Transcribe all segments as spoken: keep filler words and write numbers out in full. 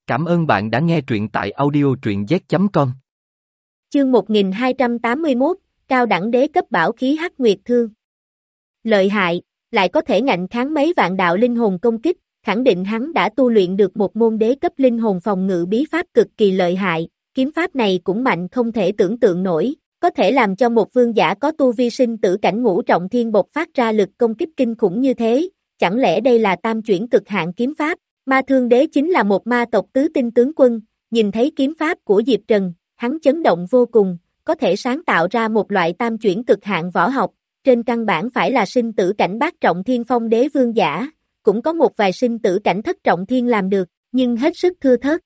Cảm ơn bạn đã nghe truyện tại audio truyện z chấm com. Chương một nghìn hai trăm tám mươi mốt, cao đẳng đế cấp bảo khí Hắc Nguyệt Thương. Lợi hại, lại có thể ngạnh kháng mấy vạn đạo linh hồn công kích, khẳng định hắn đã tu luyện được một môn đế cấp linh hồn phòng ngự bí pháp cực kỳ lợi hại, kiếm pháp này cũng mạnh không thể tưởng tượng nổi, có thể làm cho một vương giả có tu vi sinh tử cảnh ngũ trọng thiên bộc phát ra lực công kích kinh khủng như thế, chẳng lẽ đây là tam chuyển cực hạn kiếm pháp? Ma Thương Đế chính là một ma tộc tứ tinh tướng quân, nhìn thấy kiếm pháp của Diệp Trần, hắn chấn động vô cùng, có thể sáng tạo ra một loại tam chuyển cực hạn võ học, trên căn bản phải là sinh tử cảnh bát trọng thiên phong đế vương giả, cũng có một vài sinh tử cảnh thất trọng thiên làm được, nhưng hết sức thưa thớt.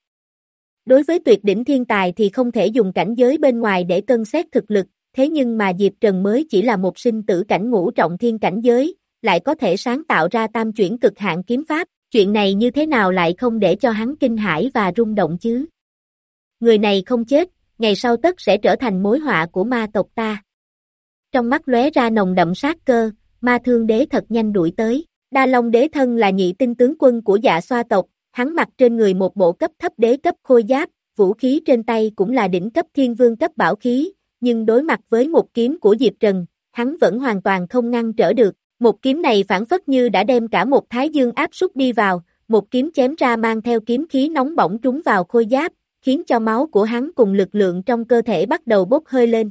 Đối với tuyệt đỉnh thiên tài thì không thể dùng cảnh giới bên ngoài để cân xét thực lực, thế nhưng mà Diệp Trần mới chỉ là một sinh tử cảnh ngũ trọng thiên cảnh giới, lại có thể sáng tạo ra tam chuyển cực hạn kiếm pháp. Chuyện này như thế nào lại không để cho hắn kinh hãi và rung động chứ? Người này không chết, ngày sau tất sẽ trở thành mối họa của ma tộc ta. Trong mắt lóe ra nồng đậm sát cơ, Ma Thương Đế thật nhanh đuổi tới. Đa Long Đế thân là nhị tinh tướng quân của Dạ Xoa tộc, hắn mặc trên người một bộ cấp thấp đế cấp khôi giáp, vũ khí trên tay cũng là đỉnh cấp thiên vương cấp bảo khí, nhưng đối mặt với một kiếm của Diệp Trần, hắn vẫn hoàn toàn không ngăn trở được. Một kiếm này phản phất như đã đem cả một thái dương áp súc đi vào, một kiếm chém ra mang theo kiếm khí nóng bỏng trúng vào khôi giáp, khiến cho máu của hắn cùng lực lượng trong cơ thể bắt đầu bốc hơi lên.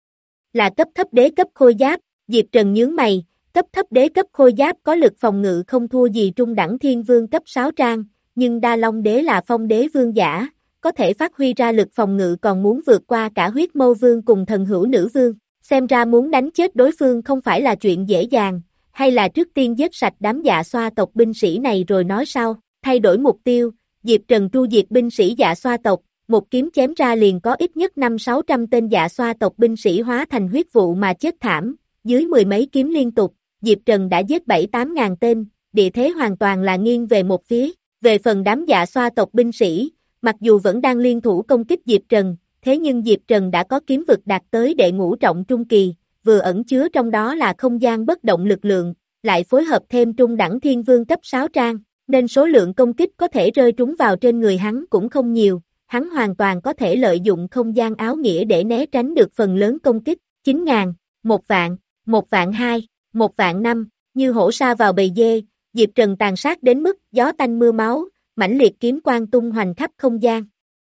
Là cấp thấp đế cấp khôi giáp, Diệp Trần nhướng mày, cấp thấp đế cấp khôi giáp có lực phòng ngự không thua gì trung đẳng thiên vương cấp sáu trang, nhưng Đa Long Đế là phong đế vương giả, có thể phát huy ra lực phòng ngự còn muốn vượt qua cả huyết mâu vương cùng thần hữu nữ vương, xem ra muốn đánh chết đối phương không phải là chuyện dễ dàng. Hay là trước tiên giết sạch đám Dạ Xoa tộc binh sĩ này rồi nói sau, thay đổi mục tiêu, Diệp Trần tru diệt binh sĩ Dạ Xoa tộc, một kiếm chém ra liền có ít nhất năm sáu trăm tên Dạ Xoa tộc binh sĩ hóa thành huyết vụ mà chết thảm, dưới mười mấy kiếm liên tục, Diệp Trần đã giết bảy tám ngàn tên, địa thế hoàn toàn là nghiêng về một phía, về phần đám Dạ Xoa tộc binh sĩ, mặc dù vẫn đang liên thủ công kích Diệp Trần, thế nhưng Diệp Trần đã có kiếm vực đạt tới đệ ngũ trọng trung kỳ. Vừa ẩn chứa trong đó là không gian bất động lực lượng, lại phối hợp thêm trung đẳng thiên vương cấp sáu trang, nên số lượng công kích có thể rơi trúng vào trên người hắn cũng không nhiều, hắn hoàn toàn có thể lợi dụng không gian áo nghĩa để né tránh được phần lớn công kích, chín ngàn, một vạn, một vạn hai, một vạn năm, như hổ sa vào bầy dê, Diệp Trần tàn sát đến mức gió tanh mưa máu, mãnh liệt kiếm quang tung hoành khắp không gian.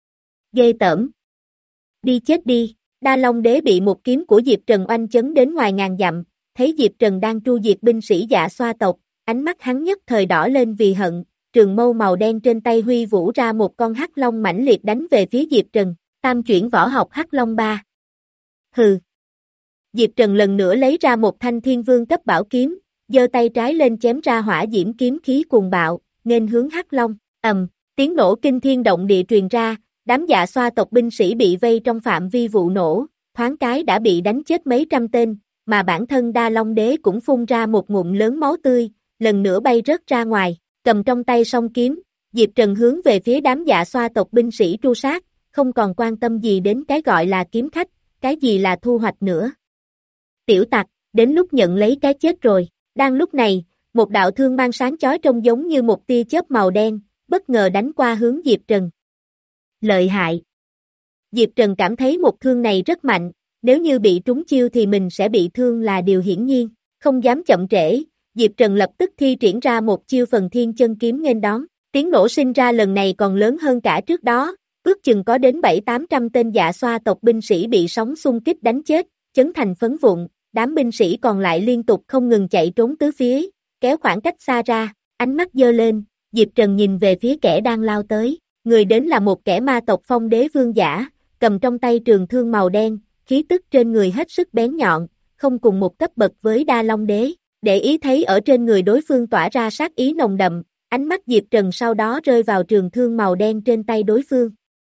Ghê tởm. Đi chết đi. Đa Long Đế bị một kiếm của Diệp Trần oanh chấn đến ngoài ngàn dặm, thấy Diệp Trần đang tru diệt binh sĩ Dạ Xoa tộc, ánh mắt hắn nhất thời đỏ lên vì hận, trường mâu màu đen trên tay huy vũ ra một con hắc long mãnh liệt đánh về phía Diệp Trần, tam chuyển võ học hắc long ba. Hừ. Diệp Trần lần nữa lấy ra một thanh thiên vương cấp bảo kiếm, giơ tay trái lên chém ra hỏa diễm kiếm khí cuồng bạo, nên hướng hắc long, ầm, tiếng nổ kinh thiên động địa truyền ra. Đám Dạ Xoa tộc binh sĩ bị vây trong phạm vi vụ nổ, thoáng cái đã bị đánh chết mấy trăm tên, mà bản thân Đa Long Đế cũng phun ra một ngụm lớn máu tươi, lần nữa bay rớt ra ngoài, cầm trong tay song kiếm, Diệp Trần hướng về phía đám Dạ Xoa tộc binh sĩ tru sát, không còn quan tâm gì đến cái gọi là kiếm khách, cái gì là thu hoạch nữa. Tiểu tặc, đến lúc nhận lấy cái chết rồi, đang lúc này, một đạo thương mang sáng chói trông giống như một tia chớp màu đen, bất ngờ đánh qua hướng Diệp Trần. Lợi hại. Diệp Trần cảm thấy một thương này rất mạnh, nếu như bị trúng chiêu thì mình sẽ bị thương là điều hiển nhiên, không dám chậm trễ, Diệp Trần lập tức thi triển ra một chiêu phần thiên chân kiếm nghênh đón, tiếng nổ sinh ra lần này còn lớn hơn cả trước đó, ước chừng có đến bảy tám trăm tên Dạ Xoa tộc binh sĩ bị sóng xung kích đánh chết, chấn thành phấn vụn, đám binh sĩ còn lại liên tục không ngừng chạy trốn tứ phía, kéo khoảng cách xa ra, ánh mắt giơ lên, Diệp Trần nhìn về phía kẻ đang lao tới. Người đến là một kẻ ma tộc phong đế vương giả, cầm trong tay trường thương màu đen, khí tức trên người hết sức bén nhọn, không cùng một cấp bậc với Đa Long Đế, để ý thấy ở trên người đối phương tỏa ra sát ý nồng đậm, ánh mắt Diệp Trần sau đó rơi vào trường thương màu đen trên tay đối phương.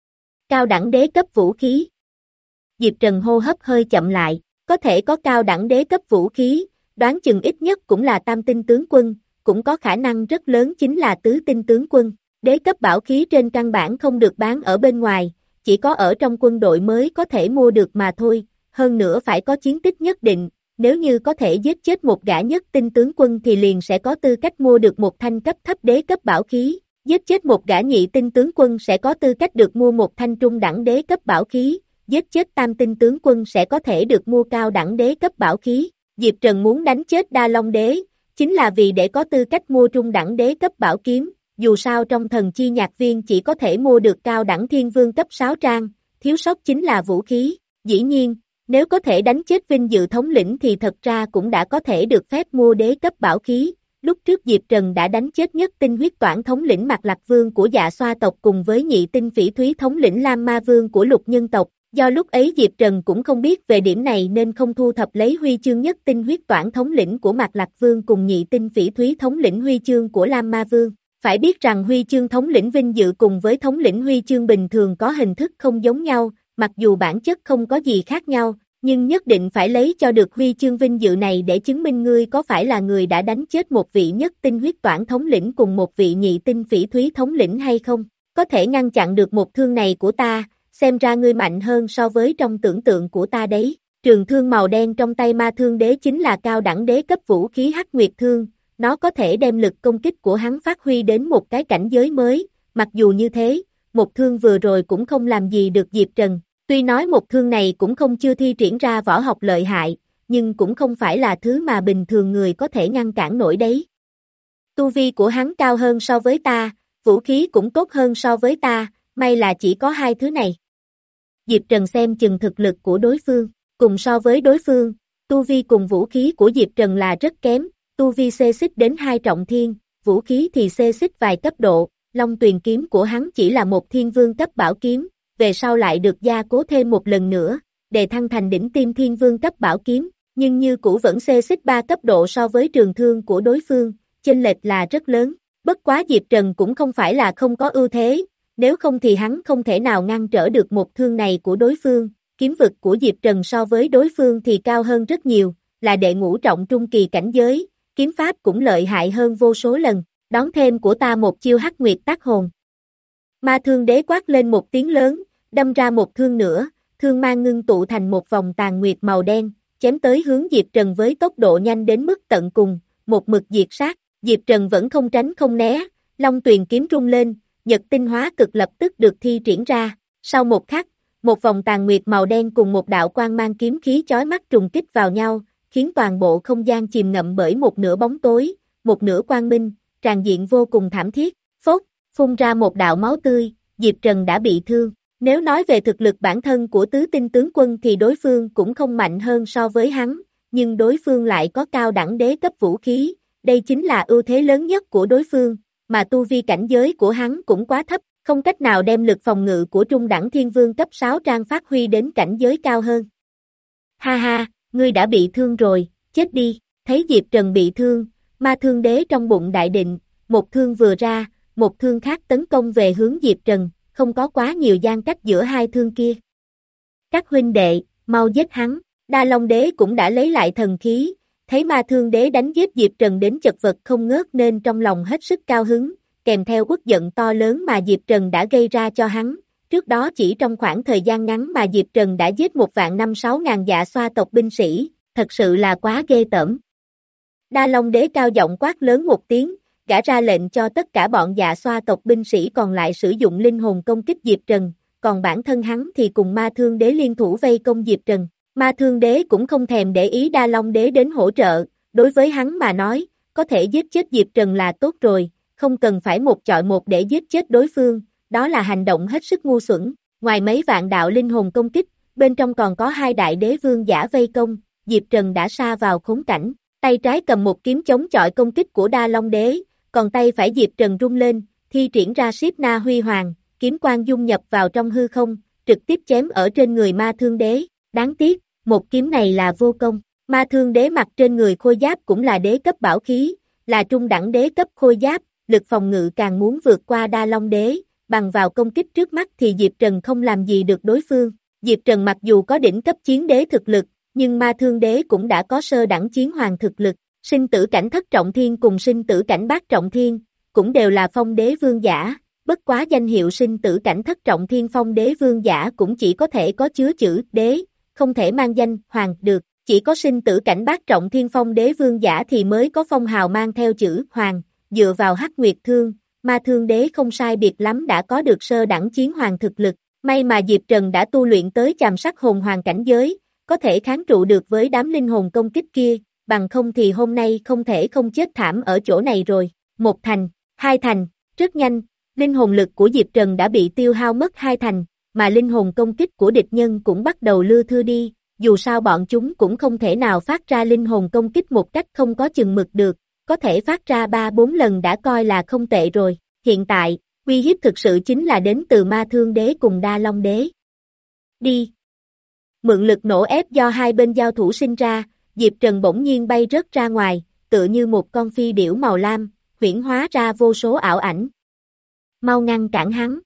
Cao đẳng đế cấp vũ khí. Diệp Trần hô hấp hơi chậm lại, có thể có cao đẳng đế cấp vũ khí, đoán chừng ít nhất cũng là tam tinh tướng quân, cũng có khả năng rất lớn chính là tứ tinh tướng quân. Đế cấp bảo khí trên căn bản không được bán ở bên ngoài, chỉ có ở trong quân đội mới có thể mua được mà thôi, hơn nữa phải có chiến tích nhất định, nếu như có thể giết chết một gã nhất tinh tướng quân thì liền sẽ có tư cách mua được một thanh cấp thấp đế cấp bảo khí, Giết chết một gã nhị tinh tướng quân sẽ có tư cách được mua một thanh trung đẳng đế cấp bảo khí, giết chết tam tinh tướng quân sẽ có thể được mua cao đẳng đế cấp bảo khí. Diệp Trần muốn đánh chết Đa Long Đế, chính là vì để có tư cách mua trung đẳng đế cấp bảo kiếm, dù sao trong thần chi nhạc viên chỉ có thể mua được cao đẳng thiên vương cấp sáu trang, thiếu sót chính là vũ khí. Dĩ nhiên, nếu có thể đánh chết vinh dự thống lĩnh thì thật ra cũng đã có thể được phép mua đế cấp bảo khí. Lúc trước Diệp Trần đã đánh chết nhất tinh huyết toản thống lĩnh Mạc Lạc Vương của Dạ Xoa tộc cùng với nhị tinh phỉ thúy thống lĩnh Lam Ma Vương của Lục Nhân tộc. Do lúc ấy Diệp Trần cũng không biết về điểm này nên không thu thập lấy huy chương nhất tinh huyết toản thống lĩnh của Mạc Lạc Vương cùng nhị tinh phỉ thúy thống lĩnh huy chương của Lam Ma Vương. Phải biết rằng huy chương thống lĩnh vinh dự cùng với thống lĩnh huy chương bình thường có hình thức không giống nhau, mặc dù bản chất không có gì khác nhau, nhưng nhất định phải lấy cho được huy chương vinh dự này để chứng minh ngươi có phải là người đã đánh chết một vị nhất tinh huyết toản thống lĩnh cùng một vị nhị tinh phỉ thúy thống lĩnh hay không. Có thể ngăn chặn được một thương này của ta, xem ra ngươi mạnh hơn so với trong tưởng tượng của ta đấy. Trường thương màu đen trong tay Ma Thương Đế chính là cao đẳng đế cấp vũ khí Hắc Nguyệt Thương, nó có thể đem lực công kích của hắn phát huy đến một cái cảnh giới mới, mặc dù như thế, một thương vừa rồi cũng không làm gì được Diệp Trần. Tuy nói một thương này cũng không chưa thi triển ra võ học lợi hại, nhưng cũng không phải là thứ mà bình thường người có thể ngăn cản nổi đấy. Tu vi của hắn cao hơn so với ta, vũ khí cũng tốt hơn so với ta, may là chỉ có hai thứ này. Diệp Trần xem chừng thực lực của đối phương, cùng so với đối phương, tu vi cùng vũ khí của Diệp Trần là rất kém, tu vi xê xích đến hai trọng thiên, vũ khí thì xê xích vài cấp độ, Long Tuyền kiếm của hắn chỉ là một thiên vương cấp bảo kiếm, về sau lại được gia cố thêm một lần nữa, để thăng thành đỉnh tiêm thiên vương cấp bảo kiếm, nhưng như cũ vẫn xê xích ba cấp độ so với trường thương của đối phương, chênh lệch là rất lớn. Bất quá Diệp Trần cũng không phải là không có ưu thế, nếu không thì hắn không thể nào ngăn trở được một thương này của đối phương. Kiếm vực của Diệp Trần so với đối phương thì cao hơn rất nhiều, là đệ ngũ trọng trung kỳ cảnh giới, kiếm pháp cũng lợi hại hơn vô số lần, đón thêm của ta một chiêu Hắc Nguyệt tác hồn. Ma Thương Đế quát lên một tiếng lớn, đâm ra một thương nữa, thương mang ngưng tụ thành một vòng tàn nguyệt màu đen, chém tới hướng Diệp Trần với tốc độ nhanh đến mức tận cùng, một mực diệt sát. Diệp Trần vẫn không tránh không né, Long Tuyền kiếm rung lên, nhật tinh hóa cực lập tức được thi triển ra. Sau một khắc, một vòng tàn nguyệt màu đen cùng một đạo quang mang kiếm khí chói mắt trùng kích vào nhau, khiến toàn bộ không gian chìm ngậm bởi một nửa bóng tối, một nửa quang minh, tràn diện vô cùng thảm thiết. Phốt, phun ra một đạo máu tươi, Diệp Trần đã bị thương. Nếu nói về thực lực bản thân của tứ tinh tướng quân thì đối phương cũng không mạnh hơn so với hắn, nhưng đối phương lại có cao đẳng đế cấp vũ khí, đây chính là ưu thế lớn nhất của đối phương, mà tu vi cảnh giới của hắn cũng quá thấp, không cách nào đem lực phòng ngự của trung đẳng thiên vương cấp sáu trang phát huy đến cảnh giới cao hơn. Ha ha, ngươi đã bị thương rồi, chết đi. Thấy Diệp Trần bị thương, Ma Thương Đế trong bụng đại định, một thương vừa ra, một thương khác tấn công về hướng Diệp Trần, không có quá nhiều gian cách giữa hai thương kia. Các huynh đệ, mau giết hắn. Đa Long Đế cũng đã lấy lại thần khí, thấy Ma Thương Đế đánh giết Diệp Trần đến chật vật không ngớt nên trong lòng hết sức cao hứng, kèm theo uất giận to lớn mà Diệp Trần đã gây ra cho hắn. Trước đó chỉ trong khoảng thời gian ngắn mà Diệp Trần đã giết một vạn năm sáu ngàn Dạ Xoa tộc binh sĩ, thật sự là quá ghê tởm. Đa Long Đế cao giọng quát lớn một tiếng, gã ra lệnh cho tất cả bọn Dạ Xoa tộc binh sĩ còn lại sử dụng linh hồn công kích Diệp Trần, còn bản thân hắn thì cùng Ma Thương Đế liên thủ vây công Diệp Trần. Ma Thương Đế cũng không thèm để ý Đa Long Đế đến hỗ trợ, đối với hắn mà nói, có thể giết chết Diệp Trần là tốt rồi, không cần phải một chọi một để giết chết đối phương, đó là hành động hết sức ngu xuẩn. Ngoài mấy vạn đạo linh hồn công kích, bên trong còn có hai đại đế vương giả vây công, Diệp Trần đã sa vào khốn cảnh, tay trái cầm một kiếm chống chọi công kích của Đa Long Đế, còn tay phải Diệp Trần rung lên, thi triển ra Siết Na Huy Hoàng, kiếm quang dung nhập vào trong hư không, trực tiếp chém ở trên người Ma Thương Đế. Đáng tiếc, một kiếm này là vô công. Ma Thương Đế mặc trên người khôi giáp cũng là đế cấp bảo khí, là trung đẳng đế cấp khôi giáp, lực phòng ngự càng muốn vượt qua Đa Long Đế, bằng vào công kích trước mắt thì Diệp Trần không làm gì được đối phương. Diệp Trần mặc dù có đỉnh cấp chiến đế thực lực, nhưng Ma Thương Đế cũng đã có sơ đẳng chiến hoàng thực lực, sinh tử cảnh thất trọng thiên cùng sinh tử cảnh bát trọng thiên, cũng đều là phong đế vương giả, bất quá danh hiệu sinh tử cảnh thất trọng thiên phong đế vương giả cũng chỉ có thể có chứa chữ đế, không thể mang danh hoàng được, chỉ có sinh tử cảnh bát trọng thiên phong đế vương giả thì mới có phong hào mang theo chữ hoàng, dựa vào Hắc Nguyệt Thương, Ma Thương Đế không sai biệt lắm đã có được sơ đẳng chiến hoàng thực lực, may mà Diệp Trần đã tu luyện tới chàm sắc hồn hoàng cảnh giới, có thể kháng trụ được với đám linh hồn công kích kia, bằng không thì hôm nay không thể không chết thảm ở chỗ này rồi. Một thành, hai thành, rất nhanh, linh hồn lực của Diệp Trần đã bị tiêu hao mất hai thành, mà linh hồn công kích của địch nhân cũng bắt đầu lưa thưa đi, dù sao bọn chúng cũng không thể nào phát ra linh hồn công kích một cách không có chừng mực được, có thể phát ra ba bốn lần đã coi là không tệ rồi. Hiện tại, uy hiếp thực sự chính là đến từ Ma Thương Đế cùng Đa Long Đế. Đi! Mượn lực nổ ép do hai bên giao thủ sinh ra, Diệp Trần bỗng nhiên bay rớt ra ngoài, tựa như một con phi điểu màu lam, huyễn hóa ra vô số ảo ảnh. Mau ngăn cản hắn!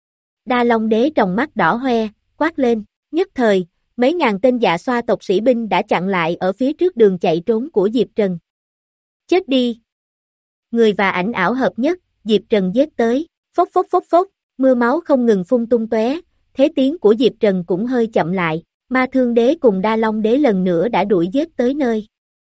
Đa Long Đế tròng mắt đỏ hoe, quát lên, nhất thời, mấy ngàn tên dạ xoa tộc sĩ binh đã chặn lại ở phía trước đường chạy trốn của Diệp Trần. Chết đi! Người và ảnh ảo hợp nhất, Diệp Trần giết tới, phốc phốc phốc phốc, mưa máu không ngừng phun tung tóe, thế tiến của Diệp Trần cũng hơi chậm lại, Ma Thương Đế cùng Đa Long Đế lần nữa đã đuổi giết tới nơi.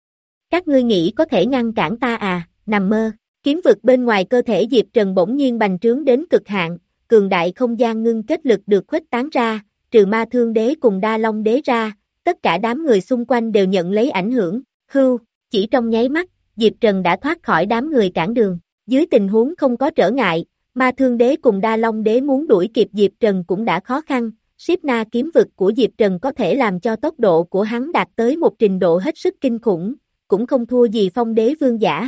Các ngươi nghĩ có thể ngăn cản ta à, nằm mơ, kiếm vực bên ngoài cơ thể Diệp Trần bỗng nhiên bành trướng đến cực hạn, cường đại không gian ngưng kết lực được khuếch tán ra, trừ Ma Thương Đế cùng Đa Long Đế ra, tất cả đám người xung quanh đều nhận lấy ảnh hưởng, hưu, chỉ trong nháy mắt, Diệp Trần đã thoát khỏi đám người cản đường, dưới tình huống không có trở ngại, Ma Thương Đế cùng Đa Long Đế muốn đuổi kịp Diệp Trần cũng đã khó khăn, Siết Na kiếm vực của Diệp Trần có thể làm cho tốc độ của hắn đạt tới một trình độ hết sức kinh khủng, cũng không thua gì Phong Đế vương giả.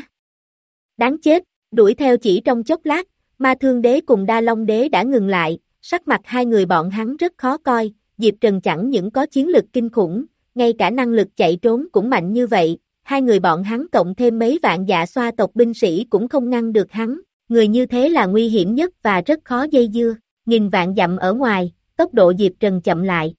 Đáng chết, đuổi theo chỉ trong chốc lát, Ma Thương Đế cùng Đa Long Đế đã ngừng lại, sắc mặt hai người bọn hắn rất khó coi, Diệp Trần chẳng những có chiến lực kinh khủng, ngay cả năng lực chạy trốn cũng mạnh như vậy, hai người bọn hắn cộng thêm mấy vạn dạ xoa tộc binh sĩ cũng không ngăn được hắn, người như thế là nguy hiểm nhất và rất khó dây dưa, nghìn vạn dặm ở ngoài, tốc độ Diệp Trần chậm lại.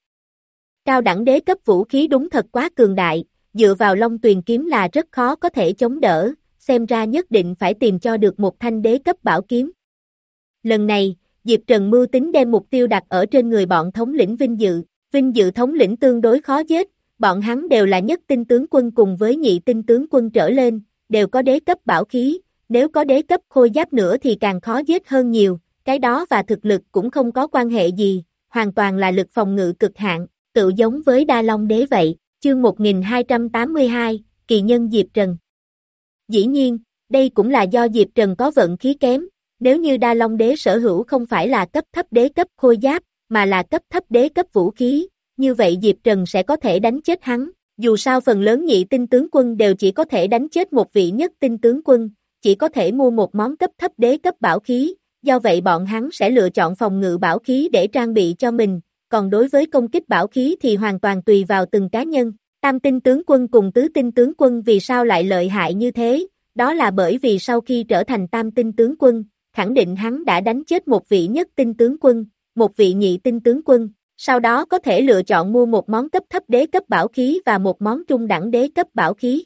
Cao đẳng đế cấp vũ khí đúng thật quá cường đại, dựa vào Long Tuyền kiếm là rất khó có thể chống đỡ, xem ra nhất định phải tìm cho được một thanh đế cấp bảo kiếm. Lần này, Diệp Trần mưu tính đem mục tiêu đặt ở trên người bọn thống lĩnh Vinh Dự, Vinh Dự thống lĩnh tương đối khó giết, bọn hắn đều là nhất tinh tướng quân cùng với nhị tinh tướng quân trở lên, đều có đế cấp bảo khí, nếu có đế cấp khôi giáp nữa thì càng khó giết hơn nhiều, cái đó và thực lực cũng không có quan hệ gì, hoàn toàn là lực phòng ngự cực hạn, tự giống với Đa Long Đế vậy, chương một nghìn hai trăm tám mươi hai, kỳ nhân Diệp Trần. Dĩ nhiên, đây cũng là do Diệp Trần có vận khí kém, nếu như Đa Long Đế sở hữu không phải là cấp thấp đế cấp khôi giáp, mà là cấp thấp đế cấp vũ khí, như vậy Diệp Trần sẽ có thể đánh chết hắn, dù sao phần lớn nhị tinh tướng quân đều chỉ có thể đánh chết một vị nhất tinh tướng quân, chỉ có thể mua một món cấp thấp đế cấp bảo khí, do vậy bọn hắn sẽ lựa chọn phòng ngự bảo khí để trang bị cho mình, còn đối với công kích bảo khí thì hoàn toàn tùy vào từng cá nhân. Tam tinh tướng quân cùng tứ tinh tướng quân vì sao lại lợi hại như thế, đó là bởi vì sau khi trở thành tam tinh tướng quân, khẳng định hắn đã đánh chết một vị nhất tinh tướng quân, một vị nhị tinh tướng quân, sau đó có thể lựa chọn mua một món cấp thấp đế cấp bảo khí và một món trung đẳng đế cấp bảo khí.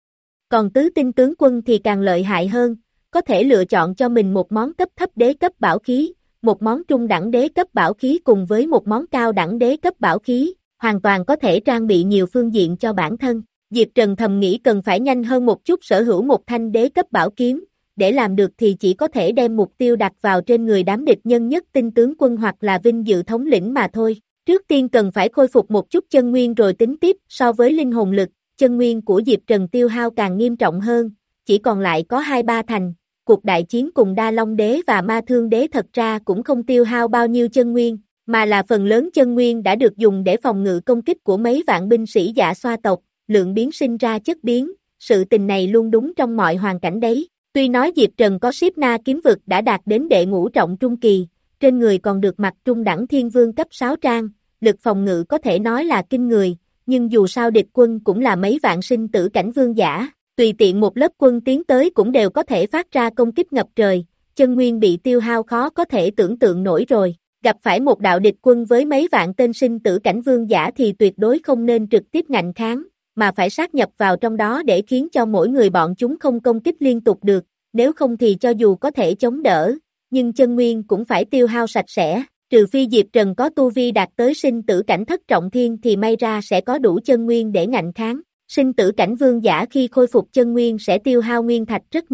Còn tứ tinh tướng quân thì càng lợi hại hơn, có thể lựa chọn cho mình một món cấp thấp đế cấp bảo khí, một món trung đẳng đế cấp bảo khí cùng với một món cao đẳng đế cấp bảo khí, hoàn toàn có thể trang bị nhiều phương diện cho bản thân. Diệp Trần thầm nghĩ cần phải nhanh hơn một chút sở hữu một thanh đế cấp bảo kiếm, để làm được thì chỉ có thể đem mục tiêu đặt vào trên người đám địch nhân nhất tinh tướng quân hoặc là Vinh Dự thống lĩnh mà thôi. Trước tiên cần phải khôi phục một chút chân nguyên rồi tính tiếp, so với linh hồn lực, chân nguyên của Diệp Trần tiêu hao càng nghiêm trọng hơn, chỉ còn lại có hai ba thành. Cuộc đại chiến cùng Đa Long Đế và Ma Thương Đế thật ra cũng không tiêu hao bao nhiêu chân nguyên, mà là phần lớn chân nguyên đã được dùng để phòng ngự công kích của mấy vạn binh sĩ dạ xoa tộc, lượng biến sinh ra chất biến, sự tình này luôn đúng trong mọi hoàn cảnh đấy. Tuy nói Diệp Trần có Siết Na kiếm vực đã đạt đến đệ ngũ trọng trung kỳ, trên người còn được mặc trung đẳng thiên vương cấp sáu trang, lực phòng ngự có thể nói là kinh người, nhưng dù sao địch quân cũng là mấy vạn sinh tử cảnh vương giả, tùy tiện một lớp quân tiến tới cũng đều có thể phát ra công kích ngập trời, chân nguyên bị tiêu hao khó có thể tưởng tượng nổi rồi. Gặp phải một đạo địch quân với mấy vạn tên sinh tử cảnh vương giả thì tuyệt đối không nên trực tiếp ngạnh kháng, mà phải sát nhập vào trong đó để khiến cho mỗi người bọn chúng không công kích liên tục được, nếu không thì cho dù có thể chống đỡ, nhưng chân nguyên cũng phải tiêu hao sạch sẽ, trừ phi Diệp Trần có tu vi đạt tới sinh tử cảnh thất trọng thiên thì may ra sẽ có đủ chân nguyên để ngạnh kháng. Sinh tử cảnh vương giả khi khôi phục chân nguyên sẽ tiêu hao nguyên thạch rất nhiều,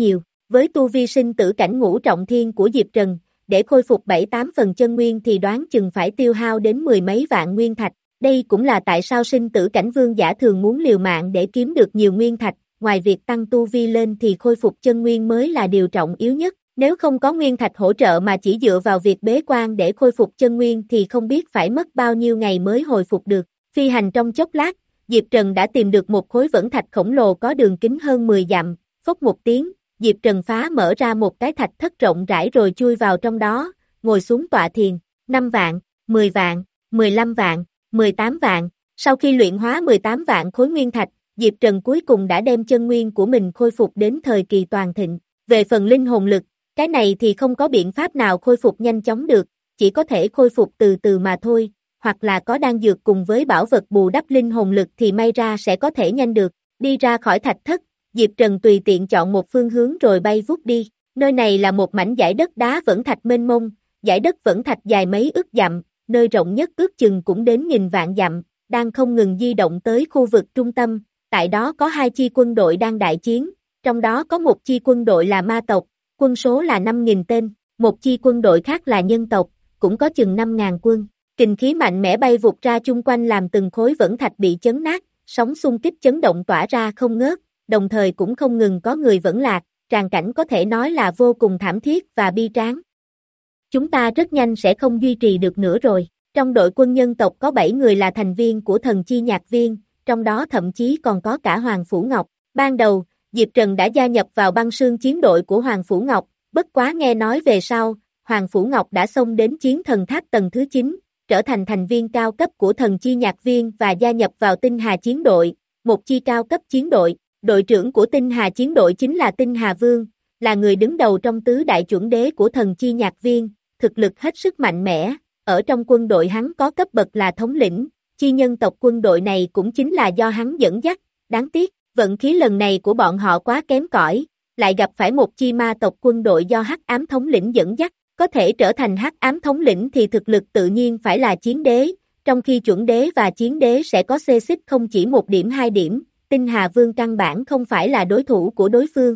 Với tu vi sinh tử cảnh ngũ trọng thiên của Diệp Trần, để khôi phục bảy tám phần chân nguyên thì đoán chừng phải tiêu hao đến mười mấy vạn nguyên thạch. Đây cũng là tại sao sinh tử cảnh vương giả thường muốn liều mạng để kiếm được nhiều nguyên thạch, ngoài việc tăng tu vi lên thì khôi phục chân nguyên mới là điều trọng yếu nhất. Nếu không có nguyên thạch hỗ trợ mà chỉ dựa vào việc bế quan để khôi phục chân nguyên thì không biết phải mất bao nhiêu ngày mới hồi phục được. Phi hành trong chốc lát, Diệp Trần đã tìm được một khối vẫn thạch khổng lồ có đường kính hơn mười dặm, phốc một tiếng, Diệp Trần phá mở ra một cái thạch thất rộng rãi rồi chui vào trong đó, ngồi xuống tọa thiền, năm vạn, mười vạn, mười lăm vạn, mười tám vạn, sau khi luyện hóa mười tám vạn khối nguyên thạch, Diệp Trần cuối cùng đã đem chân nguyên của mình khôi phục đến thời kỳ toàn thịnh. Về phần linh hồn lực, cái này thì không có biện pháp nào khôi phục nhanh chóng được, chỉ có thể khôi phục từ từ mà thôi, hoặc là có đan dược cùng với bảo vật bù đắp linh hồn lực thì may ra sẽ có thể nhanh được. Đi ra khỏi thạch thất, Diệp Trần tùy tiện chọn một phương hướng rồi bay vút đi. Nơi này là một mảnh dải đất đá vẫn thạch mênh mông, dải đất vẫn thạch dài mấy ức dặm, nơi rộng nhất ước chừng cũng đến nghìn vạn dặm, đang không ngừng di động tới khu vực trung tâm. Tại đó có hai chi quân đội đang đại chiến, trong đó có một chi quân đội là ma tộc, quân số là năm nghìn tên, một chi quân đội khác là nhân tộc, cũng có chừng năm ngàn quân. Kình khí mạnh mẽ bay vụt ra chung quanh làm từng khối vẫn thạch bị chấn nát, sóng xung kích chấn động tỏa ra không ngớt, đồng thời cũng không ngừng có người vẫn lạc, tràng cảnh có thể nói là vô cùng thảm thiết và bi tráng. Chúng ta rất nhanh sẽ không duy trì được nữa rồi. Trong đội quân nhân tộc có bảy người là thành viên của thần chi nhạc viên, trong đó thậm chí còn có cả Hoàng Phủ Ngọc. Ban đầu, Diệp Trần đã gia nhập vào băng sương chiến đội của Hoàng Phủ Ngọc, bất quá nghe nói về sau, Hoàng Phủ Ngọc đã xông đến chiến thần tháp tầng thứ chín, trở thành thành viên cao cấp của thần chi nhạc viên và gia nhập vào Tinh Hà chiến đội, một chi cao cấp chiến đội. Đội trưởng của Tinh Hà chiến đội chính là Tinh Hà Vương, là người đứng đầu trong tứ đại chuẩn đế của thần chi nhạc viên, thực lực hết sức mạnh mẽ, ở trong quân đội hắn có cấp bậc là thống lĩnh, chi nhân tộc quân đội này cũng chính là do hắn dẫn dắt, đáng tiếc, vận khí lần này của bọn họ quá kém cỏi, lại gặp phải một chi ma tộc quân đội do Hắc Ám thống lĩnh dẫn dắt, có thể trở thành Hắc Ám thống lĩnh thì thực lực tự nhiên phải là chiến đế, trong khi chuẩn đế và chiến đế sẽ có xê xích không chỉ một điểm hai điểm. Tinh Hà Vương căn bản không phải là đối thủ của đối phương.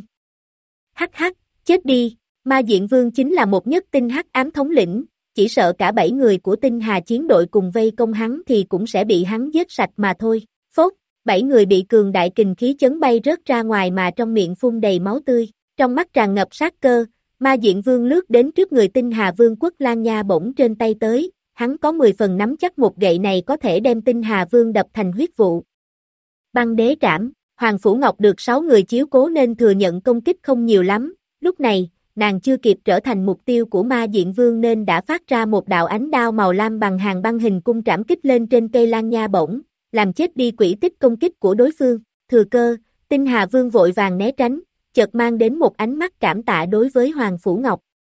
Hắc hắc, chết đi, Ma Diện Vương chính là một nhất tinh Hắc Ám thống lĩnh, chỉ sợ cả bảy người của Tinh Hà chiến đội cùng vây công hắn thì cũng sẽ bị hắn giết sạch mà thôi. Phốt, bảy người bị cường đại kình khí chấn bay rớt ra ngoài mà trong miệng phun đầy máu tươi, trong mắt tràn ngập sát cơ, Ma Diện Vương lướt đến trước người Tinh Hà Vương Quốc Lan Nha bổng trên tay tới, hắn có mười phần nắm chắc một gậy này có thể đem Tinh Hà Vương đập thành huyết vụ. Băng đế trảm, Hoàng Phủ Ngọc được sáu người chiếu cố nên thừa nhận công kích không nhiều lắm, lúc này, nàng chưa kịp trở thành mục tiêu của Ma Diện Vương nên đã phát ra một đạo ánh đao màu lam bằng hàng băng hình cung trảm kích lên trên cây Lan Nha bổng, làm chết đi quỹ tích công kích của đối phương, thừa cơ, Tinh Hà Vương vội vàng né tránh, chợt mang đến một ánh mắt cảm tạ đối với Hoàng Phủ Ngọc.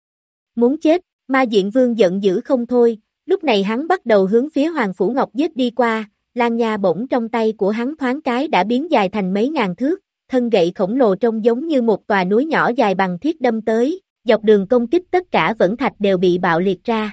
Muốn chết, Ma Diện Vương giận dữ không thôi, lúc này hắn bắt đầu hướng phía Hoàng Phủ Ngọc giết đi qua. Lan Nha bổng trong tay của hắn thoáng cái đã biến dài thành mấy ngàn thước, thân gậy khổng lồ trông giống như một tòa núi nhỏ dài bằng thiết đâm tới, dọc đường công kích tất cả vẫn thạch đều bị bạo liệt ra.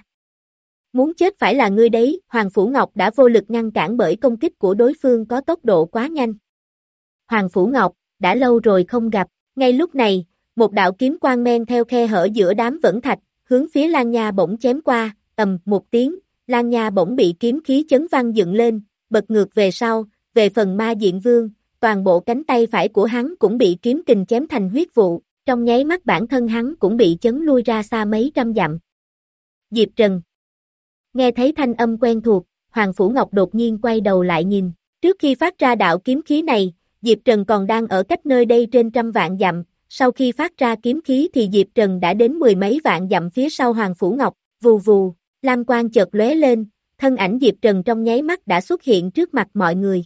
Muốn chết phải là ngươi đấy, Hoàng Phủ Ngọc đã vô lực ngăn cản bởi công kích của đối phương có tốc độ quá nhanh. Hoàng Phủ Ngọc, đã lâu rồi không gặp, ngay lúc này, một đạo kiếm quang men theo khe hở giữa đám vẫn thạch, hướng phía Lan Nha bổng chém qua, ầm một tiếng, Lan Nha bổng bị kiếm khí chấn văng dựng lên, bật ngược về sau, về phần Ma Diện Vương, toàn bộ cánh tay phải của hắn cũng bị kiếm kình chém thành huyết vụ, trong nháy mắt bản thân hắn cũng bị chấn lui ra xa mấy trăm dặm. Diệp Trần nghe thấy thanh âm quen thuộc, Hoàng Phủ Ngọc đột nhiên quay đầu lại nhìn, trước khi phát ra đạo kiếm khí này, Diệp Trần còn đang ở cách nơi đây trên trăm vạn dặm, sau khi phát ra kiếm khí thì Diệp Trần đã đến mười mấy vạn dặm phía sau Hoàng Phủ Ngọc, vù vù, lam quang chợt lóe lên, thân ảnh Diệp Trần trong nháy mắt đã xuất hiện trước mặt mọi người.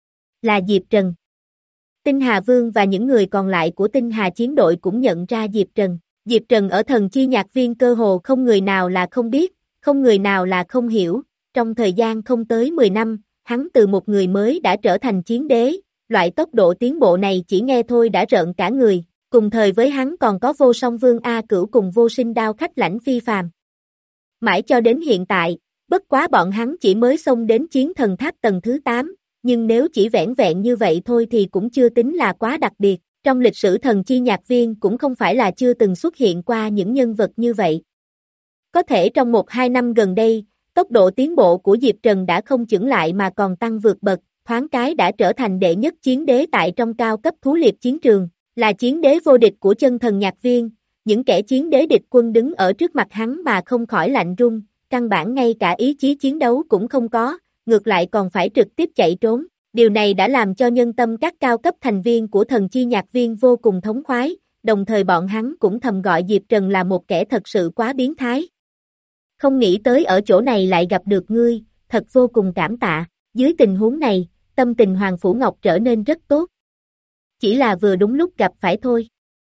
Là Diệp Trần. Tinh Hà Vương và những người còn lại của Tinh Hà chiến đội cũng nhận ra Diệp Trần. Diệp Trần ở thần chi nhạc viên cơ hồ không người nào là không biết, không người nào là không hiểu. Trong thời gian không tới mười năm, hắn từ một người mới đã trở thành chiến đế. Loại tốc độ tiến bộ này chỉ nghe thôi đã rợn cả người. Cùng thời với hắn còn có Vô Song Vương A Cửu cùng Vô Sinh Đao khách lãnh phi phàm. Mãi cho đến hiện tại, bất quá bọn hắn chỉ mới xông đến chiến thần tháp tầng thứ tám, nhưng nếu chỉ vẻn vẹn như vậy thôi thì cũng chưa tính là quá đặc biệt. Trong lịch sử thần chi nhạc viên cũng không phải là chưa từng xuất hiện qua những nhân vật như vậy. Có thể trong một hai năm gần đây, tốc độ tiến bộ của Diệp Trần đã không chững lại mà còn tăng vượt bậc, thoáng cái đã trở thành đệ nhất chiến đế tại trong cao cấp thú liệp chiến trường, là chiến đế vô địch của chân thần nhạc viên. Những kẻ chiến đế địch quân đứng ở trước mặt hắn mà không khỏi lạnh run, căn bản ngay cả ý chí chiến đấu cũng không có, ngược lại còn phải trực tiếp chạy trốn. Điều này đã làm cho nhân tâm các cao cấp thành viên của thần chi nhạc viên vô cùng thống khoái, đồng thời bọn hắn cũng thầm gọi Diệp Trần là một kẻ thật sự quá biến thái. Không nghĩ tới ở chỗ này lại gặp được ngươi, thật vô cùng cảm tạ, dưới tình huống này, tâm tình Hoàng Phủ Ngọc trở nên rất tốt. Chỉ là vừa đúng lúc gặp phải thôi.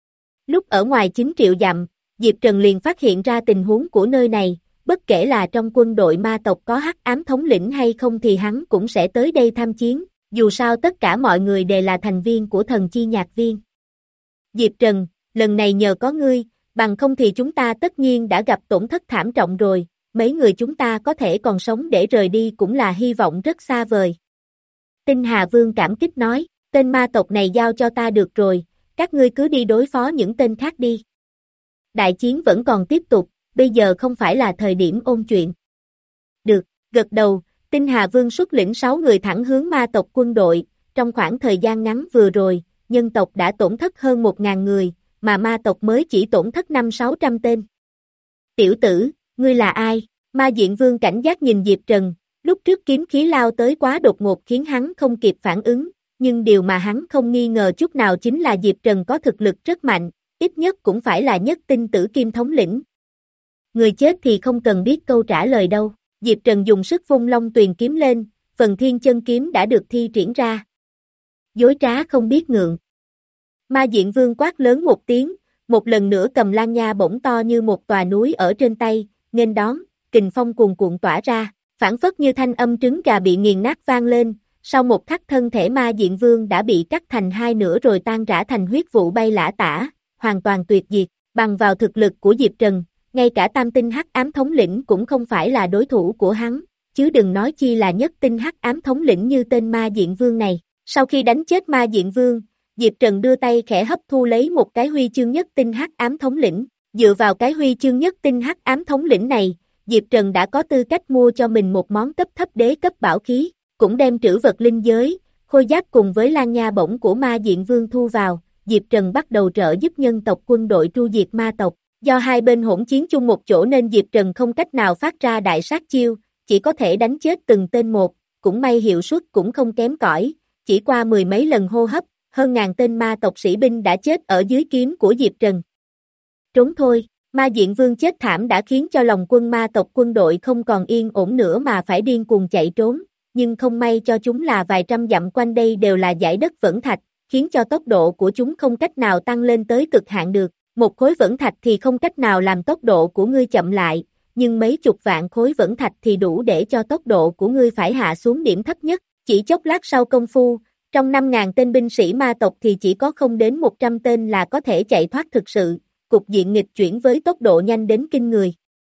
Lúc ở ngoài chín triệu dặm, Diệp Trần liền phát hiện ra tình huống của nơi này, bất kể là trong quân đội ma tộc có hắc ám thống lĩnh hay không thì hắn cũng sẽ tới đây tham chiến, dù sao tất cả mọi người đều là thành viên của thần chi nhạc viên. Diệp Trần, lần này nhờ có ngươi, bằng không thì chúng ta tất nhiên đã gặp tổn thất thảm trọng rồi, mấy người chúng ta có thể còn sống để rời đi cũng là hy vọng rất xa vời. Tinh Hà Vương cảm kích nói, tên ma tộc này giao cho ta được rồi, các ngươi cứ đi đối phó những tên khác đi. Đại chiến vẫn còn tiếp tục, bây giờ không phải là thời điểm ôn chuyện. Được, gật đầu, Tinh Hà Vương xuất lĩnh sáu người thẳng hướng ma tộc quân đội, trong khoảng thời gian ngắn vừa rồi, nhân tộc đã tổn thất hơn một ngàn người, mà ma tộc mới chỉ tổn thất năm sáu trăm tên. Tiểu tử, ngươi là ai? Ma Diện Vương cảnh giác nhìn Diệp Trần, lúc trước kiếm khí lao tới quá đột ngột khiến hắn không kịp phản ứng, nhưng điều mà hắn không nghi ngờ chút nào chính là Diệp Trần có thực lực rất mạnh, ít nhất cũng phải là nhất tinh tử kim thống lĩnh. Người chết thì không cần biết câu trả lời đâu. Diệp Trần dùng sức vung long tuyền kiếm lên, phần thiên chân kiếm đã được thi triển ra. Dối trá không biết ngượng. Ma Diện Vương quát lớn một tiếng, một lần nữa cầm lan nha bổng to như một tòa núi ở trên tay, nghênh đón, kình phong cuồn cuộn tỏa ra, phản phất như thanh âm trứng gà bị nghiền nát vang lên, sau một khắc thân thể Ma Diện Vương đã bị cắt thành hai nửa rồi tan rã thành huyết vụ bay lả tả, hoàn toàn tuyệt diệt, bằng vào thực lực của Diệp Trần. Ngay cả tam tinh hắc ám thống lĩnh cũng không phải là đối thủ của hắn, chứ đừng nói chi là nhất tinh hắc ám thống lĩnh như tên Ma Diện Vương này. Sau khi đánh chết Ma Diện Vương, Diệp Trần đưa tay khẽ hấp thu lấy một cái huy chương nhất tinh hắc ám thống lĩnh. Dựa vào cái huy chương nhất tinh hắc ám thống lĩnh này, Diệp Trần đã có tư cách mua cho mình một món cấp thấp đế cấp bảo khí, cũng đem trữ vật linh giới, khôi giáp cùng với lan nha bổng của Ma Diện Vương thu vào. Diệp Trần bắt đầu trợ giúp nhân tộc quân đội tru diệt ma tộc. Do hai bên hỗn chiến chung một chỗ nên Diệp Trần không cách nào phát ra đại sát chiêu, chỉ có thể đánh chết từng tên một, cũng may hiệu suất cũng không kém cỏi, chỉ qua mười mấy lần hô hấp, hơn ngàn tên ma tộc sĩ binh đã chết ở dưới kiếm của Diệp Trần. Trốn thôi, Ma Diện Vương chết thảm đã khiến cho lòng quân ma tộc quân đội không còn yên ổn nữa mà phải điên cuồng chạy trốn, nhưng không may cho chúng là vài trăm dặm quanh đây đều là dải đất vẫn thạch, khiến cho tốc độ của chúng không cách nào tăng lên tới cực hạn được. Một khối vẫn thạch thì không cách nào làm tốc độ của ngươi chậm lại, nhưng mấy chục vạn khối vẫn thạch thì đủ để cho tốc độ của ngươi phải hạ xuống điểm thấp nhất. Chỉ chốc lát sau công phu, trong năm ngàn tên binh sĩ ma tộc thì chỉ có không đến một trăm tên là có thể chạy thoát thực sự, cục diện nghịch chuyển với tốc độ nhanh đến kinh người.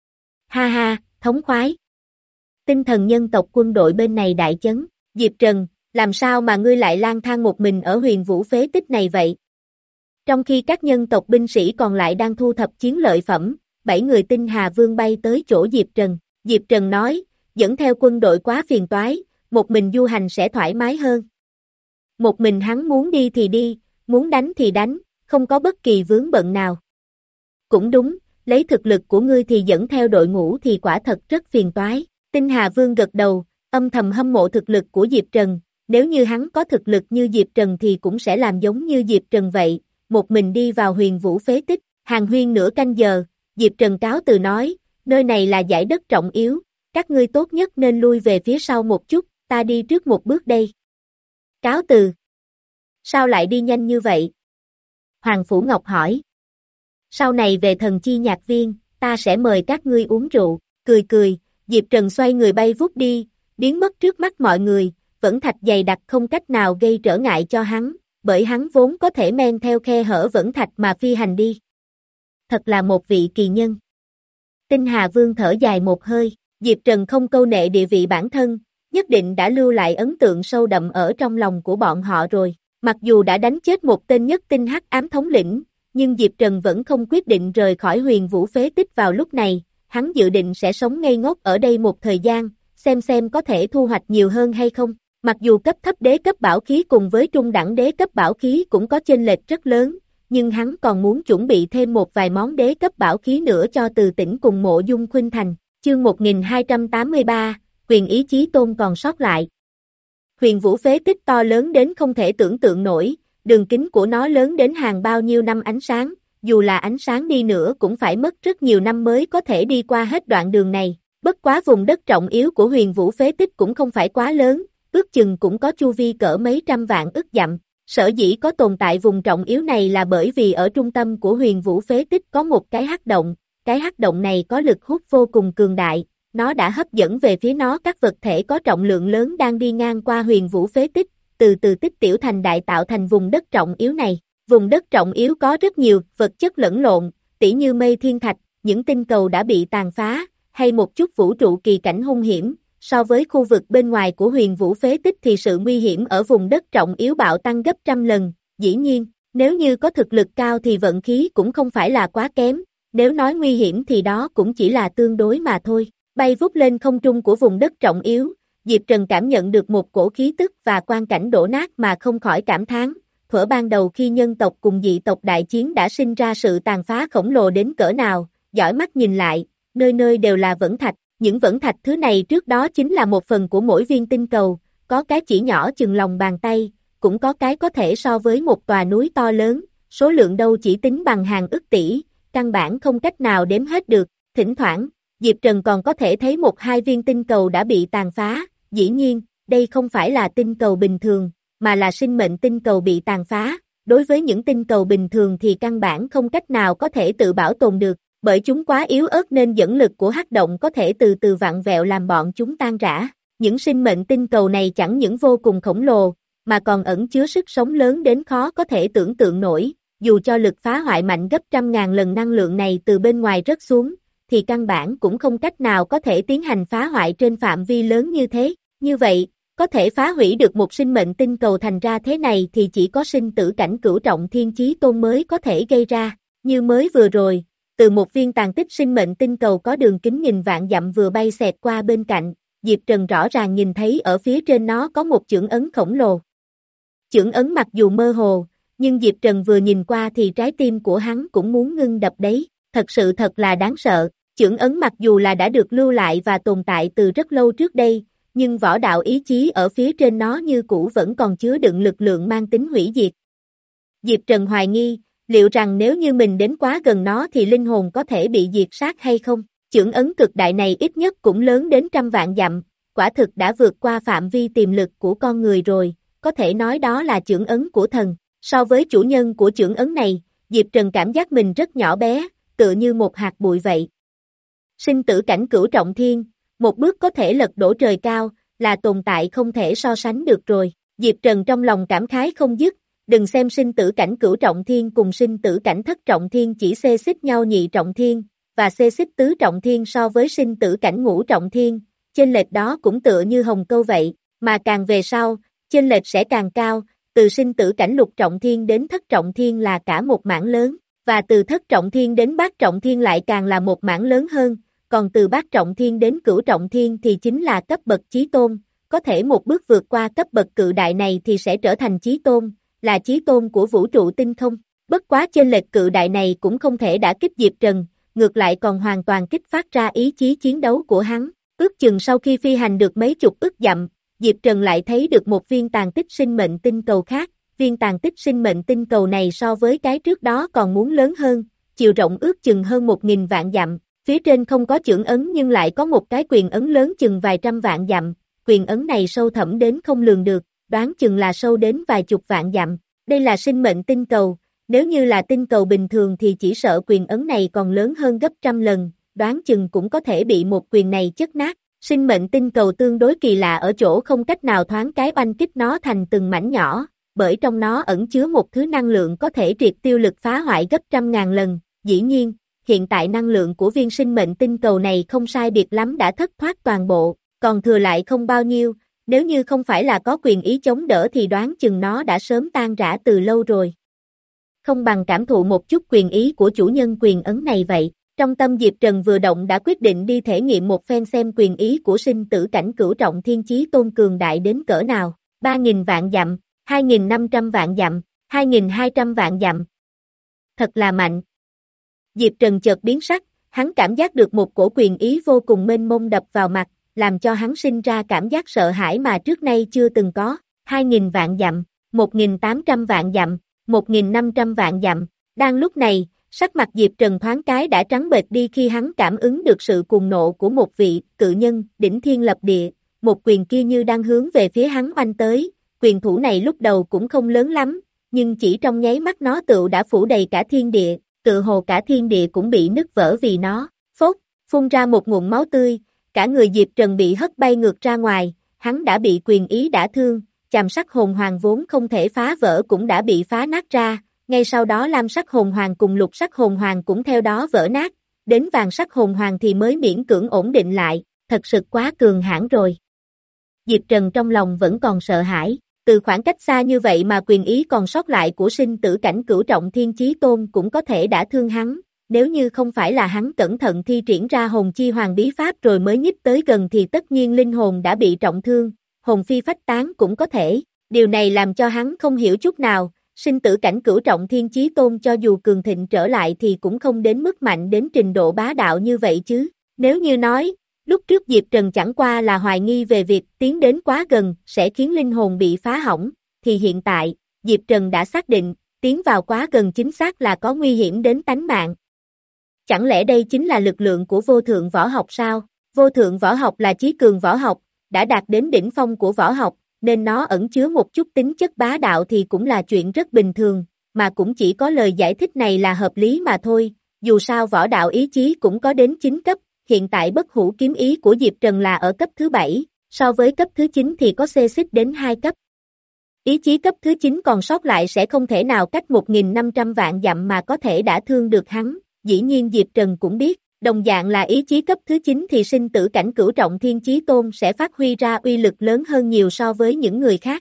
Ha ha, thống khoái. Tinh thần nhân tộc quân đội bên này đại chấn, Diệp Trần, làm sao mà ngươi lại lang thang một mình ở huyền vũ phế tích này vậy? Trong khi các nhân tộc binh sĩ còn lại đang thu thập chiến lợi phẩm, bảy người Tinh Hà Vương bay tới chỗ Diệp Trần. Diệp Trần nói, dẫn theo quân đội quá phiền toái, một mình du hành sẽ thoải mái hơn. Một mình hắn muốn đi thì đi, muốn đánh thì đánh, không có bất kỳ vướng bận nào. Cũng đúng, lấy thực lực của ngươi thì dẫn theo đội ngũ thì quả thật rất phiền toái. Tinh Hà Vương gật đầu, âm thầm hâm mộ thực lực của Diệp Trần, nếu như hắn có thực lực như Diệp Trần thì cũng sẽ làm giống như Diệp Trần vậy. Một mình đi vào huyền vũ phế tích, hàng huyên nửa canh giờ, Diệp Trần cáo từ nói, nơi này là dải đất trọng yếu, các ngươi tốt nhất nên lui về phía sau một chút, ta đi trước một bước đây. Cáo từ. Sao lại đi nhanh như vậy? Hoàng Phủ Ngọc hỏi. Sau này về thần chi nhạc viên, ta sẽ mời các ngươi uống rượu, cười cười, Diệp Trần xoay người bay vút đi, biến mất trước mắt mọi người, vẫn thạch dày đặc không cách nào gây trở ngại cho hắn. Bởi hắn vốn có thể men theo khe hở vẫn thạch mà phi hành đi. Thật là một vị kỳ nhân. Tinh Hà Vương thở dài một hơi, Diệp Trần không câu nệ địa vị bản thân, nhất định đã lưu lại ấn tượng sâu đậm ở trong lòng của bọn họ rồi. Mặc dù đã đánh chết một tên nhất tinh hắc ám thống lĩnh, nhưng Diệp Trần vẫn không quyết định rời khỏi huyền vũ phế tích vào lúc này, hắn dự định sẽ sống ngây ngốc ở đây một thời gian, xem xem có thể thu hoạch nhiều hơn hay không. Mặc dù cấp thấp đế cấp bảo khí cùng với trung đẳng đế cấp bảo khí cũng có chênh lệch rất lớn, nhưng hắn còn muốn chuẩn bị thêm một vài món đế cấp bảo khí nữa cho Từ Tĩnh cùng Mộ Dung Khuynh Thành. Chương một nghìn hai trăm tám mươi ba, quyền ý chí tôn còn sót lại. Huyền vũ phế tích to lớn đến không thể tưởng tượng nổi, đường kính của nó lớn đến hàng bao nhiêu năm ánh sáng, dù là ánh sáng đi nữa cũng phải mất rất nhiều năm mới có thể đi qua hết đoạn đường này. Bất quá vùng đất trọng yếu của huyền vũ phế tích cũng không phải quá lớn, ước chừng cũng có chu vi cỡ mấy trăm vạn ức dặm. Sở dĩ có tồn tại vùng trọng yếu này là bởi vì ở trung tâm của huyền vũ phế tích có một cái hắc động, cái hắc động này có lực hút vô cùng cường đại, nó đã hấp dẫn về phía nó các vật thể có trọng lượng lớn đang đi ngang qua huyền vũ phế tích, từ từ tích tiểu thành đại tạo thành vùng đất trọng yếu này. Vùng đất trọng yếu có rất nhiều vật chất lẫn lộn, tỉ như mây thiên thạch, những tinh cầu đã bị tàn phá, hay một chút vũ trụ kỳ cảnh hung hiểm. So với khu vực bên ngoài của huyền vũ phế tích thì sự nguy hiểm ở vùng đất trọng yếu bạo tăng gấp trăm lần, dĩ nhiên, nếu như có thực lực cao thì vận khí cũng không phải là quá kém, nếu nói nguy hiểm thì đó cũng chỉ là tương đối mà thôi. Bay vút lên không trung của vùng đất trọng yếu, Diệp Trần cảm nhận được một cổ khí tức và quang cảnh đổ nát mà không khỏi cảm thán, thuở ban đầu khi nhân tộc cùng dị tộc đại chiến đã sinh ra sự tàn phá khổng lồ đến cỡ nào, dõi mắt nhìn lại, nơi nơi đều là vẫn thạch. Những vẫn thạch thứ này trước đó chính là một phần của mỗi viên tinh cầu, có cái chỉ nhỏ chừng lòng bàn tay, cũng có cái có thể so với một tòa núi to lớn, số lượng đâu chỉ tính bằng hàng ức tỷ, căn bản không cách nào đếm hết được. Thỉnh thoảng, Diệp Trần còn có thể thấy một hai viên tinh cầu đã bị tàn phá, dĩ nhiên, đây không phải là tinh cầu bình thường, mà là sinh mệnh tinh cầu bị tàn phá. Đối với những tinh cầu bình thường thì căn bản không cách nào có thể tự bảo tồn được. Bởi chúng quá yếu ớt nên dẫn lực của hắc động có thể từ từ vặn vẹo làm bọn chúng tan rã. Những sinh mệnh tinh cầu này chẳng những vô cùng khổng lồ, mà còn ẩn chứa sức sống lớn đến khó có thể tưởng tượng nổi. Dù cho lực phá hoại mạnh gấp trăm ngàn lần năng lượng này từ bên ngoài rớt xuống, thì căn bản cũng không cách nào có thể tiến hành phá hoại trên phạm vi lớn như thế. Như vậy, có thể phá hủy được một sinh mệnh tinh cầu thành ra thế này thì chỉ có sinh tử cảnh cửu trọng thiên chí tôn mới có thể gây ra. Như mới vừa rồi, từ một viên tàn tích sinh mệnh tinh cầu có đường kính nghìn vạn dặm vừa bay xẹt qua bên cạnh, Diệp Trần rõ ràng nhìn thấy ở phía trên nó có một chưởng ấn khổng lồ. Chưởng ấn mặc dù mơ hồ, nhưng Diệp Trần vừa nhìn qua thì trái tim của hắn cũng muốn ngưng đập đấy, thật sự thật là đáng sợ. Chưởng ấn mặc dù là đã được lưu lại và tồn tại từ rất lâu trước đây, nhưng võ đạo ý chí ở phía trên nó như cũ vẫn còn chứa đựng lực lượng mang tính hủy diệt. Diệp Trần hoài nghi, liệu rằng nếu như mình đến quá gần nó thì linh hồn có thể bị diệt sát hay không? Chưởng ấn cực đại này ít nhất cũng lớn đến trăm vạn dặm, quả thực đã vượt qua phạm vi tiềm lực của con người rồi, có thể nói đó là chưởng ấn của thần. So với chủ nhân của chưởng ấn này, Diệp Trần cảm giác mình rất nhỏ bé, tựa như một hạt bụi vậy. Sinh tử cảnh cửu trọng thiên, một bước có thể lật đổ trời cao, là tồn tại không thể so sánh được rồi. Diệp Trần trong lòng cảm khái không dứt. Đừng xem sinh tử cảnh cửu trọng thiên cùng sinh tử cảnh thất trọng thiên chỉ xê xích nhau nhị trọng thiên, và xê xích tứ trọng thiên so với sinh tử cảnh ngũ trọng thiên, chênh lệch đó cũng tựa như hồng câu vậy, mà càng về sau, chênh lệch sẽ càng cao, từ sinh tử cảnh lục trọng thiên đến thất trọng thiên là cả một mảng lớn, và từ thất trọng thiên đến bát trọng thiên lại càng là một mảng lớn hơn, còn từ bát trọng thiên đến cửu trọng thiên thì chính là cấp bậc chí tôn, có thể một bước vượt qua cấp bậc cự đại này thì sẽ trở thành chí tôn, là chí tôn của vũ trụ tinh không. Bất quá chênh lệch cự đại này cũng không thể đả kích Diệp Trần, ngược lại còn hoàn toàn kích phát ra ý chí chiến đấu của hắn. Ước chừng sau khi phi hành được mấy chục ức dặm, Diệp Trần lại thấy được một viên tàn tích sinh mệnh tinh cầu khác. Viên tàn tích sinh mệnh tinh cầu này so với cái trước đó còn muốn lớn hơn, chiều rộng ước chừng hơn một nghìn vạn dặm. Phía trên không có chưởng ấn nhưng lại có một cái quyền ấn lớn chừng vài trăm vạn dặm. Quyền ấn này sâu thẳm đến không lường được, đoán chừng là sâu đến vài chục vạn dặm. Đây là sinh mệnh tinh cầu, nếu như là tinh cầu bình thường thì chỉ sợ quyền ấn này còn lớn hơn gấp trăm lần, đoán chừng cũng có thể bị một quyền này chất nát. Sinh mệnh tinh cầu tương đối kỳ lạ ở chỗ không cách nào thoáng cái oanh kích nó thành từng mảnh nhỏ, bởi trong nó ẩn chứa một thứ năng lượng có thể triệt tiêu lực phá hoại gấp trăm ngàn lần. Dĩ nhiên, hiện tại năng lượng của viên sinh mệnh tinh cầu này không sai biệt lắm đã thất thoát toàn bộ, còn thừa lại không bao nhiêu, Nếu như không phải là có quyền ý chống đỡ thì đoán chừng nó đã sớm tan rã từ lâu rồi. Không bằng cảm thụ một chút quyền ý của chủ nhân quyền ấn này vậy. Trong tâm Diệp Trần vừa động đã quyết định đi thể nghiệm một phen xem quyền ý của sinh tử cảnh cửu trọng thiên chí tôn cường đại đến cỡ nào. ba nghìn vạn dặm, hai nghìn năm trăm vạn dặm, hai nghìn hai trăm vạn dặm. Thật là mạnh. Diệp Trần chợt biến sắc, hắn cảm giác được một cổ quyền ý vô cùng mênh mông đập vào mặt, làm cho hắn sinh ra cảm giác sợ hãi mà trước nay chưa từng có. hai nghìn vạn dặm, một nghìn tám trăm vạn dặm, một nghìn năm trăm vạn dặm. Đang lúc này, sắc mặt Diệp Trần thoáng cái đã trắng bệch đi khi hắn cảm ứng được sự cuồng nộ của một vị cự nhân đỉnh thiên lập địa, một quyền kia như đang hướng về phía hắn oanh tới. Quyền thủ này lúc đầu cũng không lớn lắm, nhưng chỉ trong nháy mắt nó tựu đã phủ đầy cả thiên địa, tự hồ cả thiên địa cũng bị nứt vỡ vì nó. Phốt, phun ra một nguồn máu tươi, cả người Diệp Trần bị hất bay ngược ra ngoài, hắn đã bị quyền ý đả thương, chàm sắc hồn hoàng vốn không thể phá vỡ cũng đã bị phá nát ra, ngay sau đó lam sắc hồn hoàng cùng lục sắc hồn hoàng cũng theo đó vỡ nát, đến vàng sắc hồn hoàng thì mới miễn cưỡng ổn định lại, thật sự quá cường hãn rồi. Diệp Trần trong lòng vẫn còn sợ hãi, từ khoảng cách xa như vậy mà quyền ý còn sót lại của sinh tử cảnh cửu trọng thiên chí tôn cũng có thể đã thương hắn, nếu như không phải là hắn cẩn thận thi triển ra hồn chi hoàng bí pháp rồi mới nhích tới gần thì tất nhiên linh hồn đã bị trọng thương, hồn phi phách tán cũng có thể, điều này làm cho hắn không hiểu chút nào, sinh tử cảnh cửu trọng thiên chí tôn cho dù cường thịnh trở lại thì cũng không đến mức mạnh đến trình độ bá đạo như vậy chứ, nếu như nói, lúc trước Diệp Trần chẳng qua là hoài nghi về việc tiến đến quá gần sẽ khiến linh hồn bị phá hỏng, thì hiện tại, Diệp Trần đã xác định, tiến vào quá gần chính xác là có nguy hiểm đến tánh mạng. Chẳng lẽ đây chính là lực lượng của vô thượng võ học sao? Vô thượng võ học là chí cường võ học, đã đạt đến đỉnh phong của võ học, nên nó ẩn chứa một chút tính chất bá đạo thì cũng là chuyện rất bình thường, mà cũng chỉ có lời giải thích này là hợp lý mà thôi, dù sao võ đạo ý chí cũng có đến chín cấp, hiện tại bất hủ kiếm ý của Diệp Trần là ở cấp thứ bảy, so với cấp thứ chín thì có xê xích đến hai cấp. Ý chí cấp thứ chín còn sót lại sẽ không thể nào cách một nghìn năm trăm vạn dặm mà có thể đã thương được hắn, dĩ nhiên Diệp Trần cũng biết, đồng dạng là ý chí cấp thứ chín thì sinh tử cảnh cửu trọng thiên chí tôn sẽ phát huy ra uy lực lớn hơn nhiều so với những người khác.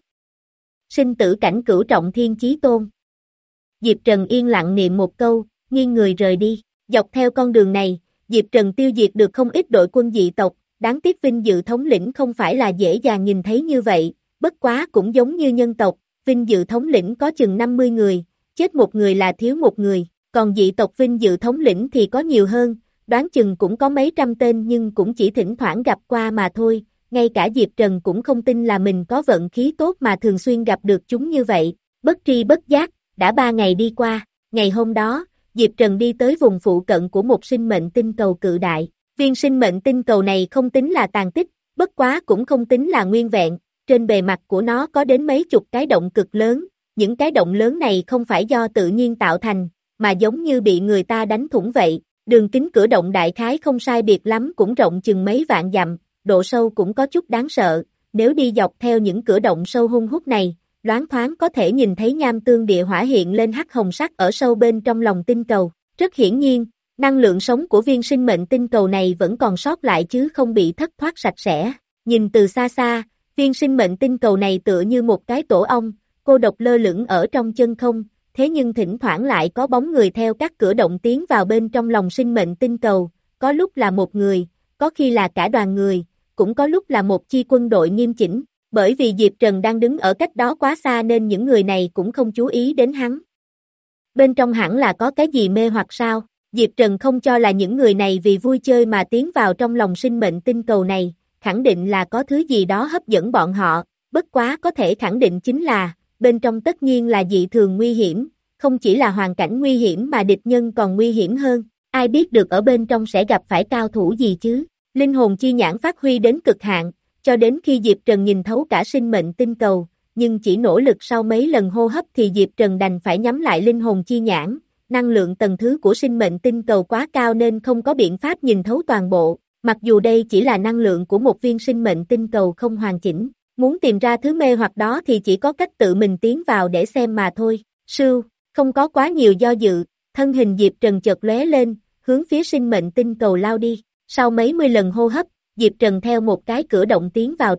Sinh tử cảnh cửu trọng thiên chí tôn. Diệp Trần yên lặng niệm một câu, nghiêng người rời đi, dọc theo con đường này, Diệp Trần tiêu diệt được không ít đội quân dị tộc, đáng tiếc vinh dự thống lĩnh không phải là dễ dàng nhìn thấy như vậy, bất quá cũng giống như nhân tộc, vinh dự thống lĩnh có chừng năm mươi người, chết một người là thiếu một người, còn dị tộc vinh dự thống lĩnh thì có nhiều hơn, đoán chừng cũng có mấy trăm tên nhưng cũng chỉ thỉnh thoảng gặp qua mà thôi, ngay cả Diệp Trần cũng không tin là mình có vận khí tốt mà thường xuyên gặp được chúng như vậy, bất tri bất giác, đã ba ngày đi qua, ngày hôm đó, Diệp Trần đi tới vùng phụ cận của một sinh mệnh tinh cầu cự đại, viên sinh mệnh tinh cầu này không tính là tàn tích, bất quá cũng không tính là nguyên vẹn, trên bề mặt của nó có đến mấy chục cái động cực lớn, những cái động lớn này không phải do tự nhiên tạo thành, mà giống như bị người ta đánh thủng vậy, đường kính cửa động đại khái không sai biệt lắm cũng rộng chừng mấy vạn dặm, độ sâu cũng có chút đáng sợ, nếu đi dọc theo những cửa động sâu hun hút này, loáng thoáng có thể nhìn thấy nham tương địa hỏa hiện lên hắc hồng sắc ở sâu bên trong lòng tinh cầu, rất hiển nhiên, năng lượng sống của viên sinh mệnh tinh cầu này vẫn còn sót lại chứ không bị thất thoát sạch sẽ, nhìn từ xa xa, viên sinh mệnh tinh cầu này tựa như một cái tổ ong, cô độc lơ lửng ở trong chân không, thế nhưng thỉnh thoảng lại có bóng người theo các cửa động tiến vào bên trong lòng sinh mệnh tinh cầu, có lúc là một người, có khi là cả đoàn người, cũng có lúc là một chi quân đội nghiêm chỉnh, bởi vì Diệp Trần đang đứng ở cách đó quá xa nên những người này cũng không chú ý đến hắn. Bên trong hẳn là có cái gì mê hoặc sao, Diệp Trần không cho là những người này vì vui chơi mà tiến vào trong lòng sinh mệnh tinh cầu này, khẳng định là có thứ gì đó hấp dẫn bọn họ, bất quá có thể khẳng định chính là, bên trong tất nhiên là dị thường nguy hiểm, không chỉ là hoàn cảnh nguy hiểm mà địch nhân còn nguy hiểm hơn, ai biết được ở bên trong sẽ gặp phải cao thủ gì chứ, linh hồn chi nhãn phát huy đến cực hạn, cho đến khi Diệp Trần nhìn thấu cả sinh mệnh tinh cầu, nhưng chỉ nỗ lực sau mấy lần hô hấp thì Diệp Trần đành phải nhắm lại linh hồn chi nhãn, năng lượng tầng thứ của sinh mệnh tinh cầu quá cao nên không có biện pháp nhìn thấu toàn bộ, mặc dù đây chỉ là năng lượng của một viên sinh mệnh tinh cầu không hoàn chỉnh, muốn tìm ra thứ mê hoặc đó thì chỉ có cách tự mình tiến vào để xem mà thôi, sưu, không có quá nhiều do dự, thân hình Diệp Trần chợt lóe lên, hướng phía sinh mệnh tinh cầu lao đi, sau mấy mươi lần hô hấp, Diệp Trần theo một cái cửa động tiến vào trong,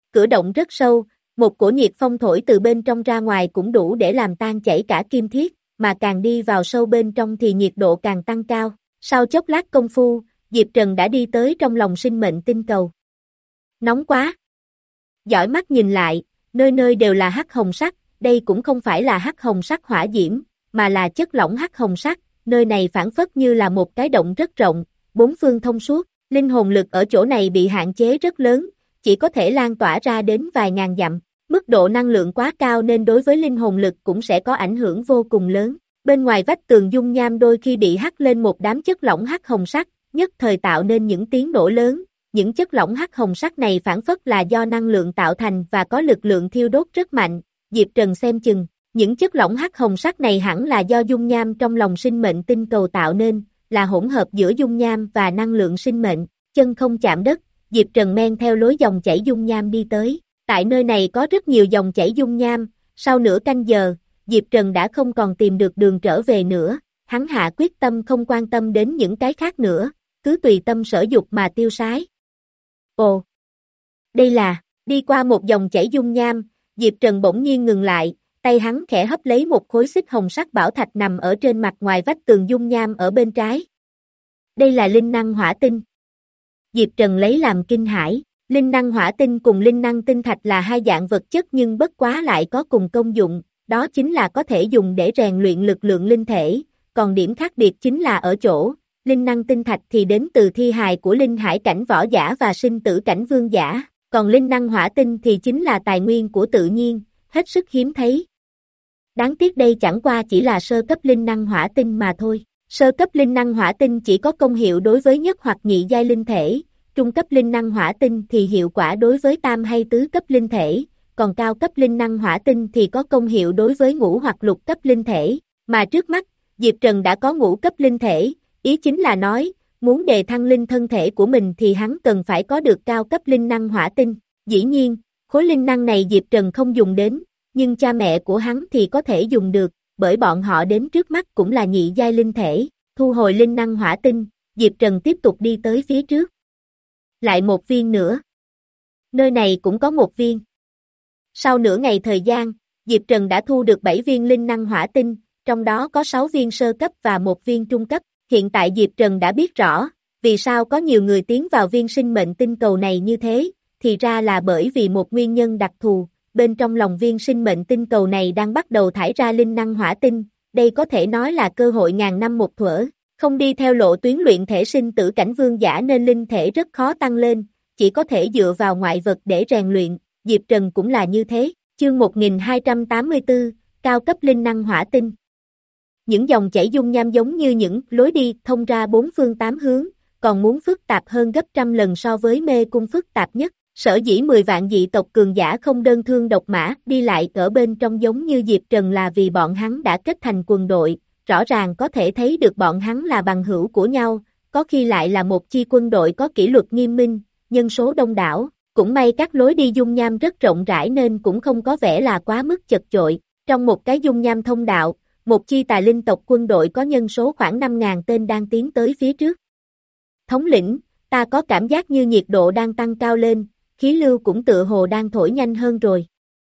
cửa động rất sâu, một cổ nhiệt phong thổi từ bên trong ra ngoài cũng đủ để làm tan chảy cả kim thiết, mà càng đi vào sâu bên trong thì nhiệt độ càng tăng cao. Sau chốc lát công phu, Diệp Trần đã đi tới trong lòng sinh mệnh tinh cầu. Nóng quá! Dõi mắt nhìn lại, nơi nơi đều là hắc hồng sắc, đây cũng không phải là hắc hồng sắc hỏa diễm, mà là chất lỏng hắc hồng sắc, nơi này phản phất như là một cái động rất rộng, bốn phương thông suốt, linh hồn lực ở chỗ này bị hạn chế rất lớn, chỉ có thể lan tỏa ra đến vài ngàn dặm, mức độ năng lượng quá cao nên đối với linh hồn lực cũng sẽ có ảnh hưởng vô cùng lớn. Bên ngoài vách tường dung nham đôi khi bị hắt lên một đám chất lỏng hắc hồng sắc, nhất thời tạo nên những tiếng nổ lớn, những chất lỏng hắc hồng sắc này phản phất là do năng lượng tạo thành và có lực lượng thiêu đốt rất mạnh. Diệp Trần xem chừng, những chất lỏng hắc hồng sắc này hẳn là do dung nham trong lòng sinh mệnh tinh cầu tạo nên, là hỗn hợp giữa dung nham và năng lượng sinh mệnh. Chân không chạm đất, Diệp Trần men theo lối dòng chảy dung nham đi tới. Tại nơi này có rất nhiều dòng chảy dung nham, sau nửa canh giờ, Diệp Trần đã không còn tìm được đường trở về nữa, hắn hạ quyết tâm không quan tâm đến những cái khác nữa, cứ tùy tâm sở dục mà tiêu sái. Ồ! Đây là, đi qua một dòng chảy dung nham, Diệp Trần bỗng nhiên ngừng lại, tay hắn khẽ hấp lấy một khối xích hồng sắc bảo thạch nằm ở trên mặt ngoài vách tường dung nham ở bên trái. Đây là linh năng hỏa tinh. Diệp Trần lấy làm kinh hãi. Linh năng hỏa tinh cùng linh năng tinh thạch là hai dạng vật chất nhưng bất quá lại có cùng công dụng, đó chính là có thể dùng để rèn luyện lực lượng linh thể, còn điểm khác biệt chính là ở chỗ, linh năng tinh thạch thì đến từ thi hài của linh hải cảnh võ giả và sinh tử cảnh vương giả, còn linh năng hỏa tinh thì chính là tài nguyên của tự nhiên, hết sức hiếm thấy. Đáng tiếc đây chẳng qua chỉ là sơ cấp linh năng hỏa tinh mà thôi, sơ cấp linh năng hỏa tinh chỉ có công hiệu đối với nhất hoặc nhị giai linh thể. Trung cấp linh năng hỏa tinh thì hiệu quả đối với tam hay tứ cấp linh thể, còn cao cấp linh năng hỏa tinh thì có công hiệu đối với ngũ hoặc lục cấp linh thể, mà trước mắt, Diệp Trần đã có ngũ cấp linh thể, ý chính là nói, muốn đề thăng linh thân thể của mình thì hắn cần phải có được cao cấp linh năng hỏa tinh. Dĩ nhiên, khối linh năng này Diệp Trần không dùng đến, nhưng cha mẹ của hắn thì có thể dùng được, bởi bọn họ đến trước mắt cũng là nhị giai linh thể, thu hồi linh năng hỏa tinh, Diệp Trần tiếp tục đi tới phía trước. Lại một viên nữa. Nơi này cũng có một viên. Sau nửa ngày thời gian, Diệp Trần đã thu được bảy viên linh năng hỏa tinh, trong đó có sáu viên sơ cấp và một viên trung cấp. Hiện tại Diệp Trần đã biết rõ, vì sao có nhiều người tiến vào viên sinh mệnh tinh cầu này như thế, thì ra là bởi vì một nguyên nhân đặc thù, bên trong lòng viên sinh mệnh tinh cầu này đang bắt đầu thải ra linh năng hỏa tinh, đây có thể nói là cơ hội ngàn năm một thuở. Không đi theo lộ tuyến luyện thể sinh tử cảnh vương giả nên linh thể rất khó tăng lên, chỉ có thể dựa vào ngoại vật để rèn luyện, Diệp Trần cũng là như thế. Chương một nghìn hai trăm tám mươi tư, cao cấp linh năng hỏa tinh. Những dòng chảy dung nham giống như những lối đi thông ra bốn phương tám hướng, còn muốn phức tạp hơn gấp trăm lần so với mê cung phức tạp nhất. Sở dĩ mười vạn dị tộc cường giả không đơn thương độc mã đi lại ở bên trong giống như Diệp Trần là vì bọn hắn đã kết thành quân đội. Rõ ràng có thể thấy được bọn hắn là bằng hữu của nhau, có khi lại là một chi quân đội có kỷ luật nghiêm minh, nhân số đông đảo, cũng may các lối đi dung nham rất rộng rãi nên cũng không có vẻ là quá mức chật chội. Trong một cái dung nham thông đạo, một chi tà linh tộc quân đội có nhân số khoảng năm nghìn tên đang tiến tới phía trước. Thống lĩnh, ta có cảm giác như nhiệt độ đang tăng cao lên, khí lưu cũng tựa hồ đang thổi nhanh hơn rồi.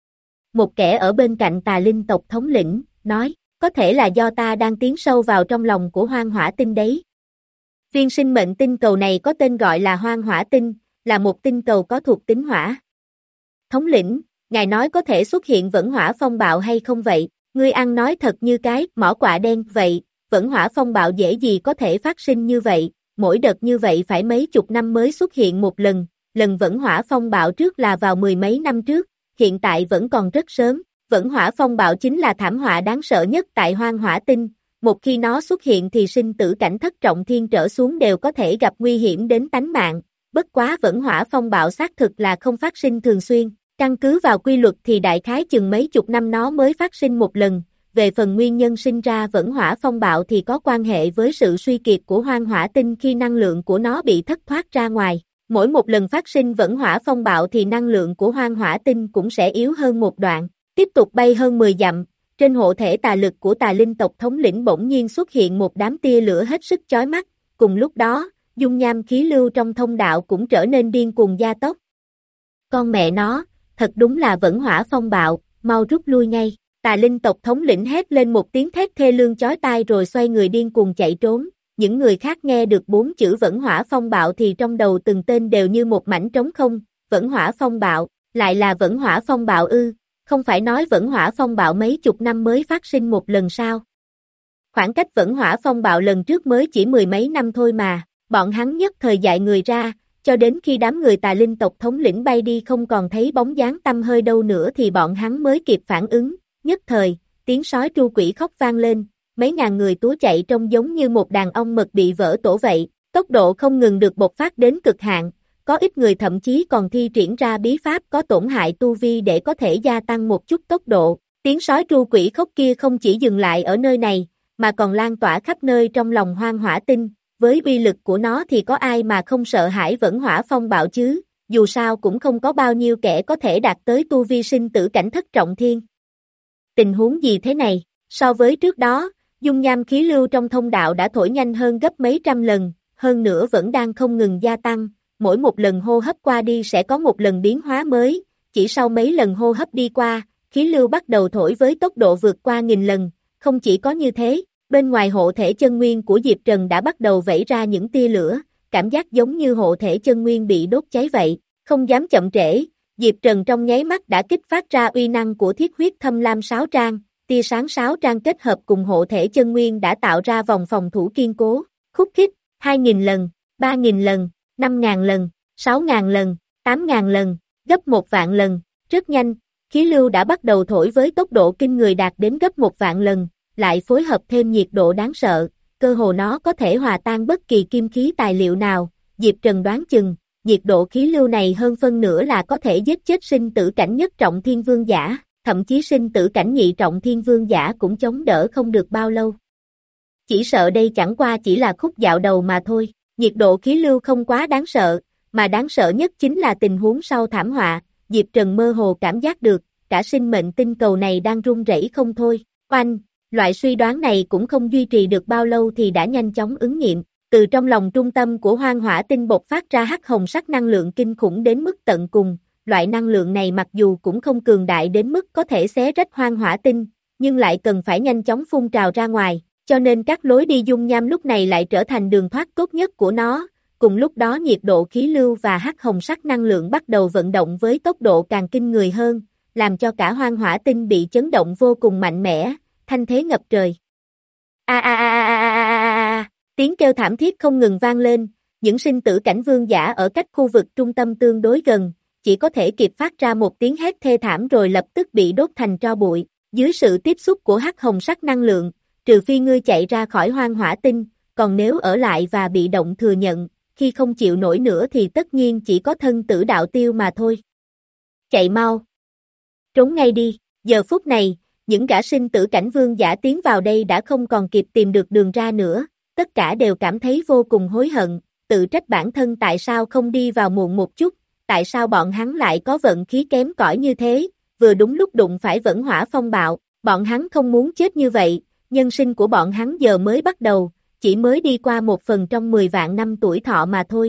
Một kẻ ở bên cạnh tà linh tộc thống lĩnh, nói. Có thể là do ta đang tiến sâu vào trong lòng của hoang hỏa tinh đấy. Viên sinh mệnh tinh cầu này có tên gọi là hoang hỏa tinh, là một tinh cầu có thuộc tính hỏa. Thống lĩnh, ngài nói có thể xuất hiện vẫn hỏa phong bạo hay không vậy? Ngươi ăn nói thật như cái mỏ quạ đen vậy, vẫn hỏa phong bạo dễ gì có thể phát sinh như vậy, mỗi đợt như vậy phải mấy chục năm mới xuất hiện một lần, lần vẫn hỏa phong bạo trước là vào mười mấy năm trước, hiện tại vẫn còn rất sớm. Vẫn hỏa phong bạo chính là thảm họa đáng sợ nhất tại hoang hỏa tinh, một khi nó xuất hiện thì sinh tử cảnh thất trọng thiên trở xuống đều có thể gặp nguy hiểm đến tánh mạng, bất quá vẫn hỏa phong bạo xác thực là không phát sinh thường xuyên, căn cứ vào quy luật thì đại khái chừng mấy chục năm nó mới phát sinh một lần, về phần nguyên nhân sinh ra vẫn hỏa phong bạo thì có quan hệ với sự suy kiệt của hoang hỏa tinh khi năng lượng của nó bị thất thoát ra ngoài. Mỗi một lần phát sinh vẫn hỏa phong bạo thì năng lượng của hoang hỏa tinh cũng sẽ yếu hơn một đoạn. Tiếp tục bay hơn mười dặm, trên hộ thể tà lực của tà linh tộc thống lĩnh bỗng nhiên xuất hiện một đám tia lửa hết sức chói mắt, cùng lúc đó, dung nham khí lưu trong thông đạo cũng trở nên điên cuồng gia tốc. Con mẹ nó, thật đúng là vẫn hỏa phong bạo, mau rút lui ngay. Tà linh tộc thống lĩnh hét lên một tiếng thét thê lương chói tai rồi xoay người điên cuồng chạy trốn. Những người khác nghe được bốn chữ vẫn hỏa phong bạo thì trong đầu từng tên đều như một mảnh trống không. Vẫn hỏa phong bạo, lại là vẫn hỏa phong bạo ư, không phải nói vẫn hỏa phong bạo mấy chục năm mới phát sinh một lần sao? Khoảng cách vẫn hỏa phong bạo lần trước mới chỉ mười mấy năm thôi mà, bọn hắn nhất thời dại người ra, cho đến khi đám người tà linh tộc thống lĩnh bay đi không còn thấy bóng dáng tăm hơi đâu nữa thì bọn hắn mới kịp phản ứng, nhất thời, tiếng sói tru quỷ khóc vang lên, mấy ngàn người túa chạy trông giống như một đàn ong mật bị vỡ tổ vậy, tốc độ không ngừng được bộc phát đến cực hạn, có ít người thậm chí còn thi triển ra bí pháp có tổn hại tu vi để có thể gia tăng một chút tốc độ, tiếng sói tru quỷ khóc kia không chỉ dừng lại ở nơi này, mà còn lan tỏa khắp nơi trong lòng Hoang Hỏa Tinh, với uy lực của nó thì có ai mà không sợ hãi vẫn hỏa phong bạo chứ, dù sao cũng không có bao nhiêu kẻ có thể đạt tới tu vi sinh tử cảnh thất trọng thiên. Tình huống gì thế này, so với trước đó, dung nham khí lưu trong thông đạo đã thổi nhanh hơn gấp mấy trăm lần, hơn nữa vẫn đang không ngừng gia tăng, mỗi một lần hô hấp qua đi sẽ có một lần biến hóa mới, chỉ sau mấy lần hô hấp đi qua, khí lưu bắt đầu thổi với tốc độ vượt qua nghìn lần, không chỉ có như thế, bên ngoài hộ thể chân nguyên của Diệp Trần đã bắt đầu vẩy ra những tia lửa, cảm giác giống như hộ thể chân nguyên bị đốt cháy vậy, không dám chậm trễ, Diệp Trần trong nháy mắt đã kích phát ra uy năng của thiết huyết thâm lam sáo trang, tia sáng sáo trang kết hợp cùng hộ thể chân nguyên đã tạo ra vòng phòng thủ kiên cố, khúc khích, hai nghìn lần, ba nghìn lần, năm ngàn lần, sáu ngàn lần, tám ngàn lần, gấp một vạn lần, rất nhanh, khí lưu đã bắt đầu thổi với tốc độ kinh người đạt đến gấp một vạn lần, lại phối hợp thêm nhiệt độ đáng sợ, cơ hồ nó có thể hòa tan bất kỳ kim khí tài liệu nào, Diệp Trần đoán chừng, nhiệt độ khí lưu này hơn phân nửa là có thể giết chết sinh tử cảnh nhất trọng thiên vương giả, thậm chí sinh tử cảnh nhị trọng thiên vương giả cũng chống đỡ không được bao lâu. Chỉ sợ đây chẳng qua chỉ là khúc dạo đầu mà thôi, nhiệt độ khí lưu không quá đáng sợ, mà đáng sợ nhất chính là tình huống sau thảm họa, Diệp Trần mơ hồ cảm giác được, cả sinh mệnh tinh cầu này đang rung rẩy không thôi, oanh, loại suy đoán này cũng không duy trì được bao lâu thì đã nhanh chóng ứng nghiệm, từ trong lòng trung tâm của Hoang Hỏa Tinh bộc phát ra hắc hồng sắc năng lượng kinh khủng đến mức tận cùng, loại năng lượng này mặc dù cũng không cường đại đến mức có thể xé rách Hoang Hỏa Tinh, nhưng lại cần phải nhanh chóng phun trào ra ngoài, cho nên các lối đi dung nham lúc này lại trở thành đường thoát tốt nhất của nó, cùng lúc đó nhiệt độ khí lưu và hắc hồng sắc năng lượng bắt đầu vận động với tốc độ càng kinh người hơn, làm cho cả Hoang Hỏa Tinh bị chấn động vô cùng mạnh mẽ, thanh thế ngập trời. A a a a a a a, tiếng kêu thảm thiết không ngừng vang lên, những sinh tử cảnh vương giả ở cách khu vực trung tâm tương đối gần, chỉ có thể kịp phát ra một tiếng hét thê thảm rồi lập tức bị đốt thành tro bụi, dưới sự tiếp xúc của hắc hồng sắc năng lượng, trừ phi ngươi chạy ra khỏi Hoang Hỏa Tinh, còn nếu ở lại và bị động thừa nhận, khi không chịu nổi nữa thì tất nhiên chỉ có thân tử đạo tiêu mà thôi. Chạy mau! Trốn ngay đi, giờ phút này, những gã sinh tử cảnh vương giả tiến vào đây đã không còn kịp tìm được đường ra nữa, tất cả đều cảm thấy vô cùng hối hận, tự trách bản thân tại sao không đi vào muộn một chút, tại sao bọn hắn lại có vận khí kém cỏi như thế, vừa đúng lúc đụng phải vẫn hỏa phong bạo, bọn hắn không muốn chết như vậy, nhân sinh của bọn hắn giờ mới bắt đầu, chỉ mới đi qua một phần trong mười vạn năm tuổi thọ mà thôi.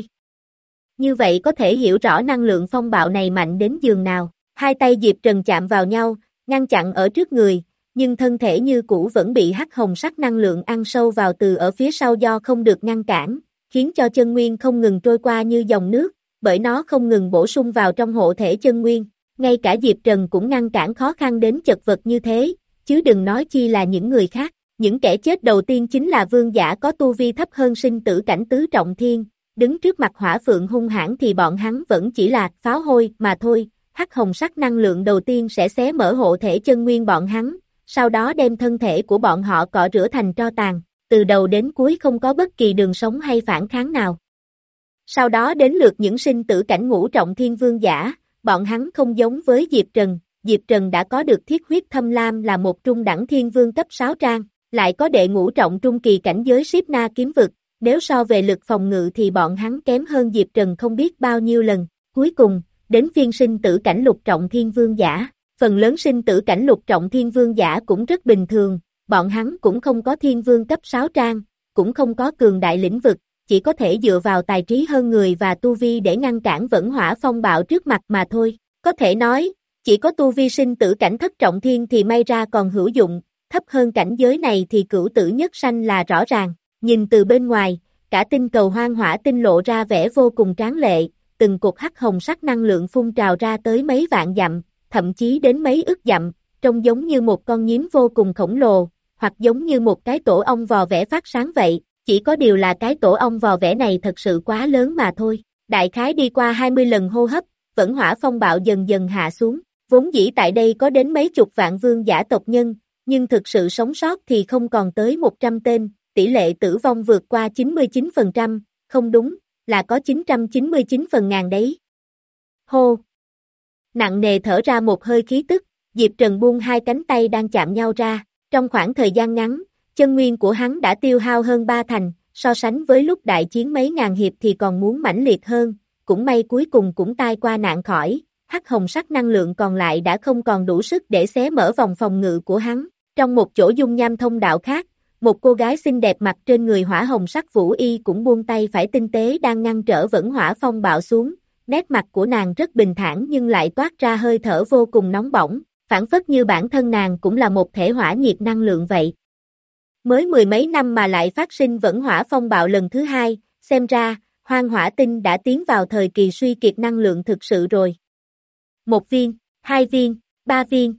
Như vậy có thể hiểu rõ năng lượng phong bạo này mạnh đến giường nào, hai tay Diệp Trần chạm vào nhau, ngăn chặn ở trước người, nhưng thân thể như cũ vẫn bị hắc hồng sắc năng lượng ăn sâu vào từ ở phía sau do không được ngăn cản, khiến cho chân nguyên không ngừng trôi qua như dòng nước, bởi nó không ngừng bổ sung vào trong hộ thể chân nguyên, ngay cả Diệp Trần cũng ngăn cản khó khăn đến chật vật như thế, chứ đừng nói chi là những người khác, những kẻ chết đầu tiên chính là vương giả có tu vi thấp hơn sinh tử cảnh tứ trọng thiên, đứng trước mặt hỏa phượng hung hãn thì bọn hắn vẫn chỉ là pháo hôi mà thôi. Hắc hồng sắc năng lượng đầu tiên sẽ xé mở hộ thể chân nguyên bọn hắn, sau đó đem thân thể của bọn họ cọ rửa thành tro tàn, từ đầu đến cuối không có bất kỳ đường sống hay phản kháng nào. Sau đó đến lượt những sinh tử cảnh ngũ trọng thiên vương giả, bọn hắn không giống với Diệp Trần, Diệp Trần đã có được thiết huyết thâm lam là một trung đẳng thiên vương cấp sáu trang, lại có đệ ngũ trọng trung kỳ cảnh giới Siếp Na kiếm vực, nếu so về lực phòng ngự thì bọn hắn kém hơn Diệp Trần không biết bao nhiêu lần, cuối cùng, đến phiên sinh tử cảnh lục trọng thiên vương giả, phần lớn sinh tử cảnh lục trọng thiên vương giả cũng rất bình thường, bọn hắn cũng không có thiên vương cấp sáu trang, cũng không có cường đại lĩnh vực, chỉ có thể dựa vào tài trí hơn người và tu vi để ngăn cản vẫn hỏa phong bạo trước mặt mà thôi, Có thể nói, chỉ có tu vi sinh tử cảnh thất trọng thiên thì may ra còn hữu dụng, thấp hơn cảnh giới này thì cửu tử nhất sanh là rõ ràng. Nhìn từ bên ngoài, cả tinh cầu hoang hỏa tinh lộ ra vẻ vô cùng tráng lệ, từng cục hắc hồng sắc năng lượng phun trào ra tới mấy vạn dặm, thậm chí đến mấy ức dặm, trông giống như một con nhím vô cùng khổng lồ, hoặc giống như một cái tổ ong vò vẽ phát sáng vậy, chỉ có điều là cái tổ ong vò vẽ này thật sự quá lớn mà thôi. Đại khái đi qua hai mươi lần hô hấp, vẫn hỏa phong bạo dần dần hạ xuống, vốn dĩ tại đây có đến mấy chục vạn vương giả tộc nhân, nhưng thực sự sống sót thì không còn tới một trăm tên, tỷ lệ tử vong vượt qua chín mươi chín phần trăm, không đúng, là có chín trăm chín mươi chín phần ngàn đấy. Hô! Nặng nề thở ra một hơi khí tức, Diệp Trần buông hai cánh tay đang chạm nhau ra, trong khoảng thời gian ngắn, chân nguyên của hắn đã tiêu hao hơn ba thành, so sánh với lúc đại chiến mấy ngàn hiệp thì còn muốn mãnh liệt hơn, cũng may cuối cùng cũng tai qua nạn khỏi, hắc hồng sắc năng lượng còn lại đã không còn đủ sức để xé mở vòng phòng ngự của hắn. Trong một chỗ dung nham thông đạo khác, một cô gái xinh đẹp mặc trên người hỏa hồng sắc vũ y cũng buông tay phải tinh tế đang ngăn trở vẫn hỏa phong bạo xuống, nét mặt của nàng rất bình thản nhưng lại toát ra hơi thở vô cùng nóng bỏng, phản phất như bản thân nàng cũng là một thể hỏa nhiệt năng lượng vậy. Mới mười mấy năm mà lại phát sinh vẫn hỏa phong bạo lần thứ hai, xem ra, hoang hỏa tinh đã tiến vào thời kỳ suy kiệt năng lượng thực sự rồi. Một viên, hai viên, ba viên,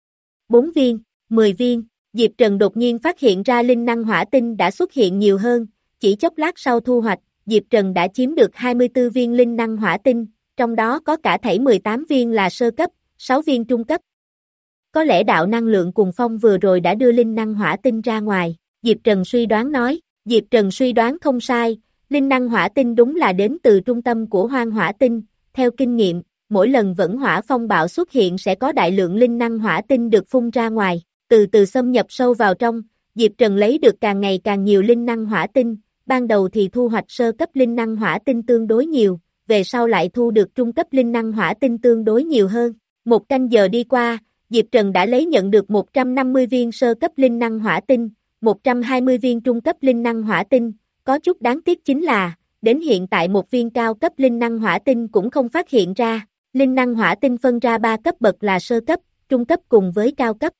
bốn viên, mười viên, Diệp Trần đột nhiên phát hiện ra linh năng hỏa tinh đã xuất hiện nhiều hơn, chỉ chốc lát sau thu hoạch, Diệp Trần đã chiếm được hai mươi tư viên linh năng hỏa tinh, trong đó có cả thảy mười tám viên là sơ cấp, sáu viên trung cấp. Có lẽ đạo năng lượng cuồng phong vừa rồi đã đưa linh năng hỏa tinh ra ngoài, Diệp Trần suy đoán nói, Diệp Trần suy đoán không sai, linh năng hỏa tinh đúng là đến từ trung tâm của hoang hỏa tinh, theo kinh nghiệm, mỗi lần vẫn hỏa phong bạo xuất hiện sẽ có đại lượng linh năng hỏa tinh được phun ra ngoài, từ từ xâm nhập sâu vào trong, Diệp Trần lấy được càng ngày càng nhiều linh năng hỏa tinh, ban đầu thì thu hoạch sơ cấp linh năng hỏa tinh tương đối nhiều, về sau lại thu được trung cấp linh năng hỏa tinh tương đối nhiều hơn, một canh giờ đi qua, Diệp Trần đã lấy nhận được một trăm năm mươi viên sơ cấp linh năng hỏa tinh, một trăm hai mươi viên trung cấp linh năng hỏa tinh, có chút đáng tiếc chính là, đến hiện tại một viên cao cấp linh năng hỏa tinh cũng không phát hiện ra, linh năng hỏa tinh phân ra ba cấp bậc là sơ cấp, trung cấp cùng với cao cấp.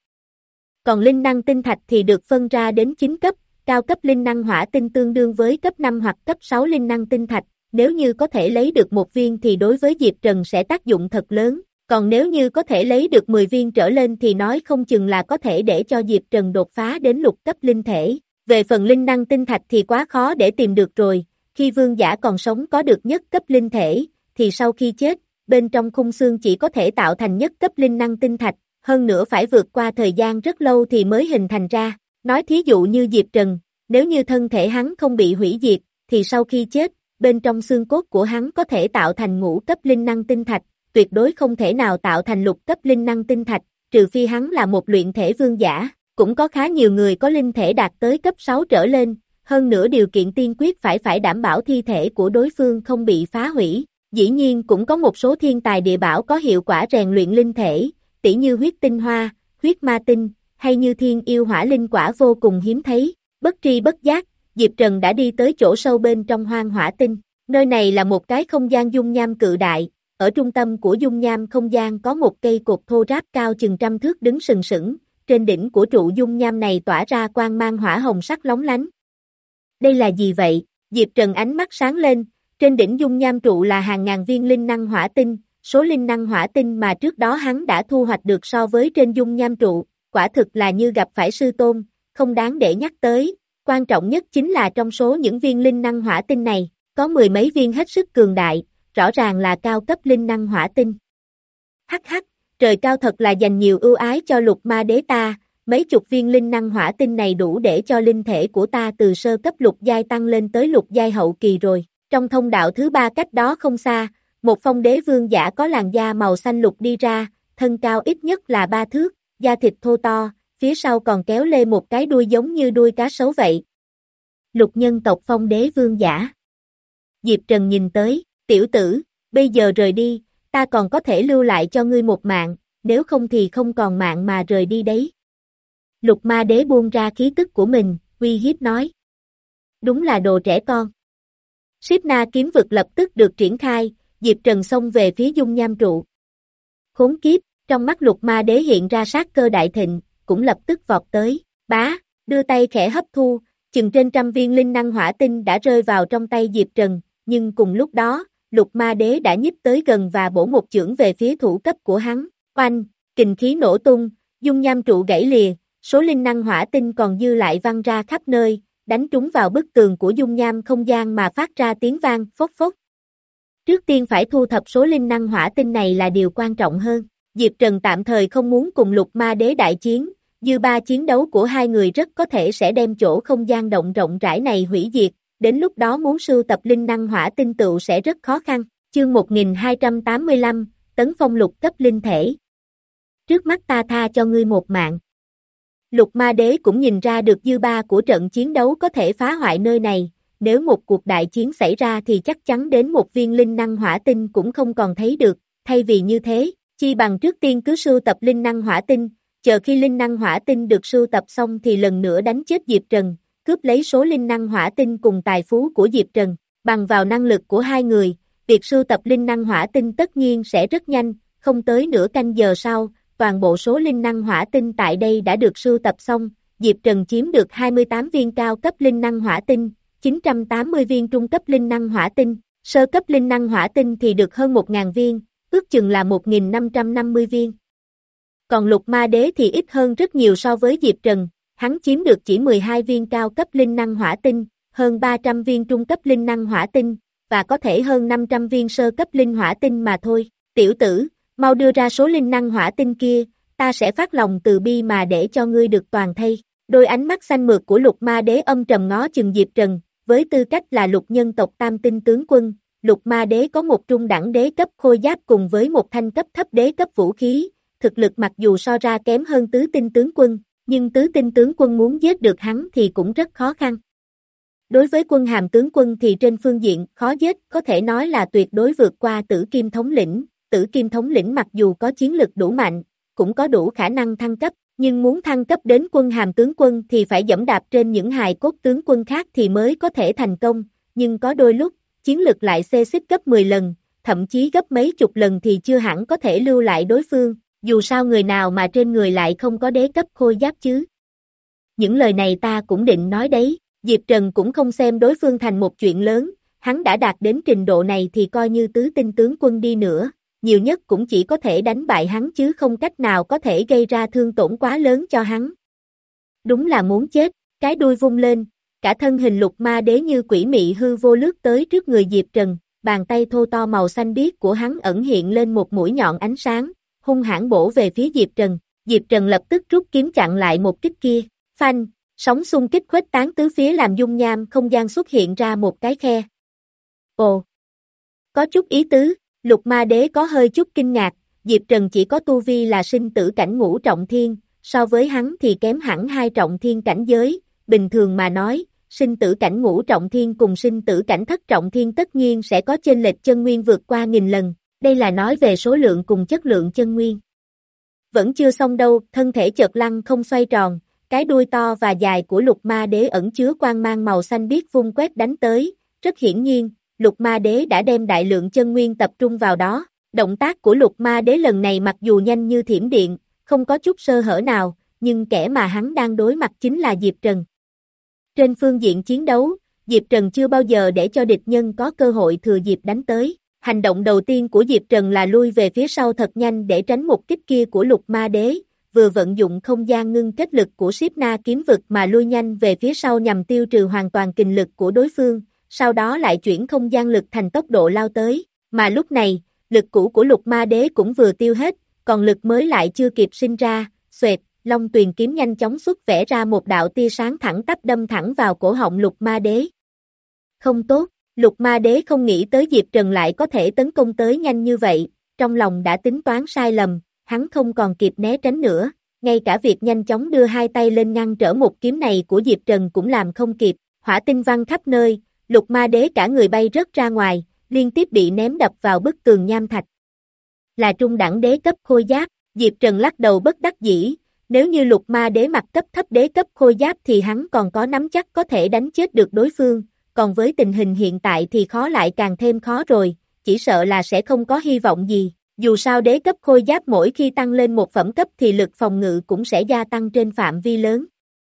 Còn linh năng tinh thạch thì được phân ra đến chín cấp, cao cấp linh năng hỏa tinh tương đương với cấp năm hoặc cấp sáu linh năng tinh thạch, nếu như có thể lấy được một viên thì đối với Diệp Trần sẽ tác dụng thật lớn, còn nếu như có thể lấy được mười viên trở lên thì nói không chừng là có thể để cho Diệp Trần đột phá đến lục cấp linh thể. Về phần linh năng tinh thạch thì quá khó để tìm được rồi, khi vương giả còn sống có được nhất cấp linh thể, thì sau khi chết, bên trong khung xương chỉ có thể tạo thành nhất cấp linh năng tinh thạch, hơn nữa phải vượt qua thời gian rất lâu thì mới hình thành ra. Nói thí dụ như Diệp Trần, nếu như thân thể hắn không bị hủy diệt, thì sau khi chết, bên trong xương cốt của hắn có thể tạo thành ngũ cấp linh năng tinh thạch, tuyệt đối không thể nào tạo thành lục cấp linh năng tinh thạch, trừ phi hắn là một luyện thể vương giả. Cũng có khá nhiều người có linh thể đạt tới cấp sáu trở lên, hơn nữa điều kiện tiên quyết phải phải đảm bảo thi thể của đối phương không bị phá hủy. Dĩ nhiên cũng có một số thiên tài địa bảo có hiệu quả rèn luyện linh thể, tỉ như huyết tinh hoa, huyết ma tinh, hay như thiên yêu hỏa linh quả vô cùng hiếm thấy. Bất tri bất giác, Diệp Trần đã đi tới chỗ sâu bên trong hoang hỏa tinh. Nơi này là một cái không gian dung nham cự đại, ở trung tâm của dung nham không gian có một cây cột thô ráp cao chừng trăm thước đứng sừng sững, trên đỉnh của trụ dung nham này tỏa ra quang mang hỏa hồng sắc lóng lánh. Đây là gì vậy? Diệp Trần ánh mắt sáng lên, trên đỉnh dung nham trụ là hàng ngàn viên linh năng hỏa tinh, số linh năng hỏa tinh mà trước đó hắn đã thu hoạch được so với trên dung nham trụ, quả thực là như gặp phải sư tôn, không đáng để nhắc tới. Quan trọng nhất chính là trong số những viên linh năng hỏa tinh này, có mười mấy viên hết sức cường đại, rõ ràng là cao cấp linh năng hỏa tinh. Hắc hắc, trời cao thật là dành nhiều ưu ái cho Lục Ma Đế ta, mấy chục viên linh năng hỏa tinh này đủ để cho linh thể của ta từ sơ cấp lục giai tăng lên tới lục giai hậu kỳ rồi. Trong thông đạo thứ ba cách đó không xa, một phong đế vương giả có làn da màu xanh lục đi ra, thân cao ít nhất là ba thước, da thịt thô to, phía sau còn kéo lê một cái đuôi giống như đuôi cá sấu vậy. Lục nhân tộc phong đế vương giả. Diệp Trần nhìn tới, tiểu tử, bây giờ rời đi, ta còn có thể lưu lại cho ngươi một mạng, nếu không thì không còn mạng mà rời đi đấy. Lục ma đế buông ra khí tức của mình, uy hiếp nói. Đúng là đồ trẻ con. Siết na kiếm vực lập tức được triển khai, Diệp Trần xông về phía dung nham trụ. Khốn kiếp, trong mắt Lục Ma Đế hiện ra sát cơ đại thịnh, cũng lập tức vọt tới, bá, đưa tay khẽ hấp thu, chừng trên trăm viên linh năng hỏa tinh đã rơi vào trong tay Diệp Trần, nhưng cùng lúc đó, Lục Ma Đế đã nhích tới gần và bổ một chưởng về phía thủ cấp của hắn, oanh, kình khí nổ tung, dung nham trụ gãy lìa, số linh năng hỏa tinh còn dư lại văng ra khắp nơi, đánh trúng vào bức tường của dung nham không gian mà phát ra tiếng vang phốc phốc. Trước tiên phải thu thập số linh năng hỏa tinh này là điều quan trọng hơn. Diệp Trần tạm thời không muốn cùng Lục Ma Đế đại chiến, dư ba chiến đấu của hai người rất có thể sẽ đem chỗ không gian động rộng rãi này hủy diệt, đến lúc đó muốn sưu tập linh năng hỏa tinh tựu sẽ rất khó khăn. Chương một nghìn hai trăm tám mươi lăm, Tấn Phong lục cấp linh thể. Trước mắt ta tha cho ngươi một mạng. Lục Ma Đế cũng nhìn ra được dư ba của trận chiến đấu có thể phá hoại nơi này, nếu một cuộc đại chiến xảy ra thì chắc chắn đến một viên linh năng hỏa tinh cũng không còn thấy được, thay vì như thế, chi bằng trước tiên cứ sưu tập linh năng hỏa tinh, chờ khi linh năng hỏa tinh được sưu tập xong thì lần nữa đánh chết Diệp Trần, cướp lấy số linh năng hỏa tinh cùng tài phú của Diệp Trần, bằng vào năng lực của hai người, việc sưu tập linh năng hỏa tinh tất nhiên sẽ rất nhanh, không tới nửa canh giờ sau, toàn bộ số linh năng hỏa tinh tại đây đã được sưu tập xong, Diệp Trần chiếm được hai mươi tám viên cao cấp linh năng hỏa tinh, chín trăm tám mươi viên trung cấp linh năng hỏa tinh, sơ cấp linh năng hỏa tinh thì được hơn một nghìn viên, ước chừng là một nghìn năm trăm năm mươi viên. Còn Lục Ma Đế thì ít hơn rất nhiều so với Diệp Trần, hắn chiếm được chỉ mười hai viên cao cấp linh năng hỏa tinh, hơn ba trăm viên trung cấp linh năng hỏa tinh, và có thể hơn năm trăm viên sơ cấp linh hỏa tinh mà thôi. Tiểu tử, mau đưa ra số linh năng hỏa tinh kia, ta sẽ phát lòng từ bi mà để cho ngươi được toàn thây. Đôi ánh mắt xanh mượt của Lục Ma Đế âm trầm ngó chừng Diệp Trần, với tư cách là lục nhân tộc tam tinh tướng quân, Lục Ma Đế có một trung đẳng đế cấp khôi giáp cùng với một thanh cấp thấp đế cấp vũ khí, thực lực mặc dù so ra kém hơn tứ tinh tướng quân, nhưng tứ tinh tướng quân muốn giết được hắn thì cũng rất khó khăn. Đối với quân hàm tướng quân thì trên phương diện khó giết có thể nói là tuyệt đối vượt qua Tử Kim thống lĩnh, Tử Kim thống lĩnh mặc dù có chiến lực đủ mạnh, cũng có đủ khả năng thăng cấp, nhưng muốn thăng cấp đến quân hàm tướng quân thì phải dẫm đạp trên những hài cốt tướng quân khác thì mới có thể thành công, nhưng có đôi lúc, chiến lực lại xê xích gấp mười lần, thậm chí gấp mấy chục lần thì chưa hẳn có thể lưu lại đối phương, dù sao người nào mà trên người lại không có đế cấp khôi giáp chứ. Những lời này ta cũng định nói đấy, Diệp Trần cũng không xem đối phương thành một chuyện lớn, hắn đã đạt đến trình độ này thì coi như tứ tinh tướng quân đi nữa, nhiều nhất cũng chỉ có thể đánh bại hắn chứ không cách nào có thể gây ra thương tổn quá lớn cho hắn. Đúng là muốn chết, cái đuôi vung lên, cả thân hình Lục Ma Đế như quỷ mị hư vô lướt tới trước người Diệp Trần, bàn tay thô to màu xanh biếc của hắn ẩn hiện lên một mũi nhọn ánh sáng, hung hãn bổ về phía Diệp Trần. Diệp Trần lập tức rút kiếm chặn lại một kích kia, phanh, sóng xung kích khuếch tán tứ phía làm dung nham không gian xuất hiện ra một cái khe. Ồ, có chút ý tứ, Lục Ma Đế có hơi chút kinh ngạc, Diệp Trần chỉ có tu vi là sinh tử cảnh ngũ trọng thiên, so với hắn thì kém hẳn hai trọng thiên cảnh giới, bình thường mà nói, sinh tử cảnh ngũ trọng thiên cùng sinh tử cảnh thất trọng thiên tất nhiên sẽ có chênh lệch chân nguyên vượt qua nghìn lần, đây là nói về số lượng cùng chất lượng chân nguyên. Vẫn chưa xong đâu, thân thể chợt lăn không xoay tròn, cái đuôi to và dài của Lục Ma Đế ẩn chứa quang mang màu xanh biếc vung quét đánh tới, rất hiển nhiên, Lục Ma Đế đã đem đại lượng chân nguyên tập trung vào đó, động tác của Lục Ma Đế lần này mặc dù nhanh như thiểm điện, không có chút sơ hở nào, nhưng kẻ mà hắn đang đối mặt chính là Diệp Trần. Trên phương diện chiến đấu, Diệp Trần chưa bao giờ để cho địch nhân có cơ hội thừa dịp đánh tới. Hành động đầu tiên của Diệp Trần là lui về phía sau thật nhanh để tránh một kích kia của Lục Ma Đế, vừa vận dụng không gian ngưng kết lực của Siếp Na kiếm vực mà lui nhanh về phía sau nhằm tiêu trừ hoàn toàn kình lực của đối phương, sau đó lại chuyển không gian lực thành tốc độ lao tới, mà lúc này, lực cũ của Lục Ma Đế cũng vừa tiêu hết, còn lực mới lại chưa kịp sinh ra, xoẹt, Long Tuyền kiếm nhanh chóng xuất vẽ ra một đạo tia sáng thẳng tắp đâm thẳng vào cổ họng Lục Ma Đế. Không tốt. Lục Ma Đế không nghĩ tới Diệp Trần lại có thể tấn công tới nhanh như vậy, trong lòng đã tính toán sai lầm, hắn không còn kịp né tránh nữa, ngay cả việc nhanh chóng đưa hai tay lên ngăn trở một kiếm này của Diệp Trần cũng làm không kịp, hỏa tinh văng khắp nơi, Lục Ma Đế cả người bay rớt ra ngoài, liên tiếp bị ném đập vào bức tường nham thạch. Là trung đẳng đế cấp khôi giáp, Diệp Trần lắc đầu bất đắc dĩ, nếu như Lục Ma Đế mặc cấp thấp đế cấp khôi giáp thì hắn còn có nắm chắc có thể đánh chết được đối phương. Còn với tình hình hiện tại thì khó lại càng thêm khó rồi, chỉ sợ là sẽ không có hy vọng gì. Dù sao đế cấp khôi giáp mỗi khi tăng lên một phẩm cấp thì lực phòng ngự cũng sẽ gia tăng trên phạm vi lớn.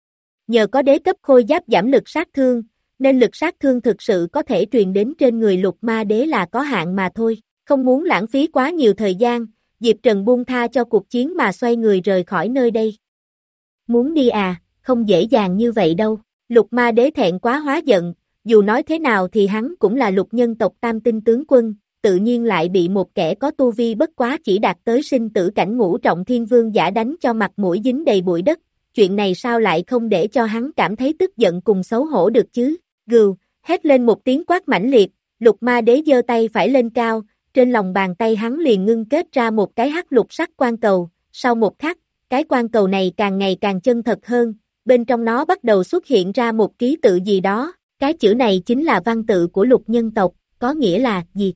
Nhờ có đế cấp khôi giáp giảm lực sát thương, nên lực sát thương thực sự có thể truyền đến trên người lục ma đế là có hạn mà thôi. Không muốn lãng phí quá nhiều thời gian, Diệp Trần buông tha cho cuộc chiến mà xoay người rời khỏi nơi đây. Muốn đi à, không dễ dàng như vậy đâu. Lục ma đế thẹn quá hóa giận, dù nói thế nào thì hắn cũng là lục nhân tộc tam tinh tướng quân, tự nhiên lại bị một kẻ có tu vi bất quá chỉ đạt tới sinh tử cảnh ngũ trọng thiên vương giả đánh cho mặt mũi dính đầy bụi đất. Chuyện này sao lại không để cho hắn cảm thấy tức giận cùng xấu hổ được chứ? Gừu, hét lên một tiếng quát mãnh liệt, lục ma đế giơ tay phải lên cao, trên lòng bàn tay hắn liền ngưng kết ra một cái hắc lục sắc quan cầu, sau một khắc, cái quan cầu này càng ngày càng chân thật hơn, bên trong nó bắt đầu xuất hiện ra một ký tự gì đó, cái chữ này chính là văn tự của lục nhân tộc, có nghĩa là gì?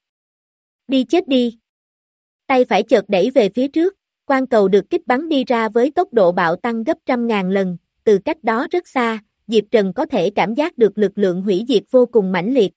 Đi chết đi! Tay phải chợt đẩy về phía trước, quan cầu được kích bắn đi ra với tốc độ bạo tăng gấp trăm ngàn lần, từ cách đó rất xa, Diệp Trần có thể cảm giác được lực lượng hủy diệt vô cùng mãnh liệt.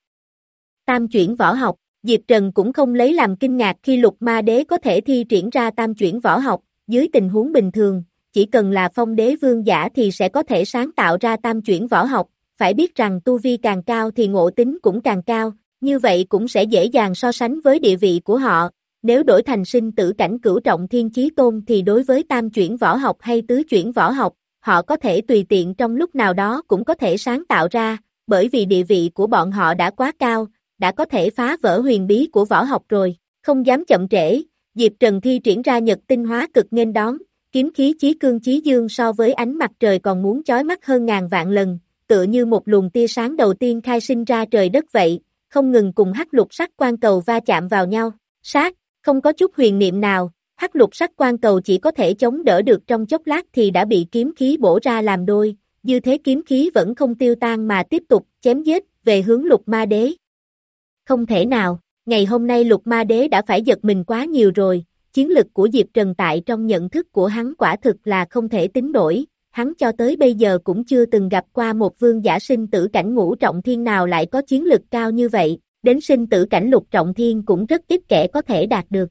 Tam chuyển võ học, Diệp Trần cũng không lấy làm kinh ngạc khi lục ma đế có thể thi triển ra tam chuyển võ học, dưới tình huống bình thường, chỉ cần là phong đế vương giả thì sẽ có thể sáng tạo ra tam chuyển võ học, phải biết rằng tu vi càng cao thì ngộ tính cũng càng cao, như vậy cũng sẽ dễ dàng so sánh với địa vị của họ. Nếu đổi thành sinh tử cảnh cửu trọng thiên chí tôn thì đối với tam chuyển võ học hay tứ chuyển võ học, họ có thể tùy tiện trong lúc nào đó cũng có thể sáng tạo ra, bởi vì địa vị của bọn họ đã quá cao, đã có thể phá vỡ huyền bí của võ học rồi. Không dám chậm trễ, Diệp Trần thi triển ra nhật tinh hóa cực nghênh đón, kiếm khí chí cương chí dương so với ánh mặt trời còn muốn chói mắt hơn ngàn vạn lần, tựa như một luồng tia sáng đầu tiên khai sinh ra trời đất vậy, không ngừng cùng hắc lục sắc quan cầu va chạm vào nhau, sát. Không có chút huyền niệm nào, hắc lục sắc quan cầu chỉ có thể chống đỡ được trong chốc lát thì đã bị kiếm khí bổ ra làm đôi, như thế kiếm khí vẫn không tiêu tan mà tiếp tục chém giết về hướng lục ma đế. Không thể nào, ngày hôm nay lục ma đế đã phải giật mình quá nhiều rồi, chiến lực của Diệp Trần tại trong nhận thức của hắn quả thực là không thể tính nổi, hắn cho tới bây giờ cũng chưa từng gặp qua một vương giả sinh tử cảnh ngũ trọng thiên nào lại có chiến lực cao như vậy. Đến sinh tử cảnh lục trọng thiên cũng rất ít kẻ có thể đạt được.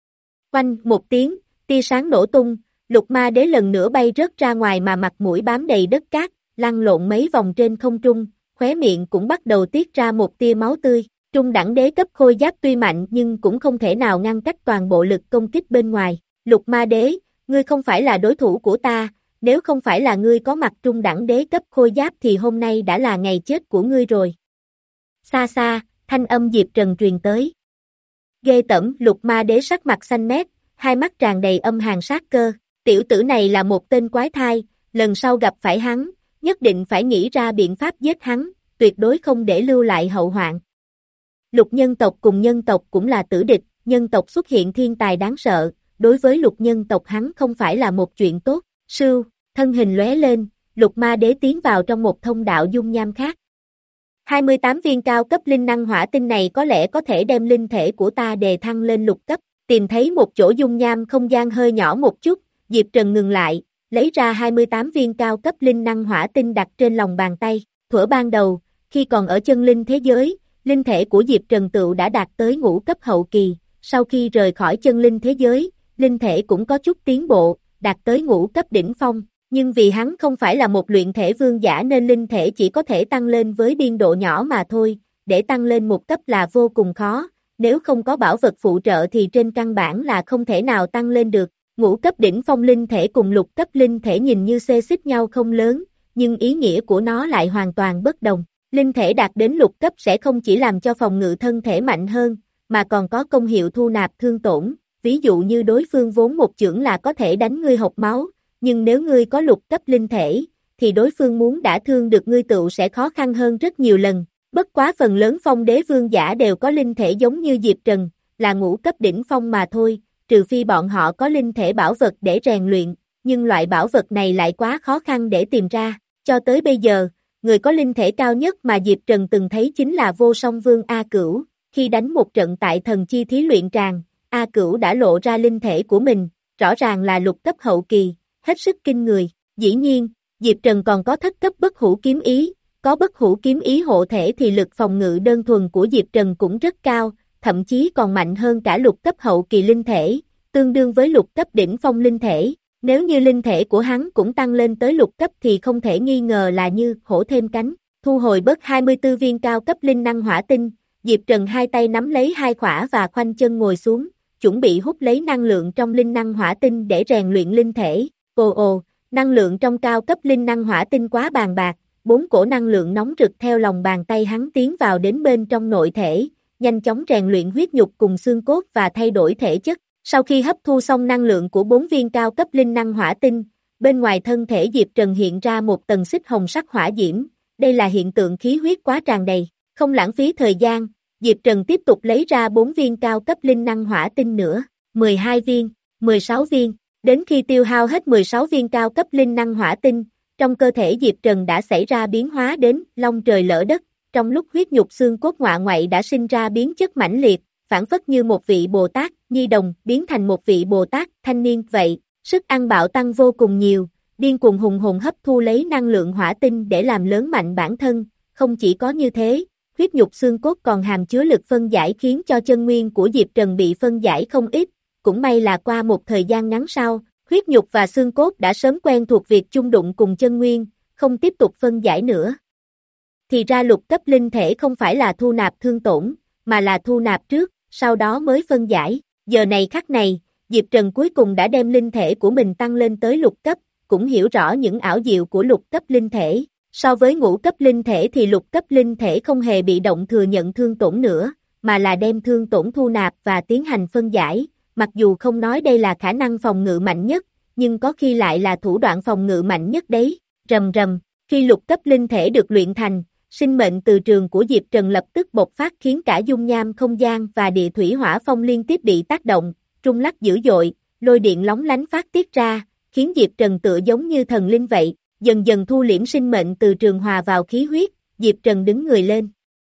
Oanh một tiếng, tia sáng nổ tung, lục ma đế lần nữa bay rớt ra ngoài mà mặt mũi bám đầy đất cát, lăn lộn mấy vòng trên không trung, khóe miệng cũng bắt đầu tiết ra một tia máu tươi. Trung đẳng đế cấp khôi giáp tuy mạnh nhưng cũng không thể nào ngăn cách toàn bộ lực công kích bên ngoài. Lục ma đế, ngươi không phải là đối thủ của ta, nếu không phải là ngươi có mặt trung đẳng đế cấp khôi giáp thì hôm nay đã là ngày chết của ngươi rồi. Xa xa, thanh âm Diệp Trần truyền tới. Ghê tởm, lục ma đế sắc mặt xanh mét, hai mắt tràn đầy âm hàn sát cơ, tiểu tử này là một tên quái thai, lần sau gặp phải hắn, nhất định phải nghĩ ra biện pháp giết hắn, tuyệt đối không để lưu lại hậu hoạn. Lục nhân tộc cùng nhân tộc cũng là tử địch, nhân tộc xuất hiện thiên tài đáng sợ, đối với lục nhân tộc hắn không phải là một chuyện tốt, sưu, thân hình lóe lên, lục ma đế tiến vào trong một thông đạo dung nham khác. hai mươi tám viên cao cấp linh năng hỏa tinh này có lẽ có thể đem linh thể của ta đề thăng lên lục cấp, tìm thấy một chỗ dung nham không gian hơi nhỏ một chút, Diệp Trần ngừng lại, lấy ra hai mươi tám viên cao cấp linh năng hỏa tinh đặt trên lòng bàn tay, thuở ban đầu, khi còn ở chân linh thế giới, linh thể của Diệp Trần tựu đã đạt tới ngũ cấp hậu kỳ, sau khi rời khỏi chân linh thế giới, linh thể cũng có chút tiến bộ, đạt tới ngũ cấp đỉnh phong. Nhưng vì hắn không phải là một luyện thể vương giả nên linh thể chỉ có thể tăng lên với biên độ nhỏ mà thôi, để tăng lên một cấp là vô cùng khó, nếu không có bảo vật phụ trợ thì trên căn bản là không thể nào tăng lên được. Ngũ cấp đỉnh phong linh thể cùng lục cấp linh thể nhìn như xê xích nhau không lớn, nhưng ý nghĩa của nó lại hoàn toàn bất đồng. Linh thể đạt đến lục cấp sẽ không chỉ làm cho phòng ngự thân thể mạnh hơn, mà còn có công hiệu thu nạp thương tổn, ví dụ như đối phương vốn một chưởng là có thể đánh ngươi hộc máu. Nhưng nếu ngươi có lục cấp linh thể, thì đối phương muốn đả thương được ngươi tựu sẽ khó khăn hơn rất nhiều lần. Bất quá phần lớn phong đế vương giả đều có linh thể giống như Diệp Trần, là ngũ cấp đỉnh phong mà thôi, trừ phi bọn họ có linh thể bảo vật để rèn luyện, nhưng loại bảo vật này lại quá khó khăn để tìm ra. Cho tới bây giờ, người có linh thể cao nhất mà Diệp Trần từng thấy chính là Vô Song Vương A Cửu, khi đánh một trận tại thần chi thí luyện tràng, A Cửu đã lộ ra linh thể của mình, rõ ràng là lục cấp hậu kỳ. Hết sức kinh người, dĩ nhiên, Diệp Trần còn có thất cấp bất hủ kiếm ý, có bất hủ kiếm ý hộ thể thì lực phòng ngự đơn thuần của Diệp Trần cũng rất cao, thậm chí còn mạnh hơn cả lục cấp hậu kỳ linh thể, tương đương với lục cấp đỉnh phong linh thể. Nếu như linh thể của hắn cũng tăng lên tới lục cấp thì không thể nghi ngờ là như hổ thêm cánh. Thu hồi bớt hai mươi tư viên cao cấp linh năng hỏa tinh, Diệp Trần hai tay nắm lấy hai khỏa và khoanh chân ngồi xuống, chuẩn bị hút lấy năng lượng trong linh năng hỏa tinh để rèn luyện linh thể. Ồ ồ, năng lượng trong cao cấp linh năng hỏa tinh quá bàn bạc, bốn cổ năng lượng nóng rực theo lòng bàn tay hắn tiến vào đến bên trong nội thể, nhanh chóng rèn luyện huyết nhục cùng xương cốt và thay đổi thể chất. Sau khi hấp thu xong năng lượng của bốn viên cao cấp linh năng hỏa tinh, bên ngoài thân thể Diệp Trần hiện ra một tầng xích hồng sắc hỏa diễm, đây là hiện tượng khí huyết quá tràn đầy. Không lãng phí thời gian, Diệp Trần tiếp tục lấy ra bốn viên cao cấp linh năng hỏa tinh nữa, mười hai viên, mười sáu viên, đến khi tiêu hao hết mười sáu viên cao cấp linh năng hỏa tinh, trong cơ thể Diệp Trần đã xảy ra biến hóa đến long trời lỡ đất, trong lúc huyết nhục xương cốt ngoạ ngoại đã sinh ra biến chất mãnh liệt, phản phất như một vị Bồ Tát Nhi đồng biến thành một vị Bồ Tát thanh niên vậy, sức ăn bạo tăng vô cùng nhiều, điên cuồng hùng hồn hấp thu lấy năng lượng hỏa tinh để làm lớn mạnh bản thân, không chỉ có như thế, huyết nhục xương cốt còn hàm chứa lực phân giải khiến cho chân nguyên của Diệp Trần bị phân giải không ít, cũng may là qua một thời gian ngắn sau, huyết nhục và xương cốt đã sớm quen thuộc việc chung đụng cùng chân nguyên, không tiếp tục phân giải nữa. Thì ra lục cấp linh thể không phải là thu nạp thương tổn, mà là thu nạp trước, sau đó mới phân giải. Giờ này khắc này, Diệp Trần cuối cùng đã đem linh thể của mình tăng lên tới lục cấp, cũng hiểu rõ những ảo diệu của lục cấp linh thể. So với ngũ cấp linh thể thì lục cấp linh thể không hề bị động thừa nhận thương tổn nữa, mà là đem thương tổn thu nạp và tiến hành phân giải. Mặc dù không nói đây là khả năng phòng ngự mạnh nhất, nhưng có khi lại là thủ đoạn phòng ngự mạnh nhất đấy. Rầm rầm, khi lục cấp linh thể được luyện thành, sinh mệnh từ trường của Diệp Trần lập tức bộc phát khiến cả dung nham không gian và địa thủy hỏa phong liên tiếp bị tác động, rung lắc dữ dội, lôi điện lóng lánh phát tiết ra, khiến Diệp Trần tựa giống như thần linh vậy, dần dần thu liễm sinh mệnh từ trường hòa vào khí huyết, Diệp Trần đứng người lên.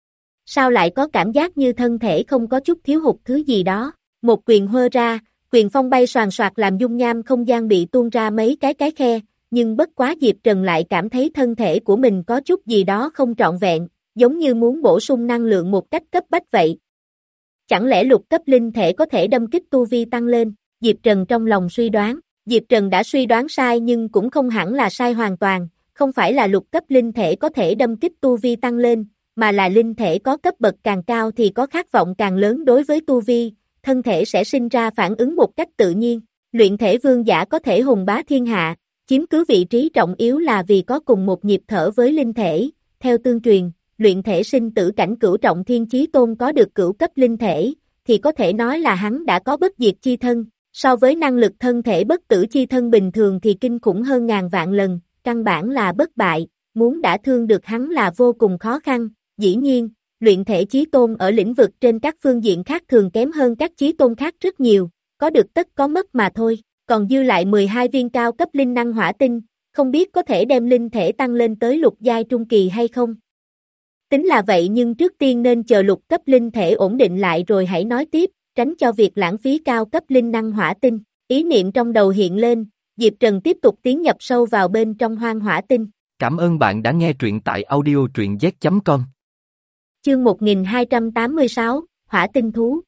Sao lại có cảm giác như thân thể không có chút thiếu hụt thứ gì đó, một quyền hơ ra, quyền phong bay xoàn xoạc làm dung nham không gian bị tuôn ra mấy cái cái khe, nhưng bất quá Diệp Trần lại cảm thấy thân thể của mình có chút gì đó không trọn vẹn, giống như muốn bổ sung năng lượng một cách cấp bách vậy. Chẳng lẽ lục cấp linh thể có thể đâm kích tu vi tăng lên, Diệp Trần trong lòng suy đoán, Diệp Trần đã suy đoán sai nhưng cũng không hẳn là sai hoàn toàn, không phải là lục cấp linh thể có thể đâm kích tu vi tăng lên, mà là linh thể có cấp bậc càng cao thì có khát vọng càng lớn đối với tu vi, thân thể sẽ sinh ra phản ứng một cách tự nhiên, luyện thể vương giả có thể hùng bá thiên hạ, chiếm cứ vị trí trọng yếu là vì có cùng một nhịp thở với linh thể, theo tương truyền, luyện thể sinh tử cảnh cửu trọng thiên chí tôn có được cửu cấp linh thể, thì có thể nói là hắn đã có bất diệt chi thân, so với năng lực thân thể bất tử chi thân bình thường thì kinh khủng hơn ngàn vạn lần, căn bản là bất bại, muốn đả thương được hắn là vô cùng khó khăn, dĩ nhiên, luyện thể chí tôn ở lĩnh vực trên các phương diện khác thường kém hơn các chí tôn khác rất nhiều, có được tất có mất mà thôi. Còn dư lại mười hai viên cao cấp linh năng hỏa tinh, không biết có thể đem linh thể tăng lên tới lục giai trung kỳ hay không. Tính là vậy nhưng trước tiên nên chờ lục cấp linh thể ổn định lại rồi hãy nói tiếp, tránh cho việc lãng phí cao cấp linh năng hỏa tinh. Ý niệm trong đầu hiện lên, Diệp Trần tiếp tục tiến nhập sâu vào bên trong hoang hỏa tinh. Cảm ơn bạn đã nghe truyện tại audio truyện z chấm com. Chương một nghìn hai trăm tám mươi sáu, Hỏa tinh thú.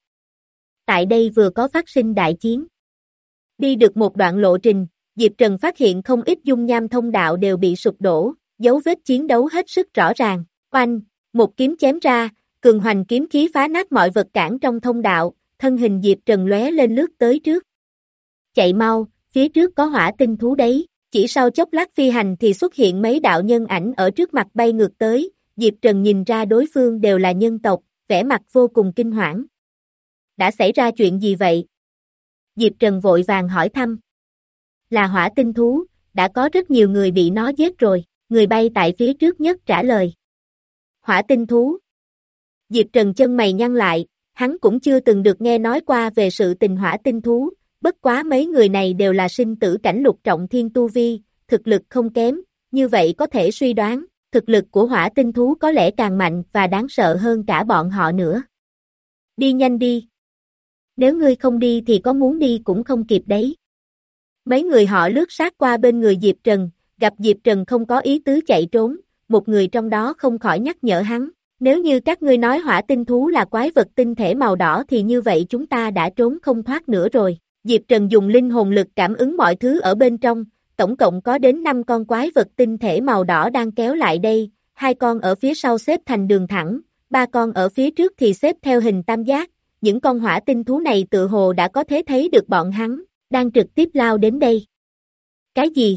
Tại đây vừa có phát sinh đại chiến. Đi được một đoạn lộ trình, Diệp Trần phát hiện không ít dung nham thông đạo đều bị sụp đổ, dấu vết chiến đấu hết sức rõ ràng. Oanh, một kiếm chém ra, cường hoành kiếm khí phá nát mọi vật cản trong thông đạo, thân hình Diệp Trần lóe lên lướt tới trước. Chạy mau, phía trước có hỏa tinh thú đấy, chỉ sau chốc lát phi hành thì xuất hiện mấy đạo nhân ảnh ở trước mặt bay ngược tới, Diệp Trần nhìn ra đối phương đều là nhân tộc, vẻ mặt vô cùng kinh hoảng. Đã xảy ra chuyện gì vậy? Diệp Trần vội vàng hỏi thăm. Là hỏa tinh thú, đã có rất nhiều người bị nó giết rồi, người bay tại phía trước nhất trả lời. Hỏa tinh thú. Diệp Trần chân mày nhăn lại, hắn cũng chưa từng được nghe nói qua về sự tình hỏa tinh thú, bất quá mấy người này đều là sinh tử cảnh lục trọng thiên tu vi, thực lực không kém, như vậy có thể suy đoán, thực lực của hỏa tinh thú có lẽ càng mạnh và đáng sợ hơn cả bọn họ nữa. Đi nhanh đi. Nếu ngươi không đi thì có muốn đi cũng không kịp đấy. Mấy người họ lướt sát qua bên người Diệp Trần, gặp Diệp Trần không có ý tứ chạy trốn, một người trong đó không khỏi nhắc nhở hắn, Nếu như các ngươi nói hỏa tinh thú là quái vật tinh thể màu đỏ thì như vậy chúng ta đã trốn không thoát nữa rồi. Diệp Trần dùng linh hồn lực cảm ứng mọi thứ ở bên trong, tổng cộng có đến năm con quái vật tinh thể màu đỏ đang kéo lại đây, hai con ở phía sau xếp thành đường thẳng, ba con ở phía trước thì xếp theo hình tam giác, những con hỏa tinh thú này tự hồ đã có thể thấy được bọn hắn, đang trực tiếp lao đến đây. Cái gì?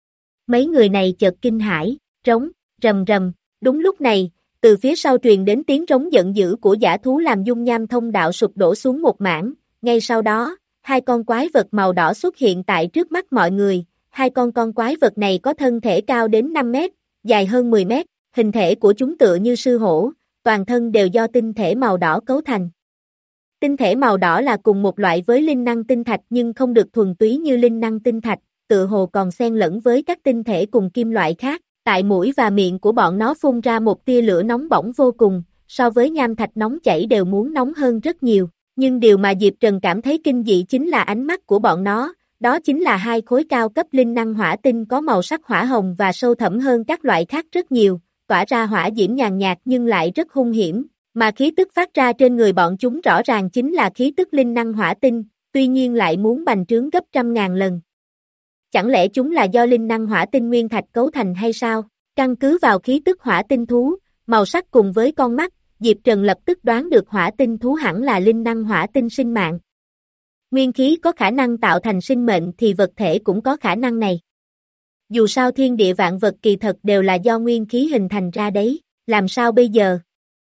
Mấy người này chợt kinh hãi, trống, rầm rầm, đúng lúc này, từ phía sau truyền đến tiếng trống giận dữ của dã thú làm dung nham thông đạo sụp đổ xuống một mảng, ngay sau đó, hai con quái vật màu đỏ xuất hiện tại trước mắt mọi người, hai con con quái vật này có thân thể cao đến năm mét, dài hơn mười mét, hình thể của chúng tựa như sư hổ, toàn thân đều do tinh thể màu đỏ cấu thành. Tinh thể màu đỏ là cùng một loại với linh năng tinh thạch nhưng không được thuần túy như linh năng tinh thạch, tự hồ còn xen lẫn với các tinh thể cùng kim loại khác, tại mũi và miệng của bọn nó phun ra một tia lửa nóng bỏng vô cùng, so với nham thạch nóng chảy đều muốn nóng hơn rất nhiều, nhưng điều mà Diệp Trần cảm thấy kinh dị chính là ánh mắt của bọn nó, đó chính là hai khối cao cấp linh năng hỏa tinh có màu sắc hỏa hồng và sâu thẳm hơn các loại khác rất nhiều, tỏa ra hỏa diễm nhàn nhạt nhưng lại rất hung hiểm, mà khí tức phát ra trên người bọn chúng rõ ràng chính là khí tức linh năng hỏa tinh, tuy nhiên lại muốn bành trướng gấp trăm ngàn lần. Chẳng lẽ chúng là do linh năng hỏa tinh nguyên thạch cấu thành hay sao? Căn cứ vào khí tức hỏa tinh thú, màu sắc cùng với con mắt, Diệp Trần lập tức đoán được hỏa tinh thú hẳn là linh năng hỏa tinh sinh mạng. Nguyên khí có khả năng tạo thành sinh mệnh thì vật thể cũng có khả năng này. Dù sao thiên địa vạn vật kỳ thật đều là do nguyên khí hình thành ra đấy, làm sao bây giờ?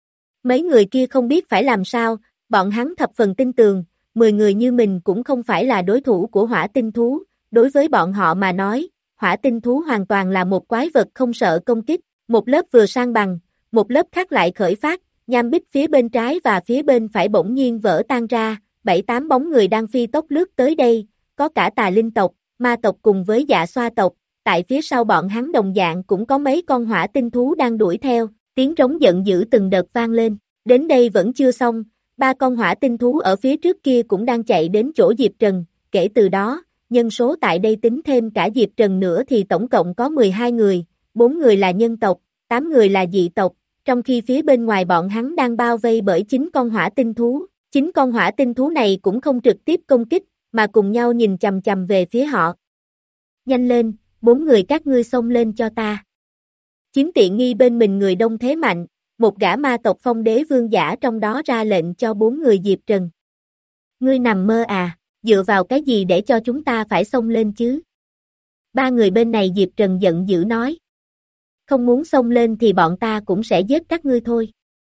Mấy người kia không biết phải làm sao, bọn hắn thập phần tin tường, mười người như mình cũng không phải là đối thủ của hỏa tinh thú, đối với bọn họ mà nói, hỏa tinh thú hoàn toàn là một quái vật không sợ công kích, một lớp vừa sang bằng, một lớp khác lại khởi phát, nham bích phía bên trái và phía bên phải bỗng nhiên vỡ tan ra, bảy tám bóng người đang phi tốc lướt tới đây, có cả tà linh tộc, ma tộc cùng với dạ xoa tộc, tại phía sau bọn hắn đồng dạng cũng có mấy con hỏa tinh thú đang đuổi theo, tiếng trống giận dữ từng đợt vang lên, đến đây vẫn chưa xong, ba con hỏa tinh thú ở phía trước kia cũng đang chạy đến chỗ Diệp Trần, kể từ đó, nhân số tại đây tính thêm cả Diệp Trần nữa thì tổng cộng có mười hai người, bốn người là nhân tộc, tám người là dị tộc, trong khi phía bên ngoài bọn hắn đang bao vây bởi chín con hỏa tinh thú, chín con hỏa tinh thú này cũng không trực tiếp công kích, mà cùng nhau nhìn chằm chằm về phía họ. Nhanh lên, bốn người các ngươi xông lên cho ta. Chiếm tiện nghi bên mình người đông thế mạnh, một gã ma tộc phong đế vương giả trong đó ra lệnh cho bốn người Diệp Trần. Ngươi nằm mơ à, dựa vào cái gì để cho chúng ta phải xông lên chứ? Ba người bên này Diệp Trần giận dữ nói. Không muốn xông lên thì bọn ta cũng sẽ giết các ngươi thôi.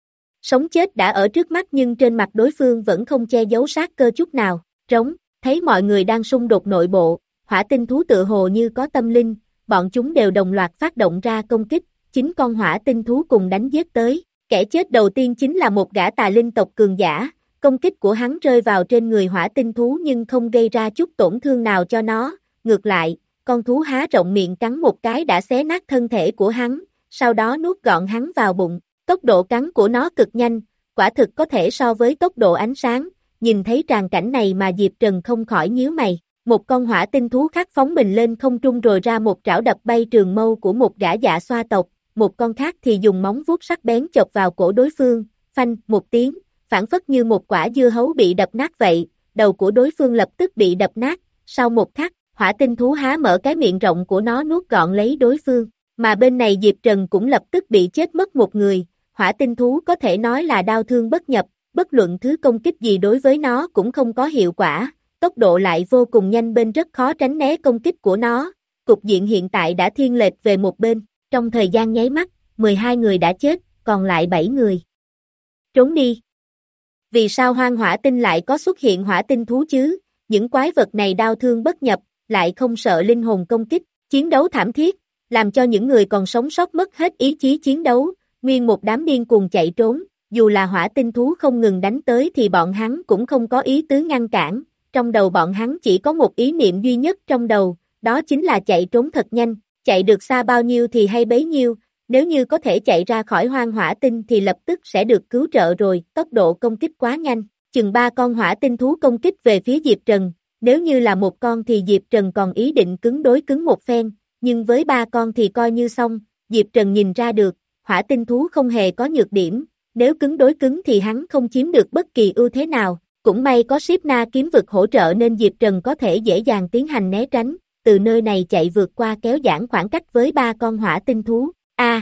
Sống chết đã ở trước mắt nhưng trên mặt đối phương vẫn không che giấu sát cơ chút nào, trống, thấy mọi người đang xung đột nội bộ, hỏa tinh thú tự hồ như có tâm linh, bọn chúng đều đồng loạt phát động ra công kích, chính con hỏa tinh thú cùng đánh giết tới, kẻ chết đầu tiên chính là một gã tà linh tộc cường giả, công kích của hắn rơi vào trên người hỏa tinh thú nhưng không gây ra chút tổn thương nào cho nó, ngược lại, con thú há rộng miệng cắn một cái đã xé nát thân thể của hắn, sau đó nuốt gọn hắn vào bụng, tốc độ cắn của nó cực nhanh, quả thực có thể so với tốc độ ánh sáng, nhìn thấy tràng cảnh này mà Diệp Trần không khỏi nhíu mày, một con hỏa tinh thú khác phóng mình lên không trung rồi ra một trảo đập bay trường mâu của một gã dạ xoa tộc, một con khác thì dùng móng vuốt sắc bén chọc vào cổ đối phương, phanh, một tiếng, phản phất như một quả dưa hấu bị đập nát vậy, đầu của đối phương lập tức bị đập nát, sau một khắc, hỏa tinh thú há mở cái miệng rộng của nó nuốt gọn lấy đối phương, mà bên này Diệp Trần cũng lập tức bị chết mất một người, hỏa tinh thú có thể nói là đau thương bất nhập, bất luận thứ công kích gì đối với nó cũng không có hiệu quả, tốc độ lại vô cùng nhanh bên rất khó tránh né công kích của nó, cục diện hiện tại đã thiên lệch về một bên, trong thời gian nháy mắt, mười hai người đã chết, còn lại bảy người. Trốn đi! Vì sao hoang hỏa tinh lại có xuất hiện hỏa tinh thú chứ, những quái vật này đau thương bất nhập, lại không sợ linh hồn công kích, chiến đấu thảm thiết, làm cho những người còn sống sót mất hết ý chí chiến đấu, nguyên một đám điên cuồng chạy trốn, dù là hỏa tinh thú không ngừng đánh tới thì bọn hắn cũng không có ý tứ ngăn cản, trong đầu bọn hắn chỉ có một ý niệm duy nhất trong đầu, đó chính là chạy trốn thật nhanh, chạy được xa bao nhiêu thì hay bấy nhiêu, nếu như có thể chạy ra khỏi hoang hỏa tinh thì lập tức sẽ được cứu trợ rồi, tốc độ công kích quá nhanh, chừng ba con hỏa tinh thú công kích về phía Diệp Trần, nếu như là một con thì Diệp Trần còn ý định cứng đối cứng một phen, nhưng với ba con thì coi như xong, Diệp Trần nhìn ra được, hỏa tinh thú không hề có nhược điểm, nếu cứng đối cứng thì hắn không chiếm được bất kỳ ưu thế nào, cũng may có Shiếp Na kiếm vực hỗ trợ nên Diệp Trần có thể dễ dàng tiến hành né tránh, từ nơi này chạy vượt qua kéo giãn khoảng cách với ba con hỏa tinh thú. A.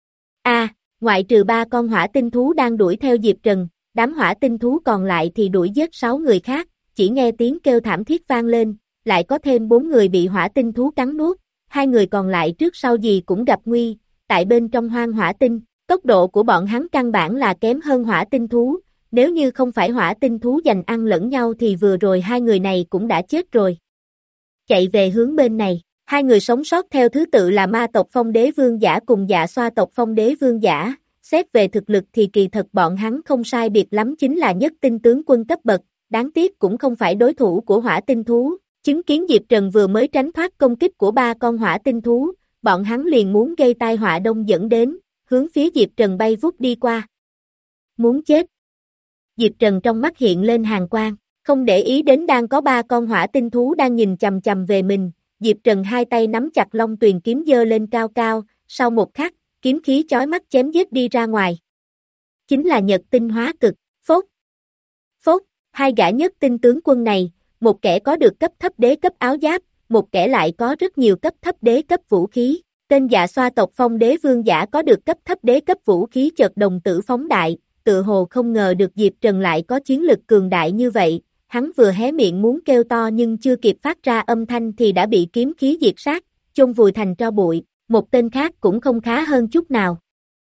A, ngoại trừ ba con hỏa tinh thú đang đuổi theo Diệp Trần, đám hỏa tinh thú còn lại thì đuổi giết sáu người khác, chỉ nghe tiếng kêu thảm thiết vang lên, lại có thêm bốn người bị hỏa tinh thú cắn nuốt, hai người còn lại trước sau gì cũng gặp nguy, tại bên trong hoang hỏa tinh, tốc độ của bọn hắn căn bản là kém hơn hỏa tinh thú, nếu như không phải hỏa tinh thú giành ăn lẫn nhau thì vừa rồi hai người này cũng đã chết rồi. Chạy về hướng bên này, hai người sống sót theo thứ tự là ma tộc Phong Đế Vương Giả cùng Dạ Xoa tộc Phong Đế Vương Giả, xét về thực lực thì kỳ thật bọn hắn không sai biệt lắm chính là nhất tinh tướng quân cấp bậc, đáng tiếc cũng không phải đối thủ của hỏa tinh thú, chứng kiến Diệp Trần vừa mới tránh thoát công kích của ba con hỏa tinh thú, bọn hắn liền muốn gây tai họa đông dẫn đến, hướng phía Diệp Trần bay vút đi qua. Muốn chết. Diệp Trần trong mắt hiện lên hàn quang, không để ý đến đang có ba con hỏa tinh thú đang nhìn chằm chằm về mình, Diệp Trần hai tay nắm chặt Long Tuyền kiếm giơ lên cao cao, sau một khắc, kiếm khí chói mắt chém giết đi ra ngoài. Chính là Nhật tinh hóa cực, phốt. Phốt, hai gã nhất tinh tướng quân này, một kẻ có được cấp thấp đế cấp áo giáp, một kẻ lại có rất nhiều cấp thấp đế cấp vũ khí. Tên Dạ Xoa tộc Phong Đế Vương Giả có được cấp thấp đế cấp vũ khí chợt đồng tử phóng đại, tự hồ không ngờ được Diệp Trần lại có chiến lực cường đại như vậy, hắn vừa hé miệng muốn kêu to nhưng chưa kịp phát ra âm thanh thì đã bị kiếm khí diệt sát, chôn vùi thành tro bụi, một tên khác cũng không khá hơn chút nào.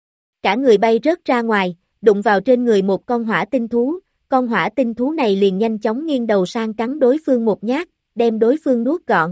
Cả người bay rớt ra ngoài, đụng vào trên người một con hỏa tinh thú, con hỏa tinh thú này liền nhanh chóng nghiêng đầu sang cắn đối phương một nhát, đem đối phương nuốt gọn.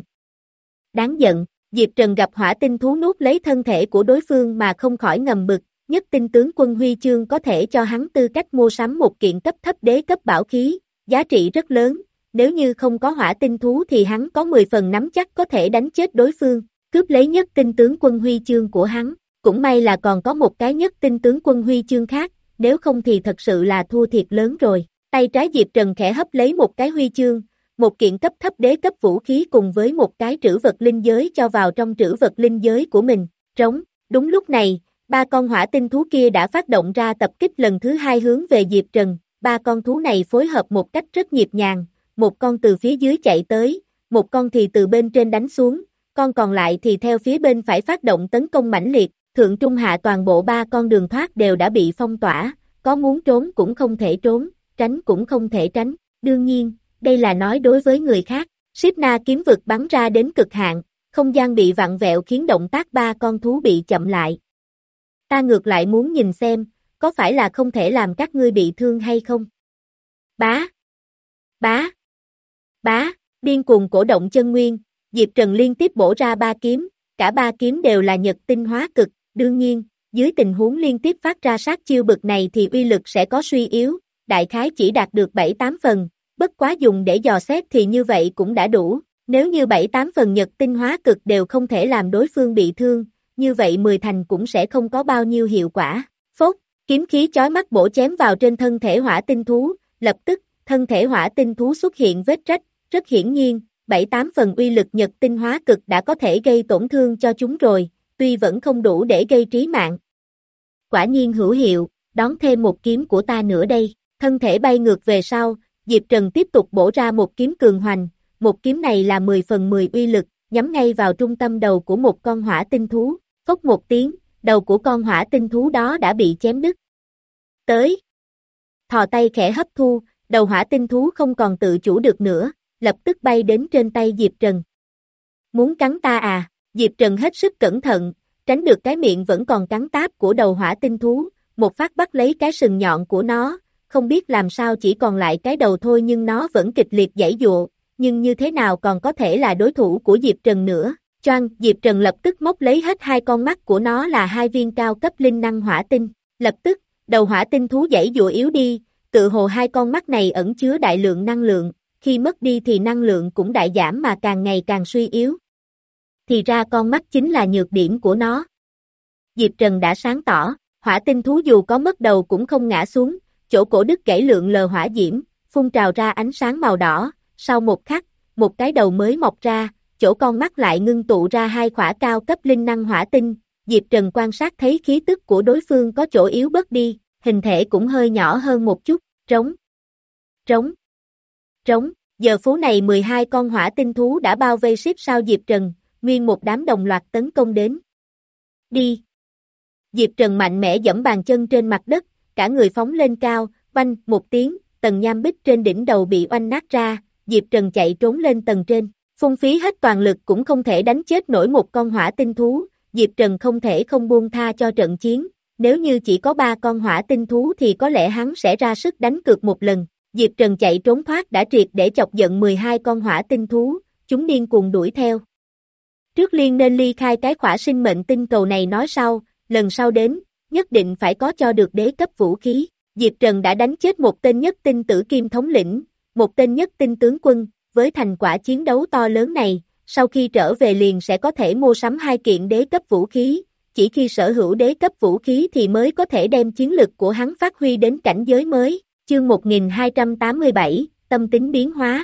Đáng giận, Diệp Trần gặp hỏa tinh thú nuốt lấy thân thể của đối phương mà không khỏi ngầm bực, nhất tinh tướng quân huy chương có thể cho hắn tư cách mua sắm một kiện cấp thấp đế cấp bảo khí, giá trị rất lớn, nếu như không có hỏa tinh thú thì hắn có mười phần nắm chắc có thể đánh chết đối phương, cướp lấy nhất tinh tướng quân huy chương của hắn, cũng may là còn có một cái nhất tinh tướng quân huy chương khác, nếu không thì thật sự là thua thiệt lớn rồi. Tay trái Diệp Trần khẽ hấp lấy một cái huy chương, một kiện cấp thấp đế cấp vũ khí cùng với một cái trữ vật linh giới cho vào trong trữ vật linh giới của mình, trống. Đúng lúc này, ba con hỏa tinh thú kia đã phát động ra tập kích lần thứ hai hướng về Diệp Trần, ba con thú này phối hợp một cách rất nhịp nhàng, một con từ phía dưới chạy tới, một con thì từ bên trên đánh xuống, con còn lại thì theo phía bên phải phát động tấn công mãnh liệt, thượng trung hạ toàn bộ ba con đường thoát đều đã bị phong tỏa, có muốn trốn cũng không thể trốn, tránh cũng không thể tránh, đương nhiên, đây là nói đối với người khác, Shiếp Na kiếm vực bắn ra đến cực hạn, không gian bị vặn vẹo khiến động tác ba con thú bị chậm lại. Ta ngược lại muốn nhìn xem, có phải là không thể làm các ngươi bị thương hay không? Bá! Bá! Bá! Điên cuồng cổ động chân nguyên, Diệp Trần liên tiếp bổ ra ba kiếm, cả ba kiếm đều là nhật tinh hóa cực, đương nhiên, dưới tình huống liên tiếp phát ra sát chiêu bực này thì uy lực sẽ có suy yếu, đại khái chỉ đạt được bảy tám phần, bất quá dùng để dò xét thì như vậy cũng đã đủ, nếu như bảy tám phần nhật tinh hóa cực đều không thể làm đối phương bị thương, như vậy mười thành cũng sẽ không có bao nhiêu hiệu quả. Phốt, kiếm khí chói mắt bổ chém vào trên thân thể hỏa tinh thú, lập tức, thân thể hỏa tinh thú xuất hiện vết rách, rất hiển nhiên, bảy tám phần uy lực nhật tinh hóa cực đã có thể gây tổn thương cho chúng rồi, tuy vẫn không đủ để gây trí mạng. Quả nhiên hữu hiệu, đón thêm một kiếm của ta nữa đây, thân thể bay ngược về sau, Diệp Trần tiếp tục bổ ra một kiếm cường hoành, một kiếm này là mười phần mười uy lực, nhắm ngay vào trung tâm đầu của một con hỏa tinh thú, phốc một tiếng, đầu của con hỏa tinh thú đó đã bị chém đứt. Tới! Thò tay khẽ hấp thu, đầu hỏa tinh thú không còn tự chủ được nữa, lập tức bay đến trên tay Diệp Trần. Muốn cắn ta à? Diệp Trần hết sức cẩn thận, tránh được cái miệng vẫn còn cắn táp của đầu hỏa tinh thú, một phát bắt lấy cái sừng nhọn của nó, không biết làm sao chỉ còn lại cái đầu thôi nhưng nó vẫn kịch liệt giãy giụa, nhưng như thế nào còn có thể là đối thủ của Diệp Trần nữa. Choang, Diệp Trần lập tức móc lấy hết hai con mắt của nó là hai viên cao cấp linh năng hỏa tinh, lập tức, đầu hỏa tinh thú giãy giụa yếu đi, tự hồ hai con mắt này ẩn chứa đại lượng năng lượng, khi mất đi thì năng lượng cũng đại giảm mà càng ngày càng suy yếu. Thì ra con mắt chính là nhược điểm của nó. Diệp Trần đã sáng tỏ, hỏa tinh thú dù có mất đầu cũng không ngã xuống, chỗ cổ đứt gãy lượng lờ hỏa diễm, phun trào ra ánh sáng màu đỏ, sau một khắc, một cái đầu mới mọc ra, chỗ con mắt lại ngưng tụ ra hai khỏa cao cấp linh năng hỏa tinh, Diệp Trần quan sát thấy khí tức của đối phương có chỗ yếu bớt đi, hình thể cũng hơi nhỏ hơn một chút, trống, trống, trống, giờ phút này mười hai con hỏa tinh thú đã bao vây xếp sau Diệp Trần, nguyên một đám đồng loạt tấn công đến. Đi! Diệp Trần mạnh mẽ giẫm bàn chân trên mặt đất, cả người phóng lên cao, oanh một tiếng, tầng nham bích trên đỉnh đầu bị oanh nát ra, Diệp Trần chạy trốn lên tầng trên, phung phí hết toàn lực cũng không thể đánh chết nổi một con hỏa tinh thú, Diệp Trần không thể không buông tha cho trận chiến, nếu như chỉ có ba con hỏa tinh thú thì có lẽ hắn sẽ ra sức đánh cược một lần, Diệp Trần chạy trốn thoát đã triệt để chọc giận mười hai con hỏa tinh thú, chúng điên cuồng đuổi theo. Trước Liên nên ly khai cái khỏa sinh mệnh tinh cầu này nói sau, lần sau đến, nhất định phải có cho được đế cấp vũ khí. Diệp Trần đã đánh chết một tên nhất tinh tử kim thống lĩnh, một tên nhất tinh tướng quân, với thành quả chiến đấu to lớn này, sau khi trở về liền sẽ có thể mua sắm hai kiện đế cấp vũ khí, chỉ khi sở hữu đế cấp vũ khí thì mới có thể đem chiến lực của hắn phát huy đến cảnh giới mới. Chương một nghìn hai trăm tám mươi bảy, tâm tính biến hóa.